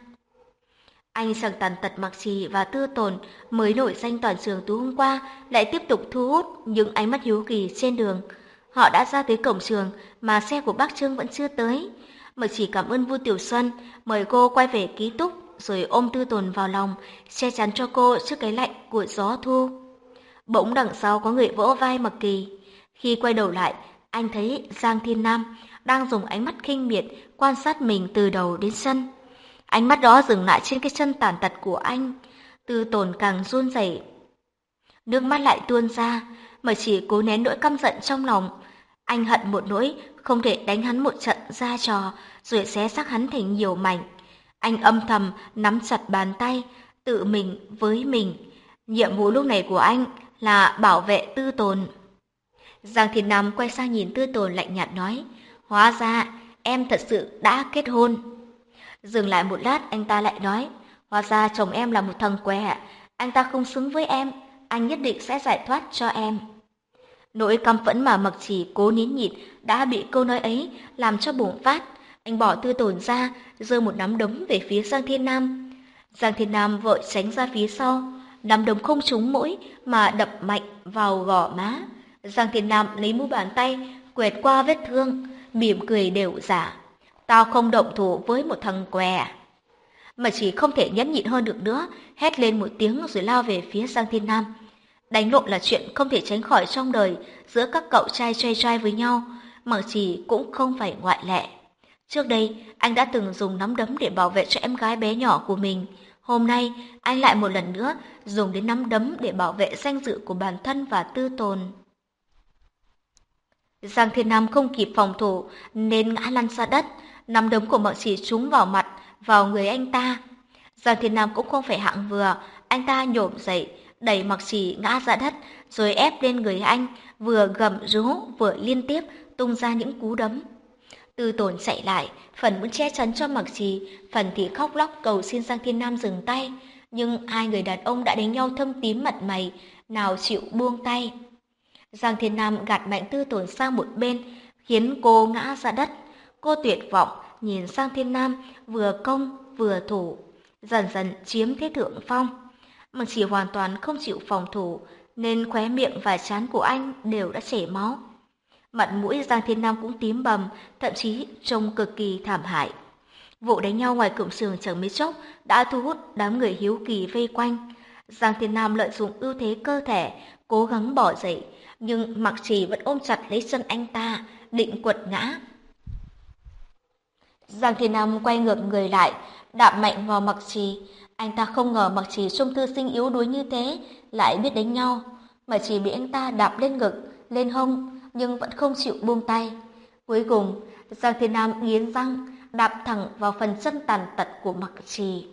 Anh sằng tàn tật Mạc Trì và Tư Tồn mới nổi danh toàn trường từ hôm qua lại tiếp tục thu hút những ánh mắt hiếu kỳ trên đường. Họ đã ra tới cổng trường mà xe của bác Trương vẫn chưa tới. Mạc Trì cảm ơn Vu Tiểu Xuân, mời cô quay về ký túc rồi ôm Tư Tồn vào lòng, che chắn cho cô trước cái lạnh của gió thu. Bỗng đằng sau có người vỗ vai Mạc Kỳ. Khi quay đầu lại, anh thấy Giang Thiên Nam đang dùng ánh mắt khinh miệt quan sát mình từ đầu đến chân. Ánh mắt đó dừng lại trên cái chân tàn tật của anh. Tư Tồn càng run rẩy, nước mắt lại tuôn ra, mà chỉ cố nén nỗi căm giận trong lòng. Anh hận một nỗi không thể đánh hắn một trận ra trò, rồi xé xác hắn thành nhiều mảnh. Anh âm thầm nắm chặt bàn tay, tự mình với mình. Nhiệm vụ lúc này của anh là bảo vệ Tư Tồn. Giang Thiên Nam quay sang nhìn Tư Tồn lạnh nhạt nói, hóa ra em thật sự đã kết hôn. Dừng lại một lát, anh ta lại nói, hóa ra chồng em là một thằng què, anh ta không xứng với em, anh nhất định sẽ giải thoát cho em. Nỗi căm phẫn mà Mạc Trì cố nín nhịn đã bị câu nói ấy làm cho bùng phát. Anh bỏ Tư Tồn ra, giơ một nắm đấm về phía Giang Thiên Nam. Giang Thiên Nam vội tránh ra phía sau, nắm đấm không trúng mũi mà đập mạnh vào gò má. Giang Thiên Nam lấy mu bàn tay quẹt qua vết thương, mỉm cười đều giả. Tao không động thủ với một thằng què. Mà chỉ không thể nhẫn nhịn hơn được nữa, hét lên một tiếng rồi lao về phía Giang Thiên Nam. Đánh lộn là chuyện không thể tránh khỏi trong đời giữa các cậu trai trai trai với nhau, Mạc Trì cũng không phải ngoại lệ. Trước đây, anh đã từng dùng nắm đấm để bảo vệ cho em gái bé nhỏ của mình. Hôm nay, anh lại một lần nữa dùng đến nắm đấm để bảo vệ danh dự của bản thân và Tư Tồn. Giang Thiên Nam không kịp phòng thủ nên ngã lăn ra đất, nắm đấm của Mạc Trì trúng vào mặt, vào người anh ta. Giang Thiên Nam cũng không phải hạng vừa, anh ta nhổm dậy, đẩy Mạc Trì ngã ra đất, rồi ép lên người anh, vừa gầm rú vừa liên tiếp tung ra những cú đấm. Tư Tồn chạy lại, phần muốn che chắn cho Mạc Trì, phần thì khóc lóc cầu xin Giang Thiên Nam dừng tay, Nhưng hai người đàn ông đã đánh nhau thâm tím mặt mày, nào chịu buông tay. Giang Thiên Nam gạt mạnh Tư Tồn sang một bên, khiến cô ngã ra đất. Cô tuyệt vọng nhìn Giang Thiên Nam vừa công vừa thủ, dần dần chiếm thế thượng phong. Mà chỉ hoàn toàn không chịu phòng thủ, nên khóe miệng và trán của anh đều đã chảy máu. Mặt mũi Giang Thiên Nam cũng tím bầm, thậm chí trông cực kỳ thảm hại. Vụ đánh nhau ngoài cổng trường chẳng mấy chốc đã thu hút đám người hiếu kỳ vây quanh. Giang Thiên Nam lợi dụng ưu thế cơ thể, cố gắng bỏ dậy, nhưng Mặc Trì vẫn ôm chặt lấy chân anh ta, định quật ngã. Giang Thiên Nam quay ngược người lại, đạp mạnh vào Mặc Trì. Anh ta không ngờ Mặc Trì trông thư sinh yếu đuối như thế, lại biết đánh nhau. Mặc Trì bị anh ta đạp lên ngực, lên hông, nhưng vẫn không chịu buông tay. Cuối cùng, Giang Thiên Nam nghiến răng, đạp thẳng vào phần chân tàn tật của Mặc Trì.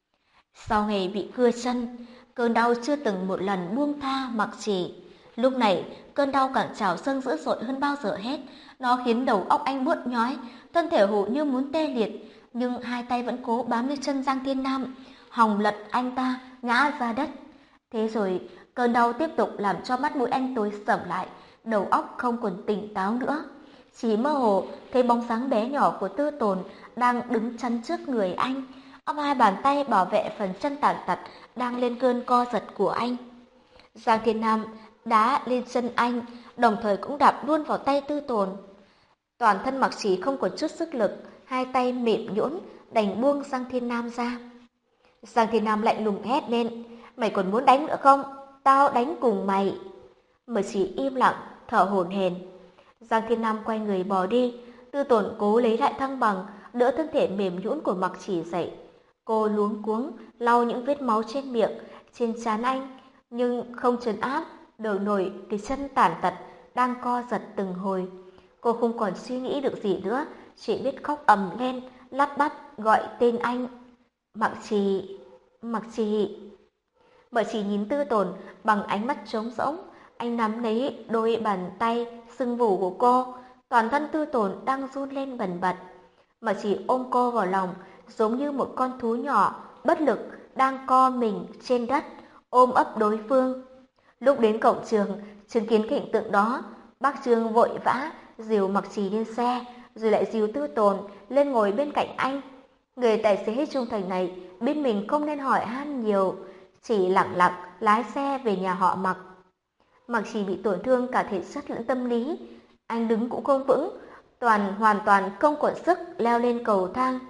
Sau ngày bị cưa chân, cơn đau chưa từng một lần buông tha Mặc Trì. Lúc này, cơn đau càng trào dâng dữ dội hơn bao giờ hết. Nó khiến đầu óc anh buốt nhói, thân thể hụ như muốn tê liệt, nhưng hai tay vẫn cố bám lấy chân Giang Thiên Nam, hòng lật anh ta ngã ra đất. Thế rồi, cơn đau tiếp tục làm cho mắt mũi anh tối sầm lại, đầu óc không còn tỉnh táo nữa. Chỉ mơ hồ thấy bóng dáng bé nhỏ của Tư Tồn đang đứng chắn trước người anh. Ông hai bàn tay bảo vệ phần chân tàn tật đang lên cơn co giật của anh. Giang Thiên Nam đá lên chân anh, đồng thời cũng đạp luôn vào tay Tư Tồn. Toàn thân Mặc Trì không còn chút sức lực, hai tay mềm nhũn, đành buông Giang Thiên Nam ra. Giang Thiên Nam lạnh lùng hét lên, mày còn muốn đánh nữa không? Tao đánh cùng mày. Mặc Trì im lặng, thở hổn hển. Giang Thiên Nam quay người bỏ đi, Tư Tồn cố lấy lại thăng bằng, đỡ thân thể mềm nhũn của Mặc Trì dậy. Cô luống cuống lau những vết máu trên miệng, trên trán anh, nhưng không trấn áp được nổi cái chân tàn tật đang co giật từng hồi. Cô không còn suy nghĩ được gì nữa, chỉ biết khóc ầm lên, lắp bắp gọi tên anh. Mặc Trì, Mặc Trì. Mặc Trì nhìn Tư Tồn bằng ánh mắt trống rỗng, anh nắm lấy đôi bàn tay sưng vù của cô, toàn thân Tư Tồn đang run lên bần bật. Mặc Trì ôm cô vào lòng, giống như một con thú nhỏ bất lực đang co mình trên đất, ôm ấp đối phương. Lúc đến cổng trường, chứng kiến cảnh tượng đó, bác Trương vội vã dìu Mặc Trì lên xe, rồi lại dìu Tư Tồn lên ngồi bên cạnh anh. Người tài xế trung thành này biết mình không nên hỏi han nhiều, chỉ lặng lặng lái xe về nhà họ Mặc. Mặc Trì bị tổn thương cả thể chất lẫn tâm lý, anh đứng cũng không vững, hoàn toàn không còn sức leo lên cầu thang.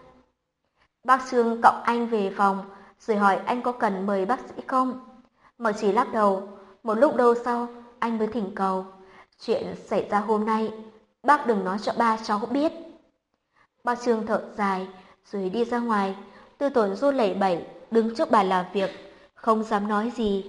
Bác Trương cõng anh về phòng, rồi hỏi anh có cần mời bác sĩ không. Mặc Trì lắc đầu. Một lúc lâu sau, anh mới thỉnh cầu, chuyện xảy ra hôm nay, bác đừng nói cho ba cháu biết. Bác Trương thở dài, rồi đi ra ngoài. Tư Tồn run lẩy bẩy, đứng trước bàn làm việc, không dám nói gì.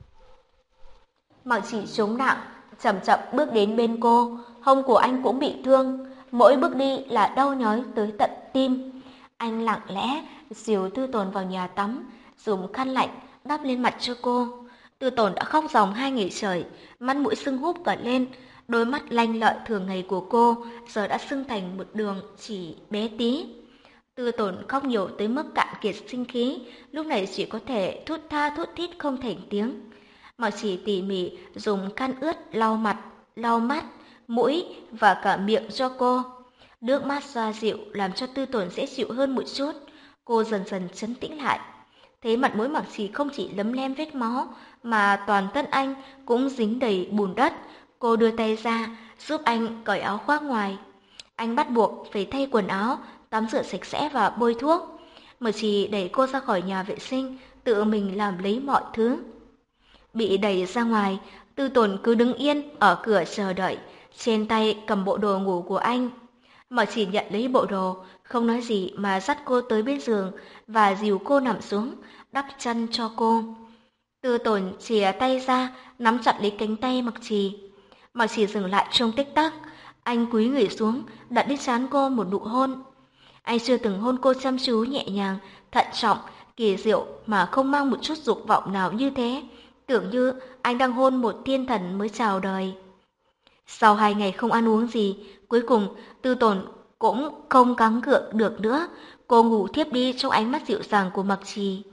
Mặc Trì chống nặng, chậm chậm bước đến bên cô, hông của anh cũng bị thương, mỗi bước đi là đau nhói tới tận tim. Anh lặng lẽ dìu Tư Tồn vào nhà tắm, dùng khăn lạnh đắp lên mặt cho cô. Tư Tồn đã khóc ròng 2 ngày trời, mắt mũi sưng húp cả lên, đôi mắt lanh lợi thường ngày của cô giờ đã sưng thành một đường chỉ bé tí. Tư Tồn khóc nhiều tới mức cạn kiệt sinh khí, lúc này chỉ có thể thút tha thút thít không thành tiếng. Mặc Trì tỉ mỉ dùng khăn ướt lau mặt, lau mắt, mũi và cả miệng cho cô. Nước mắt xoa dịu làm cho Tư Tồn dễ chịu hơn một chút. Cô dần dần trấn tĩnh lại. Thấy mặt mũi Mặc Trì không chỉ lấm lem vết máu, mà toàn thân anh cũng dính đầy bùn đất. Cô đưa tay ra, giúp anh cởi áo khoác ngoài. Anh bắt buộc phải thay quần áo, tắm rửa sạch sẽ và bôi thuốc. Mặc Trì đẩy cô ra khỏi nhà vệ sinh, tự mình làm lấy mọi thứ. Bị đẩy ra ngoài, Tư Tồn cứ đứng yên ở cửa chờ đợi, trên tay cầm bộ đồ ngủ của anh. Mặc Trì nhận lấy bộ đồ, không nói gì mà dắt cô tới bên giường và dìu cô nằm xuống, đắp chăn cho cô. Tư Tồn chìa tay ra, nắm chặt lấy cánh tay Mặc Trì. Mặc Trì dừng lại trong tích tắc, anh cúi người xuống, đặt lên trán cô một nụ hôn. Anh chưa từng hôn cô chăm chú nhẹ nhàng, thận trọng, kỳ diệu mà không mang một chút dục vọng nào như thế. Tưởng như anh đang hôn một thiên thần mới chào đời. Sau 2 ngày không ăn uống gì, cuối cùng Tư Tồn cũng không gắng gượng được nữa. Cô ngủ thiếp đi trong ánh mắt dịu dàng của Mặc Trì.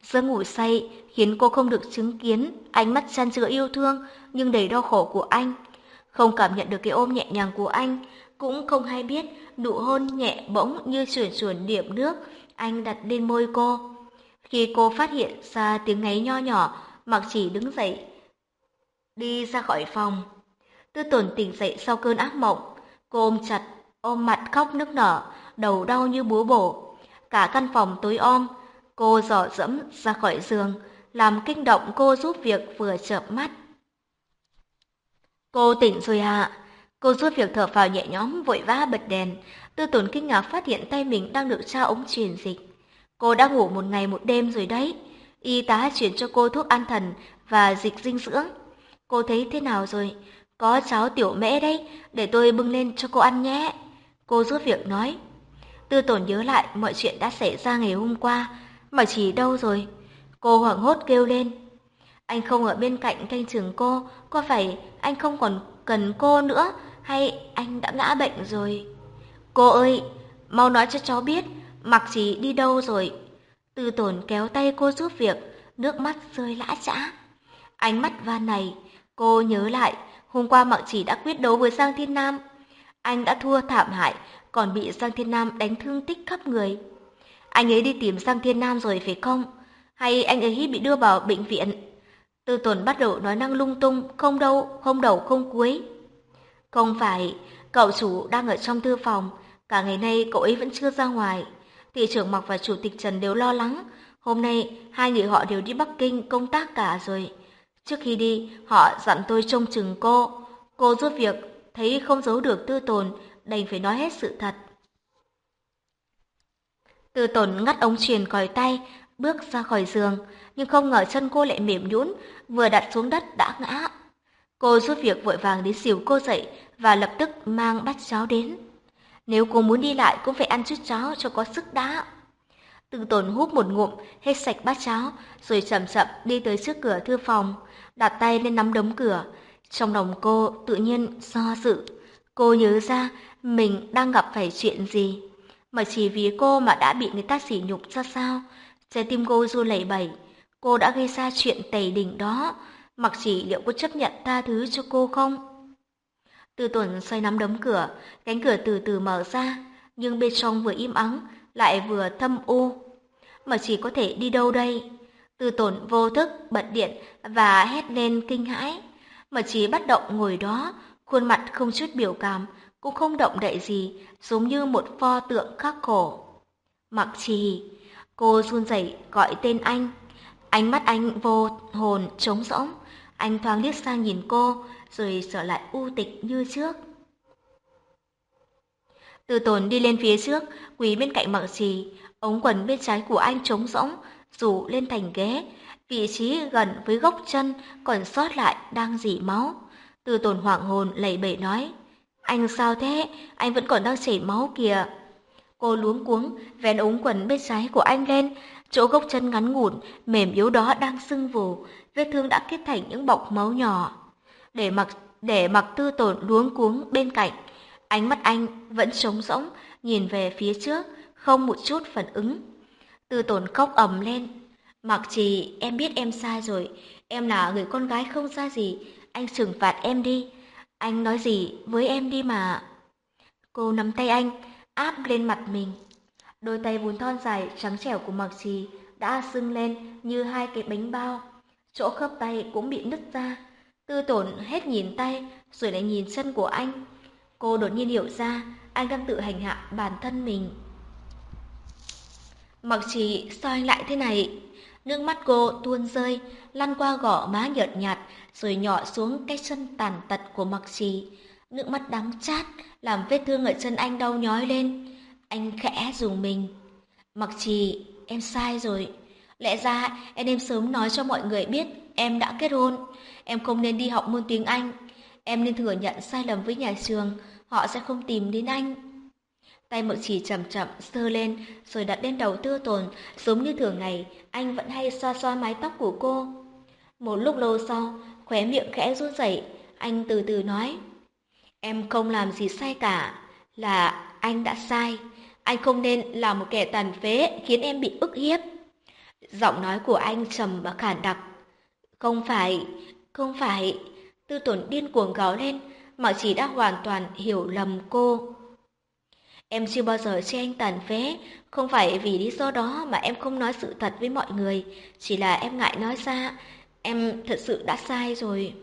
Giấc ngủ say khiến cô không được chứng kiến ánh mắt chan chứa yêu thương nhưng đầy đau khổ của anh, không cảm nhận được cái ôm nhẹ nhàng của anh, cũng không hay biết nụ hôn nhẹ bỗng như chuồn chuồn điểm nước anh đặt lên môi cô. Khi cô phát hiện ra tiếng ngáy nho nhỏ, Mặc Chỉ đứng dậy, đi ra khỏi phòng. Tư Tồn tỉnh dậy sau cơn ác mộng, cô ôm chặt, ôm mặt khóc nức nở, đầu đau như búa bổ. Cả căn phòng tối om, cô dò dẫm ra khỏi giường, làm kinh động cô giúp việc vừa chợp mắt. Cô tỉnh rồi ạ. Cô giúp việc thở phào nhẹ nhõm vội vã bật đèn. Tư Tồn kinh ngạc phát hiện tay mình đang được tra ống truyền dịch. Cô đã ngủ một ngày một đêm rồi đấy. Y tá chuyển cho cô thuốc an thần và dịch dinh dưỡng. Cô thấy thế nào rồi? Có cháo tiểu mễ đấy, để tôi bưng lên cho cô ăn nhé. Cô giúp việc nói. Tư Tồn nhớ lại mọi chuyện đã xảy ra ngày hôm qua. Mà chỉ đâu rồi? Cô hoảng hốt kêu lên. Anh không ở bên cạnh canh chừng cô, có phải anh không còn cần cô nữa hay anh đã ngã bệnh rồi? Cô ơi, mau nói cho cháu biết, Mặc Chỉ đi đâu rồi? Tư Tồn kéo tay cô giúp việc, nước mắt rơi lã chã. Ánh mắt van này, cô nhớ lại, hôm qua Mặc Chỉ đã quyết đấu với Giang Thiên Nam. Anh đã thua thảm hại, còn bị Giang Thiên Nam đánh thương tích khắp người. Anh ấy đi tìm Giang Thiên Nam rồi phải không? Hay anh ấy bị đưa vào bệnh viện? Tư Tồn bắt đầu nói năng lung tung, không đầu không cuối. Không phải, cậu chủ đang ở trong thư phòng, cả ngày nay cậu ấy vẫn chưa ra ngoài. Thị trưởng Mặc và chủ tịch Trần đều lo lắng, hôm nay hai người họ đều đi Bắc Kinh công tác cả rồi. Trước khi đi, họ dặn tôi trông chừng cô. Cô giúp việc, thấy không giấu được Tư Tồn, đành phải nói hết sự thật. Tư Tồn ngắt ống truyền còi tay, bước ra khỏi giường, nhưng không ngờ chân cô lại mềm nhũn, vừa đặt xuống đất đã ngã. Cô giúp việc vội vàng đến xỉu cô dậy và lập tức mang bát cháo đến. Nếu cô muốn đi lại cũng phải ăn chút cháo cho có sức đã. Tư Tồn húp một ngụm, hết sạch bát cháo, rồi chậm chậm đi tới trước cửa thư phòng, đặt tay lên nắm đấm cửa. Trong lòng cô tự nhiên do dự. Cô nhớ ra mình đang gặp phải chuyện gì. Mà chỉ vì cô mà đã bị người ta sỉ nhục ra sao? Trái tim cô run lẩy bẩy. Cô đã gây ra chuyện tày đình đó. Mặc Chỉ liệu có chấp nhận tha thứ cho cô không? Tư Tồn xoay nắm đấm cửa, cánh cửa từ từ mở ra, nhưng bên trong vừa im ắng, lại vừa thâm u. Mà chỉ có thể đi đâu đây? Tư Tồn vô thức bật điện và hét lên kinh hãi. Mà chỉ bắt động ngồi đó, khuôn mặt không chút biểu cảm, cũng không động đậy gì, giống như một pho tượng khắc khổ. Mặc Trì, cô run rẩy gọi tên anh. Ánh mắt anh vô hồn trống rỗng, anh thoáng liếc sang nhìn cô, rồi trở lại u tịch như trước. Từ Tốn đi lên phía trước, quỳ bên cạnh Mặc Trì, ống quần bên trái của anh trống rỗng, rủ lên thành ghế, vị trí gần với gốc chân còn sót lại đang rỉ máu. Từ Tốn hoảng hồn lẩy bẩy nói, anh sao thế, anh vẫn còn đang chảy máu kìa. Cô luống cuống vén ống quần bên trái của anh lên, chỗ gốc chân ngắn ngủn, mềm yếu đó đang sưng vù, vết thương đã kết thành những bọng máu nhỏ. Để mặc Tư Tổn luống cuống bên cạnh, ánh mắt anh vẫn trống rỗng, nhìn về phía trước, không một chút phản ứng. Tư Tổn khóc ầm lên. Mặc Trì, em biết em sai rồi, em là người con gái không ra gì, anh trừng phạt em đi. Anh nói gì với em đi mà. Cô nắm tay anh, áp lên mặt mình. Đôi tay vốn thon dài trắng trẻo của Mặc Trì đã sưng lên như hai cái bánh bao. Chỗ khớp tay cũng bị nứt ra. Tư Tổn hết nhìn tay rồi lại nhìn chân của anh. Cô đột nhiên hiểu ra anh đang tự hành hạ bản thân mình. Mặc Trì, sao anh lại thế này? Nước mắt cô tuôn rơi, lăn qua gò má nhợt nhạt rồi nhỏ xuống cái chân tàn tật của Mặc Trì. Nước mắt đắng chát làm vết thương ở chân anh đau nhói lên. Anh khẽ rùng mình. Mặc Trì, em sai rồi. Lẽ ra em nên sớm nói cho mọi người biết em đã kết hôn. Em không nên đi học môn tiếng Anh. Em nên thừa nhận sai lầm với nhà trường, họ sẽ không tìm đến anh. Tay Mặc Trì chậm chậm sơ lên rồi đặt lên đầu Tư Tồn, giống như thường ngày anh vẫn hay xoa xoa mái tóc của cô. Một lúc lâu sau, khóe miệng khẽ run rẩy, anh từ từ nói: em không làm gì sai cả, là anh đã sai. Anh không nên là một kẻ tàn phế khiến em bị ức hiếp. Giọng nói của anh trầm và khàn đặc. Không phải, không phải. Tư Tồn điên cuồng gào lên, Mạc Chỉ đã hoàn toàn hiểu lầm cô. Em chưa bao giờ chê anh tàn phế, không phải vì lý do đó mà em không nói sự thật với mọi người, chỉ là em ngại nói ra, em thật sự đã sai rồi.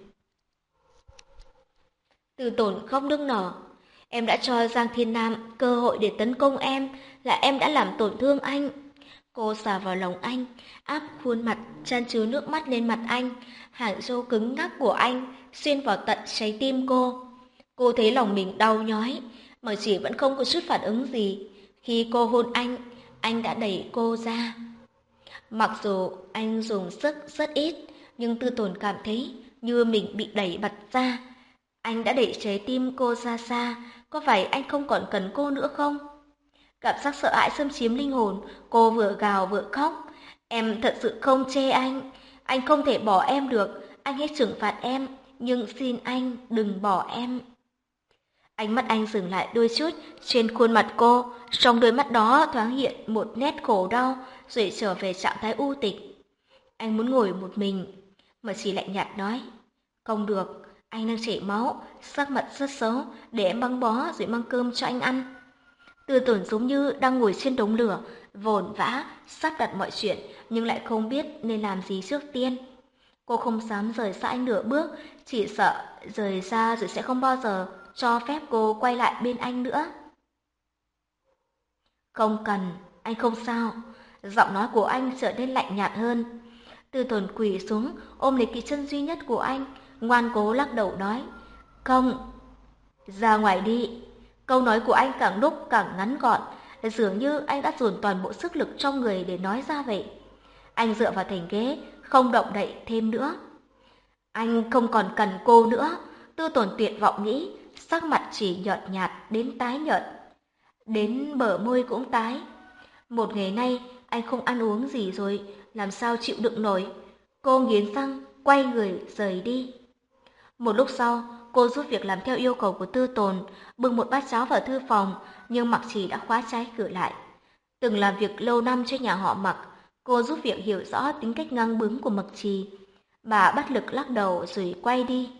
Tư Tồn khóc nức nở. Em đã cho Giang Thiên Nam cơ hội để tấn công em, là em đã làm tổn thương anh. Cô xà vào lòng anh, áp khuôn mặt chan chứa nước mắt lên mặt anh, hàng râu cứng ngắc của anh xuyên vào tận trái tim cô. Cô thấy lòng mình đau nhói, mà chỉ vẫn không có chút phản ứng gì. Khi cô hôn anh đã đẩy cô ra. Mặc dù anh dùng sức rất ít, nhưng Tư Tồn cảm thấy như mình bị đẩy bật ra. Anh đã đẩy trái tim cô ra xa, có phải anh không còn cần cô nữa không? Cảm giác sợ hãi xâm chiếm linh hồn, cô vừa gào vừa khóc. Em thật sự không chê anh không thể bỏ em được, anh hãy trừng phạt em, nhưng xin anh đừng bỏ em. Ánh mắt anh dừng lại đôi chút trên khuôn mặt cô, trong đôi mắt đó thoáng hiện một nét khổ đau, rồi trở về trạng thái u tịch. Anh muốn ngồi một mình, mà chỉ lạnh nhạt nói, không được, anh đang chảy máu, sắc mặt rất xấu, để em băng bó rồi mang cơm cho anh ăn. Tư Tồn giống như đang ngồi trên đống lửa, vồn vã, sắp đặt mọi chuyện, nhưng lại không biết nên làm gì trước tiên. Cô không dám rời xa anh nửa bước, chỉ sợ rời xa rồi sẽ không bao giờ cho phép cô quay lại bên anh nữa. Không cần, anh không sao. Giọng nói của anh trở nên lạnh nhạt hơn. Tư Tồn quỳ xuống, ôm lấy cái chân duy nhất của anh, ngoan cố lắc đầu nói, không, ra ngoài đi. Câu nói của anh càng lúc càng ngắn gọn, dường như anh đã dồn toàn bộ sức lực trong người để nói ra vậy. Anh dựa vào thành ghế, không động đậy thêm nữa. Anh không còn cần cô nữa, Tư Tồn tuyệt vọng nghĩ, sắc mặt chỉ nhợt nhạt đến tái nhợt. Đến bờ môi cũng tái. Một ngày nay, anh không ăn uống gì rồi, làm sao chịu đựng nổi. Cô nghiến răng, quay người rời đi. Một lúc sau, cô giúp việc làm theo yêu cầu của Tư Tồn, bưng một bát cháo vào thư phòng, nhưng Mạc Chỉ đã khóa trái cửa lại. Từng làm việc lâu năm cho nhà họ Mạc, cô giúp việc hiểu rõ tính cách ngang bướng của Mạc Trì. Bà bất lực lắc đầu rồi quay đi.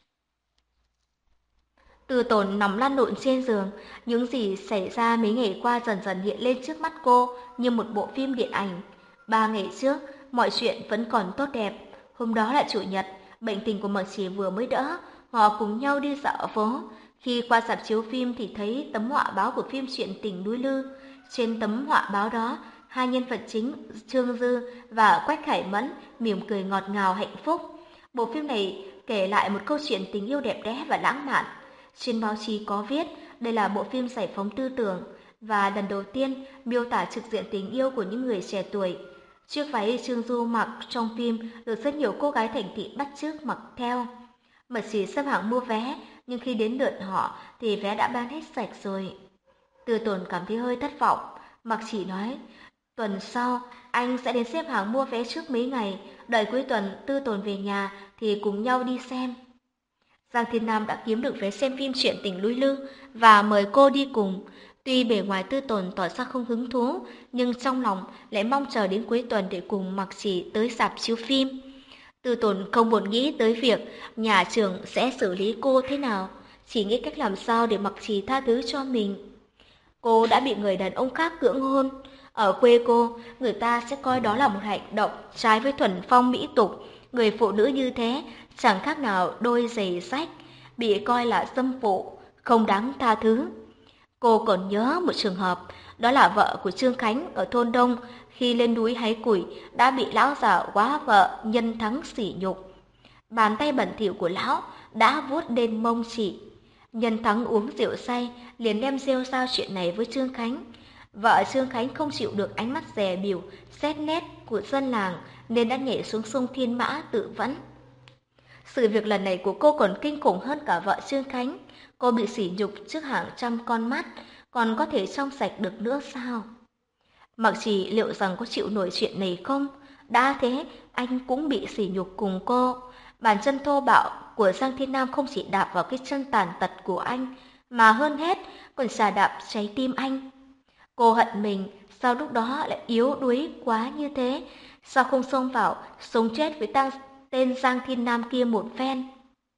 Tư Tồn nằm lăn lộn trên giường, những gì xảy ra mấy ngày qua dần dần hiện lên trước mắt cô như một bộ phim điện ảnh. 3 ngày trước, mọi chuyện vẫn còn tốt đẹp. Hôm đó là Chủ nhật, bệnh tình của Mạc Chỉ vừa mới đỡ, họ cùng nhau đi dạo phố. Khi qua rạp chiếu phim thì thấy tấm họa báo của phim Chuyện tình núi Lư. Trên tấm họa báo đó, hai nhân vật chính Trương Dư và Quách Khải Mẫn mỉm cười ngọt ngào hạnh phúc. Bộ phim này kể lại một câu chuyện tình yêu đẹp đẽ và lãng mạn. Trên báo chí có viết đây là bộ phim giải phóng tư tưởng và lần đầu tiên miêu tả trực diện tình yêu của những người trẻ tuổi. Chiếc váy Trương Du mặc trong phim được rất nhiều cô gái thành thị bắt chước mặc theo. Mật chỉ xếp hàng mua vé, nhưng khi đến lượt họ thì vé đã bán hết sạch rồi. Tư Tồn cảm thấy hơi thất vọng. Mạc Chỉ nói, tuần sau anh sẽ đến xếp hàng mua vé trước mấy ngày, đợi cuối tuần Tư Tồn về nhà thì cùng nhau đi xem. Giang Thiên Nam đã kiếm được vé xem phim Chuyện tình núi Lư và mời cô đi cùng. Tuy bề ngoài Tư Tồn tỏ ra không hứng thú, nhưng trong lòng lại mong chờ đến cuối tuần để cùng Mạc Chỉ tới rạp chiếu phim. Tư Tồn không buồn nghĩ tới việc nhà trường sẽ xử lý cô thế nào, chỉ nghĩ cách làm sao để Mạc Chỉ tha thứ cho mình. Cô đã bị người đàn ông khác cưỡng hôn. Ở quê cô, người ta sẽ coi đó là một hành động trái với thuần phong mỹ tục. Người phụ nữ như thế chẳng khác nào đôi giày rách, bị coi là dâm phụ, không đáng tha thứ. Cô còn nhớ một trường hợp, đó là vợ của Trương Khánh ở thôn Đông, khi lên núi hái củi đã bị lão già quá vợ Nhân Thắng sỉ nhục. Bàn tay bẩn thỉu của lão đã vuốt lên mông chị. Nhân Thắng uống rượu say, liền đem rêu rao chuyện này với Trương Khánh. Vợ Trương Khánh không chịu được ánh mắt dè bỉu, xét nét của dân làng, nên đã nhảy xuống sông Thiên Mã tự vẫn. Sự việc lần này của cô còn kinh khủng hơn cả vợ Trương Khánh. Cô bị sỉ nhục trước hàng trăm con mắt, còn có thể trong sạch được nữa sao? Mặc chỉ liệu rằng có chịu nổi chuyện này không? Đã thế, anh cũng bị sỉ nhục cùng cô. Bàn chân thô bạo của Giang Thiên Nam không chỉ đạp vào cái chân tàn tật của anh, mà hơn hết còn chà đạp trái tim anh. Cô hận mình, sao lúc đó lại yếu đuối quá như thế? Sao không xông vào, sống chết với tên Giang Thiên Nam kia một phen?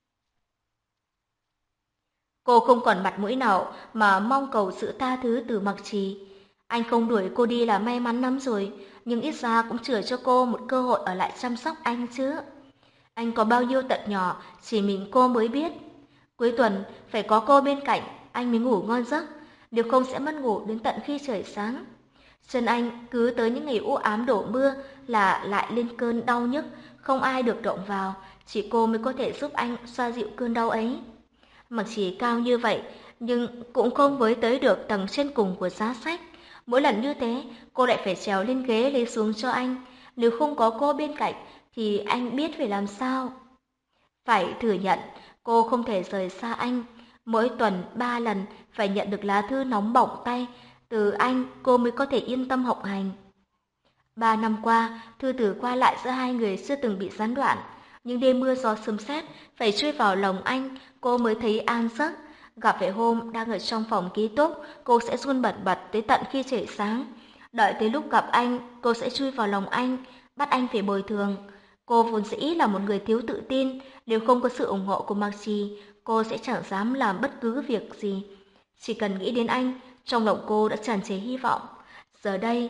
Cô không còn mặt mũi nào mà mong cầu sự tha thứ từ Mặc Trì. Anh không đuổi cô đi là may mắn lắm rồi, nhưng ít ra cũng chừa cho cô một cơ hội ở lại chăm sóc anh chứ. Anh có bao nhiêu tật nhỏ, chỉ mình cô mới biết. Cuối tuần, phải có cô bên cạnh, anh mới ngủ ngon giấc, nếu không sẽ mất ngủ đến tận khi trời sáng. Chân anh cứ tới những ngày u ám đổ mưa là lại lên cơn đau nhức, không ai được động vào, chỉ cô mới có thể giúp anh xoa dịu cơn đau ấy. Mặc chỉ cao như vậy, nhưng cũng không với tới được tầng trên cùng của giá sách. Mỗi lần như thế, cô lại phải trèo lên ghế lấy xuống cho anh. Nếu không có cô bên cạnh, thì anh biết phải làm sao. Phải thừa nhận, cô không thể rời xa anh. Mỗi tuần 3 lần phải nhận được lá thư nóng bỏng tay. Từ anh, cô mới có thể yên tâm học hành. 3 năm qua, thư từ qua lại giữa hai người chưa từng bị gián đoạn. Nhưng đêm mưa gió sấm sét phải chui vào lòng anh, cô mới thấy an giấc. Gặp phải hôm đang ở trong phòng ký túc, cô sẽ run bần bật tới tận khi trời sáng. Đợi tới lúc gặp anh, cô sẽ chui vào lòng anh, bắt anh phải bồi thường. Cô vốn dĩ là một người thiếu tự tin, nếu không có sự ủng hộ của Mạc Trì, cô sẽ chẳng dám làm bất cứ việc gì. Chỉ cần nghĩ đến anh, trong lòng cô đã tràn trề hy vọng. Giờ đây,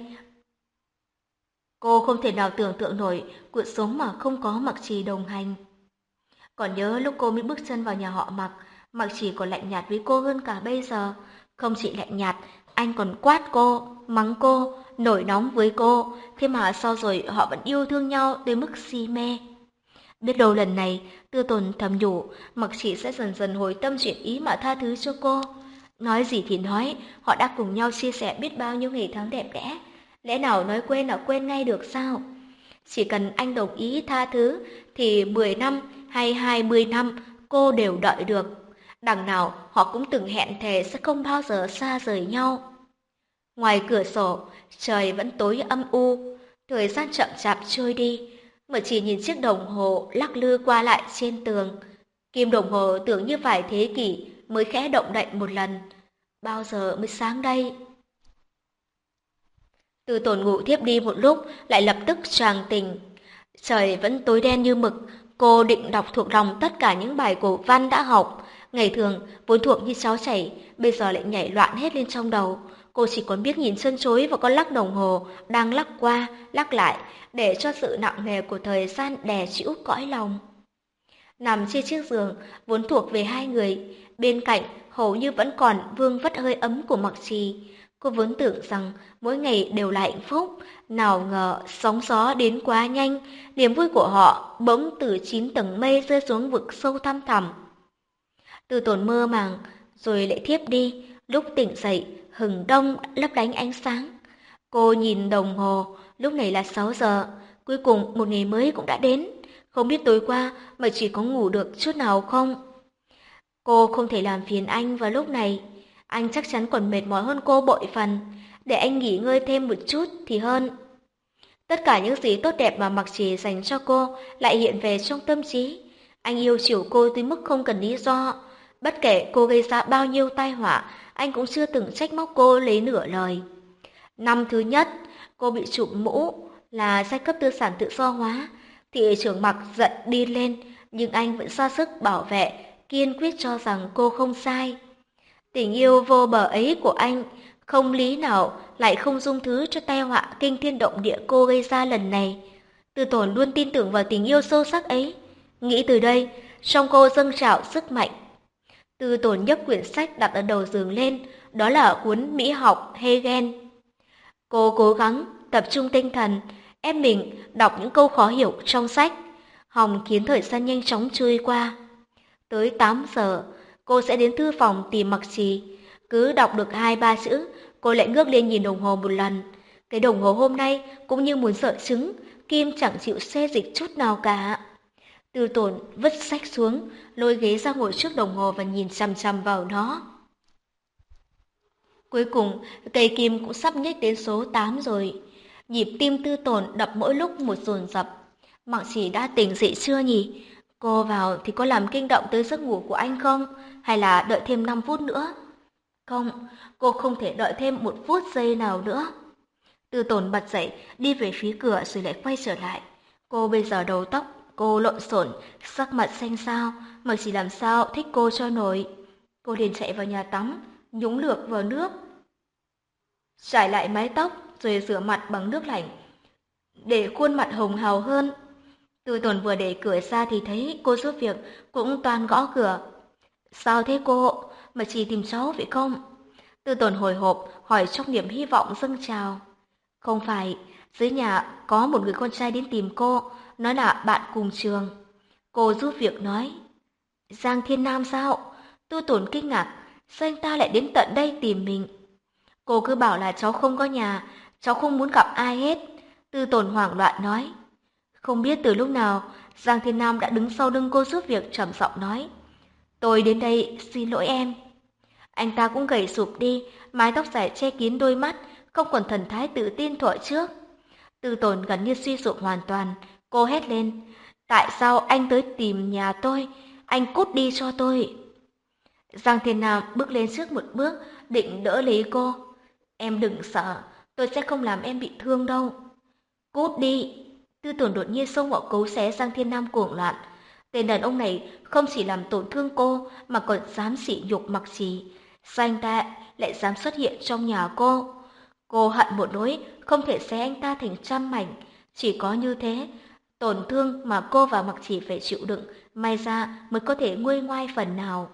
cô không thể nào tưởng tượng nổi cuộc sống mà không có Mạc Trì đồng hành. Còn nhớ lúc cô mới bước chân vào nhà họ Mạc, Mạc Trì còn lạnh nhạt với cô hơn cả bây giờ. Không chỉ lạnh nhạt, anh còn quát cô, mắng cô, nổi nóng với cô, thế mà sau rồi họ vẫn yêu thương nhau tới mức si mê. Biết đâu lần này, Tư Tồn thầm nhủ, Mạc Trì sẽ dần dần hồi tâm chuyển ý mà tha thứ cho cô. Nói gì thì nói, họ đã cùng nhau chia sẻ biết bao nhiêu ngày tháng đẹp đẽ. Lẽ nào nói quên là quên ngay được sao? Chỉ cần anh đồng ý tha thứ, thì 10 năm hay 20 năm cô đều đợi được. Đằng nào họ cũng từng hẹn thề sẽ không bao giờ xa rời nhau. Ngoài cửa sổ, trời vẫn tối âm u, thời gian chậm chạp trôi đi. Mà chỉ nhìn chiếc đồng hồ lắc lư qua lại trên tường. Kim đồng hồ tưởng như vài thế kỷ mới khẽ động đậy một lần. Bao giờ mới sáng đây? Từ Tồn ngủ thiếp đi một lúc, lại lập tức choàng tỉnh. Trời vẫn tối đen như mực, cô định đọc thuộc lòng tất cả những bài cổ văn đã học. Ngày thường, vốn thuộc như cháo chảy, bây giờ lại nhảy loạn hết lên trong đầu. Cô chỉ còn biết nhìn chân chối vào con lắc đồng hồ, đang lắc qua, lắc lại, để cho sự nặng nề của thời gian đè chịu cõi lòng. Nằm trên chiếc giường, vốn thuộc về hai người, bên cạnh hầu như vẫn còn vương vất hơi ấm của Mặc Trì. Cô vốn tưởng rằng mỗi ngày đều là hạnh phúc, nào ngờ sóng gió đến quá nhanh, niềm vui của họ bỗng từ 9 tầng mây rơi xuống vực sâu thăm thẳm. Từ Tồn mơ màng, rồi lại thiếp đi, lúc tỉnh dậy, hừng đông lấp lánh ánh sáng. Cô nhìn đồng hồ, lúc này là 6 giờ, cuối cùng một ngày mới cũng đã đến. Không biết tối qua mà chỉ có ngủ được chút nào không? Cô không thể làm phiền anh vào lúc này. Anh chắc chắn còn mệt mỏi hơn cô bội phần. Để anh nghỉ ngơi thêm một chút thì hơn. Tất cả những gì tốt đẹp mà Mặc Trì dành cho cô lại hiện về trong tâm trí. Anh yêu chiều cô tới mức không cần lý do. Bất kể cô gây ra bao nhiêu tai họa, anh cũng chưa từng trách móc cô lấy nửa lời. Năm thứ nhất, cô bị chụp mũ là giai cấp tư sản tự do hóa. Thị trưởng Mặc giận điên lên, nhưng anh vẫn ra sức bảo vệ, kiên quyết cho rằng cô không sai. Tình yêu vô bờ ấy của anh, không lý nào lại không dung thứ cho tai họa kinh thiên động địa cô gây ra lần này. Từ Tồn luôn tin tưởng vào tình yêu sâu sắc ấy. Nghĩ từ đây, trong cô dâng trào sức mạnh. Từ Tồn nhấc quyển sách đặt ở đầu giường lên, đó là cuốn Mỹ học Hegel. Cô cố gắng tập trung tinh thần, ép mình đọc những câu khó hiểu trong sách, hòng khiến thời gian nhanh chóng trôi qua. Tới 8 giờ, cô sẽ đến thư phòng tìm Mặc Trì. Cứ đọc được 2-3 chữ, cô lại ngước lên nhìn đồng hồ một lần. Cái đồng hồ hôm nay cũng như muốn sợ trứng, kim chẳng chịu xê dịch chút nào cả. Từ Tồn vứt sách xuống, lôi ghế ra ngồi trước đồng hồ và nhìn chằm chằm vào nó. Cuối cùng, cây kim cũng sắp nhích đến số 8 rồi. Nhịp tim Tư Tồn đập mỗi lúc một dồn dập. Mặc Trì đã tỉnh dậy chưa nhỉ? Cô vào thì có làm kinh động tới giấc ngủ của anh không? Hay là đợi thêm 5 phút nữa? Không, cô không thể đợi thêm 1 phút giây nào nữa. Tư Tồn bật dậy, đi về phía cửa rồi lại quay trở lại. Cô bây giờ đầu tóc cô lộn xộn, sắc mặt xanh xao, mà chỉ làm sao thích cô cho nổi. Cô liền chạy vào nhà tắm, nhúng lược vào nước, trải lại mái tóc rồi rửa mặt bằng nước lạnh, để khuôn mặt hồng hào hơn. Tư Tồn vừa đẩy cửa ra thì thấy cô giúp việc cũng toàn gõ cửa. Sao thế cô? Mà chỉ tìm cháu vậy không? Tư Tồn hồi hộp hỏi trong niềm hy vọng dâng trào. Không phải, dưới nhà có một người con trai đến tìm cô, nói là bạn cùng trường. Cô giúp việc nói. Giang Thiên Nam sao? Tư Tồn kinh ngạc, sao anh ta lại đến tận đây tìm mình? Cô cứ bảo là cháu không có nhà, cháu không muốn gặp ai hết. Tư Tồn hoảng loạn nói. Không biết từ lúc nào, Giang Thiên Nam đã đứng sau lưng cô giúp việc trầm giọng nói. Tôi đến đây xin lỗi em. Anh ta cũng gầy sụp đi, mái tóc dài che kín đôi mắt, không còn thần thái tự tin thuở trước. Tư Tồn gần như suy sụp hoàn toàn, cô hét lên. Tại sao anh tới tìm nhà tôi? Anh cút đi cho tôi. Giang Thiên Nam bước lên trước một bước, định đỡ lấy cô. Em đừng sợ, tôi sẽ không làm em bị thương đâu. Cút đi. Tư Tồn đột nhiên xông vào cấu xé Giang Thiên Nam cuồng loạn. Tên đàn ông này không chỉ làm tổn thương cô mà còn dám sỉ nhục Mặc Trì. Sao anh ta lại dám xuất hiện trong nhà cô? Cô hận một nỗi không thể xé anh ta thành trăm mảnh. Chỉ có như thế, tổn thương mà cô và Mặc Trì phải chịu đựng, may ra mới có thể nguôi ngoai phần nào.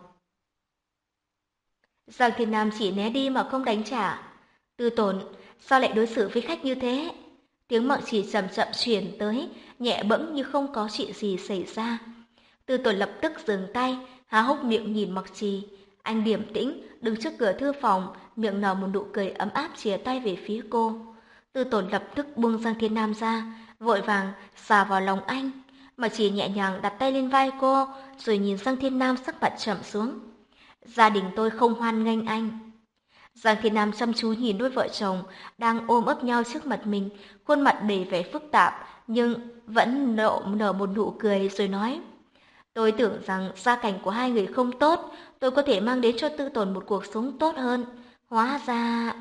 Giang Thiên Nam chỉ né đi mà không đánh trả. Tư Tồn, sao lại đối xử với khách như thế? Tiếng Mặc Trì chậm chậm truyền tới, nhẹ bẫng như không có chuyện gì xảy ra. Tư Tồn lập tức dừng tay, há hốc miệng nhìn Mặc Trì. Anh điềm tĩnh đứng trước cửa thư phòng, miệng nở một nụ cười ấm áp chìa tay về phía cô. Tư Tồn lập tức buông Giang Thiên Nam ra, vội vàng xà vào lòng anh. Mặc Trì nhẹ nhàng đặt tay lên vai cô, rồi nhìn Giang Thiên Nam sắc mặt trầm xuống. Gia đình tôi không hoan nghênh anh. Giang Thiên Nam chăm chú nhìn đôi vợ chồng đang ôm ấp nhau trước mặt mình, khuôn mặt đầy vẻ phức tạp nhưng vẫn nở một nụ cười rồi nói: Tôi tưởng rằng gia cảnh của hai người không tốt, tôi có thể mang đến cho Tư Tồn một cuộc sống tốt hơn. Hóa ra...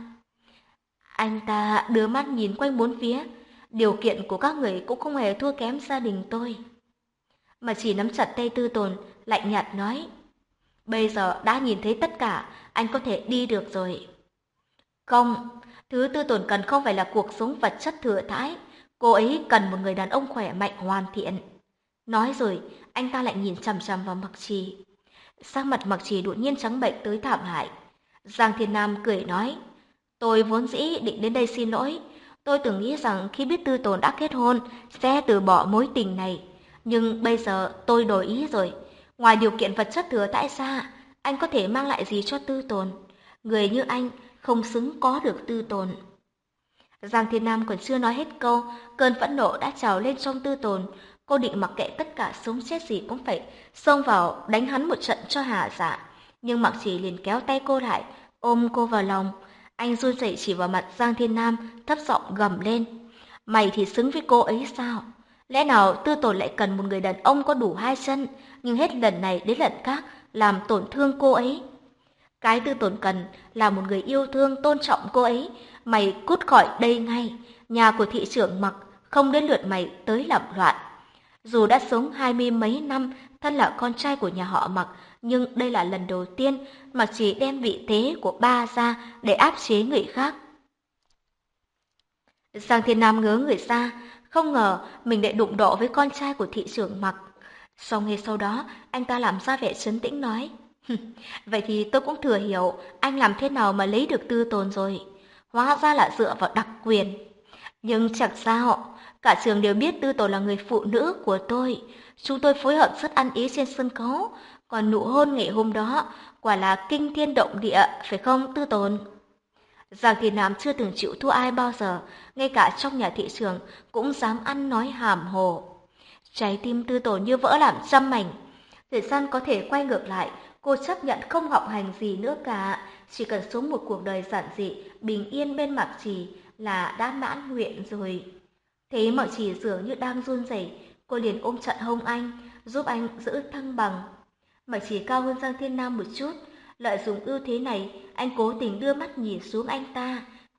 Anh ta đưa mắt nhìn quanh bốn phía, điều kiện của các người cũng không hề thua kém gia đình tôi. Mà chỉ nắm chặt tay Tư Tồn, lạnh nhạt nói: Bây giờ đã nhìn thấy tất cả, anh có thể đi được rồi. Không, thứ Tư Tồn cần không phải là cuộc sống vật chất thừa thãi, cô ấy cần một người đàn ông khỏe mạnh hoàn thiện. Nói rồi, anh ta lại nhìn chằm chằm vào Mặc Trì. Sắc mặt Mặc Trì đột nhiên trắng bệch tới thảm hại. Giang Thiên Nam cười nói, tôi vốn dĩ định đến đây xin lỗi. Tôi từng nghĩ rằng khi biết Tư Tồn đã kết hôn, sẽ từ bỏ mối tình này. Nhưng bây giờ tôi đổi ý rồi. Ngoài điều kiện vật chất thừa thãi ra, anh có thể mang lại gì cho Tư Tồn? Người như anh không xứng có được Tư Tồn. Giang Thiên Nam còn chưa nói hết câu, cơn phẫn nộ đã trào lên trong Tư Tồn. Cô định mặc kệ tất cả sống chết gì cũng phải xông vào đánh hắn một trận cho hả dạ. Nhưng Mặc Chỉ liền kéo tay cô lại, ôm cô vào lòng. Anh run rẩy chỉ vào mặt Giang Thiên Nam, thấp giọng gầm lên. Mày thì xứng với cô ấy sao? Lẽ nào Tư Tồn lại cần một người đàn ông có đủ hai chân, nhưng hết lần này đến lần khác làm tổn thương cô ấy? Cái Tư Tồn cần là một người yêu thương tôn trọng cô ấy. Mày cút khỏi đây ngay. Nhà của thị trưởng Mặc không đến lượt mày tới làm loạn. Dù đã sống 20 mấy năm, thân là con trai của nhà họ Mặc, nhưng đây là lần đầu tiên Mặc Chỉ đem vị thế của ba ra để áp chế người khác. Giang Thiên Nam ngớ người ra, không ngờ mình lại đụng độ với con trai của thị trưởng Mặc. Ngay sau đó, anh ta làm ra vẻ trấn tĩnh nói, vậy thì tôi cũng thừa hiểu anh làm thế nào mà lấy được Tư Tồn rồi. Hóa ra là dựa vào đặc quyền. Nhưng chẳng sao, cả trường đều biết Tư Tồn là người phụ nữ của tôi. Chúng tôi phối hợp rất ăn ý trên sân khấu. Còn nụ hôn ngày hôm đó quả là kinh thiên động địa, phải không Tư Tồn? Giang Thiên Nam chưa từng chịu thua ai bao giờ, ngay cả trong nhà thị trường cũng dám ăn nói hàm hồ. Trái tim Tư Tồn như vỡ làm trăm mảnh. Thời gian có thể quay ngược lại, cô chấp nhận không học hành gì nữa cả, chỉ cần sống một cuộc đời giản dị, bình yên bên Mặc Trì là đã mãn nguyện rồi. Thế Mặc Trì dường như đang run rẩy, cô liền ôm chặt hông anh, giúp anh giữ thăng bằng. Mặc Trì cao hơn Giang Thiên Nam một chút, lợi dụng ưu thế này, anh cố tình đưa mắt nhìn xuống anh ta,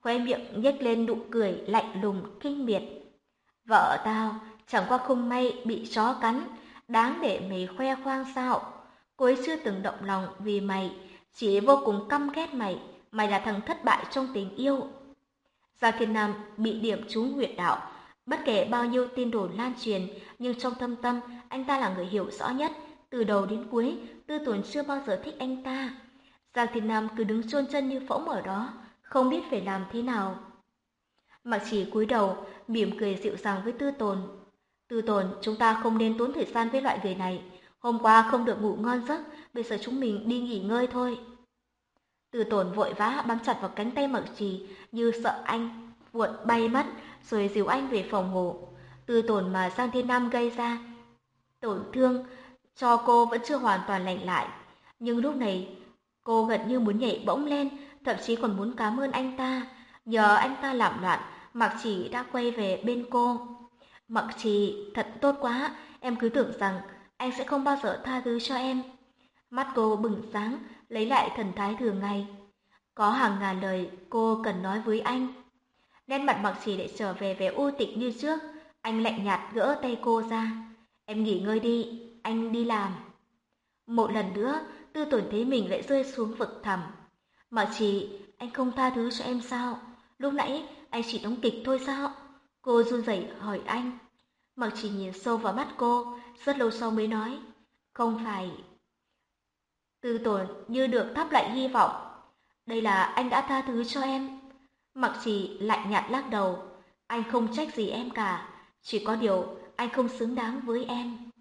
khóe miệng nhếch lên nụ cười lạnh lùng kinh miệt. Vợ tao chẳng qua không may bị chó cắn, đáng để mày khoe khoang sao? Cô ấy chưa từng động lòng vì mày, chỉ vô cùng căm ghét mày, mày là thằng thất bại trong tình yêu. Giang Thiên Nam bị điểm trúng huyệt đạo, bất kể bao nhiêu tin đồn lan truyền, nhưng trong thâm tâm anh ta là người hiểu rõ nhất, từ đầu đến cuối, Tư Tồn chưa bao giờ thích anh ta. Giang Thiên Nam cứ đứng chôn chân như phỗng ở đó, không biết phải làm thế nào. Mặc Chỉ cúi đầu, mỉm cười dịu dàng với Tư Tồn. Tư Tồn, chúng ta không nên tốn thời gian với loại người này. Hôm qua không được ngủ ngon giấc, bây giờ chúng mình đi nghỉ ngơi thôi. Tư Tồn vội vã bám chặt vào cánh tay Mặc Trì như sợ anh vụt bay mất, rồi dìu anh về phòng ngủ. Tư Tồn mà Giang Thiên Nam gây ra tổn thương cho cô vẫn chưa hoàn toàn lành lại, nhưng lúc này cô gần như muốn nhảy bỗng lên, thậm chí còn muốn cảm ơn anh ta. Nhờ anh ta làm loạn, Mặc Chỉ đã quay về bên cô. Mặc Chỉ, thật tốt quá, em cứ tưởng rằng anh sẽ không bao giờ tha thứ cho em. Mắt cô bừng sáng, lấy lại thần thái thường ngày. Có hàng ngàn lời cô cần nói với anh. Nét mặt Mặc Chỉ lại trở về vẻ u tịch như trước. Anh lạnh nhạt gỡ tay cô ra. Em nghỉ ngơi đi, anh đi làm. Một lần nữa, Tư Tồn thấy mình lại rơi xuống vực thẳm. Mặc Chỉ, anh không tha thứ cho em sao? Lúc nãy anh chỉ đóng kịch thôi sao? Cô run rẩy hỏi anh. Mặc Chỉ nhìn sâu vào mắt cô, rất lâu sau mới nói. Không phải. Tư Tồn như được thắp lại hy vọng. Đây là anh đã tha thứ cho em. Mặc Chỉ lạnh nhạt lắc đầu. Anh không trách gì em cả. Chỉ có điều anh không xứng đáng với em.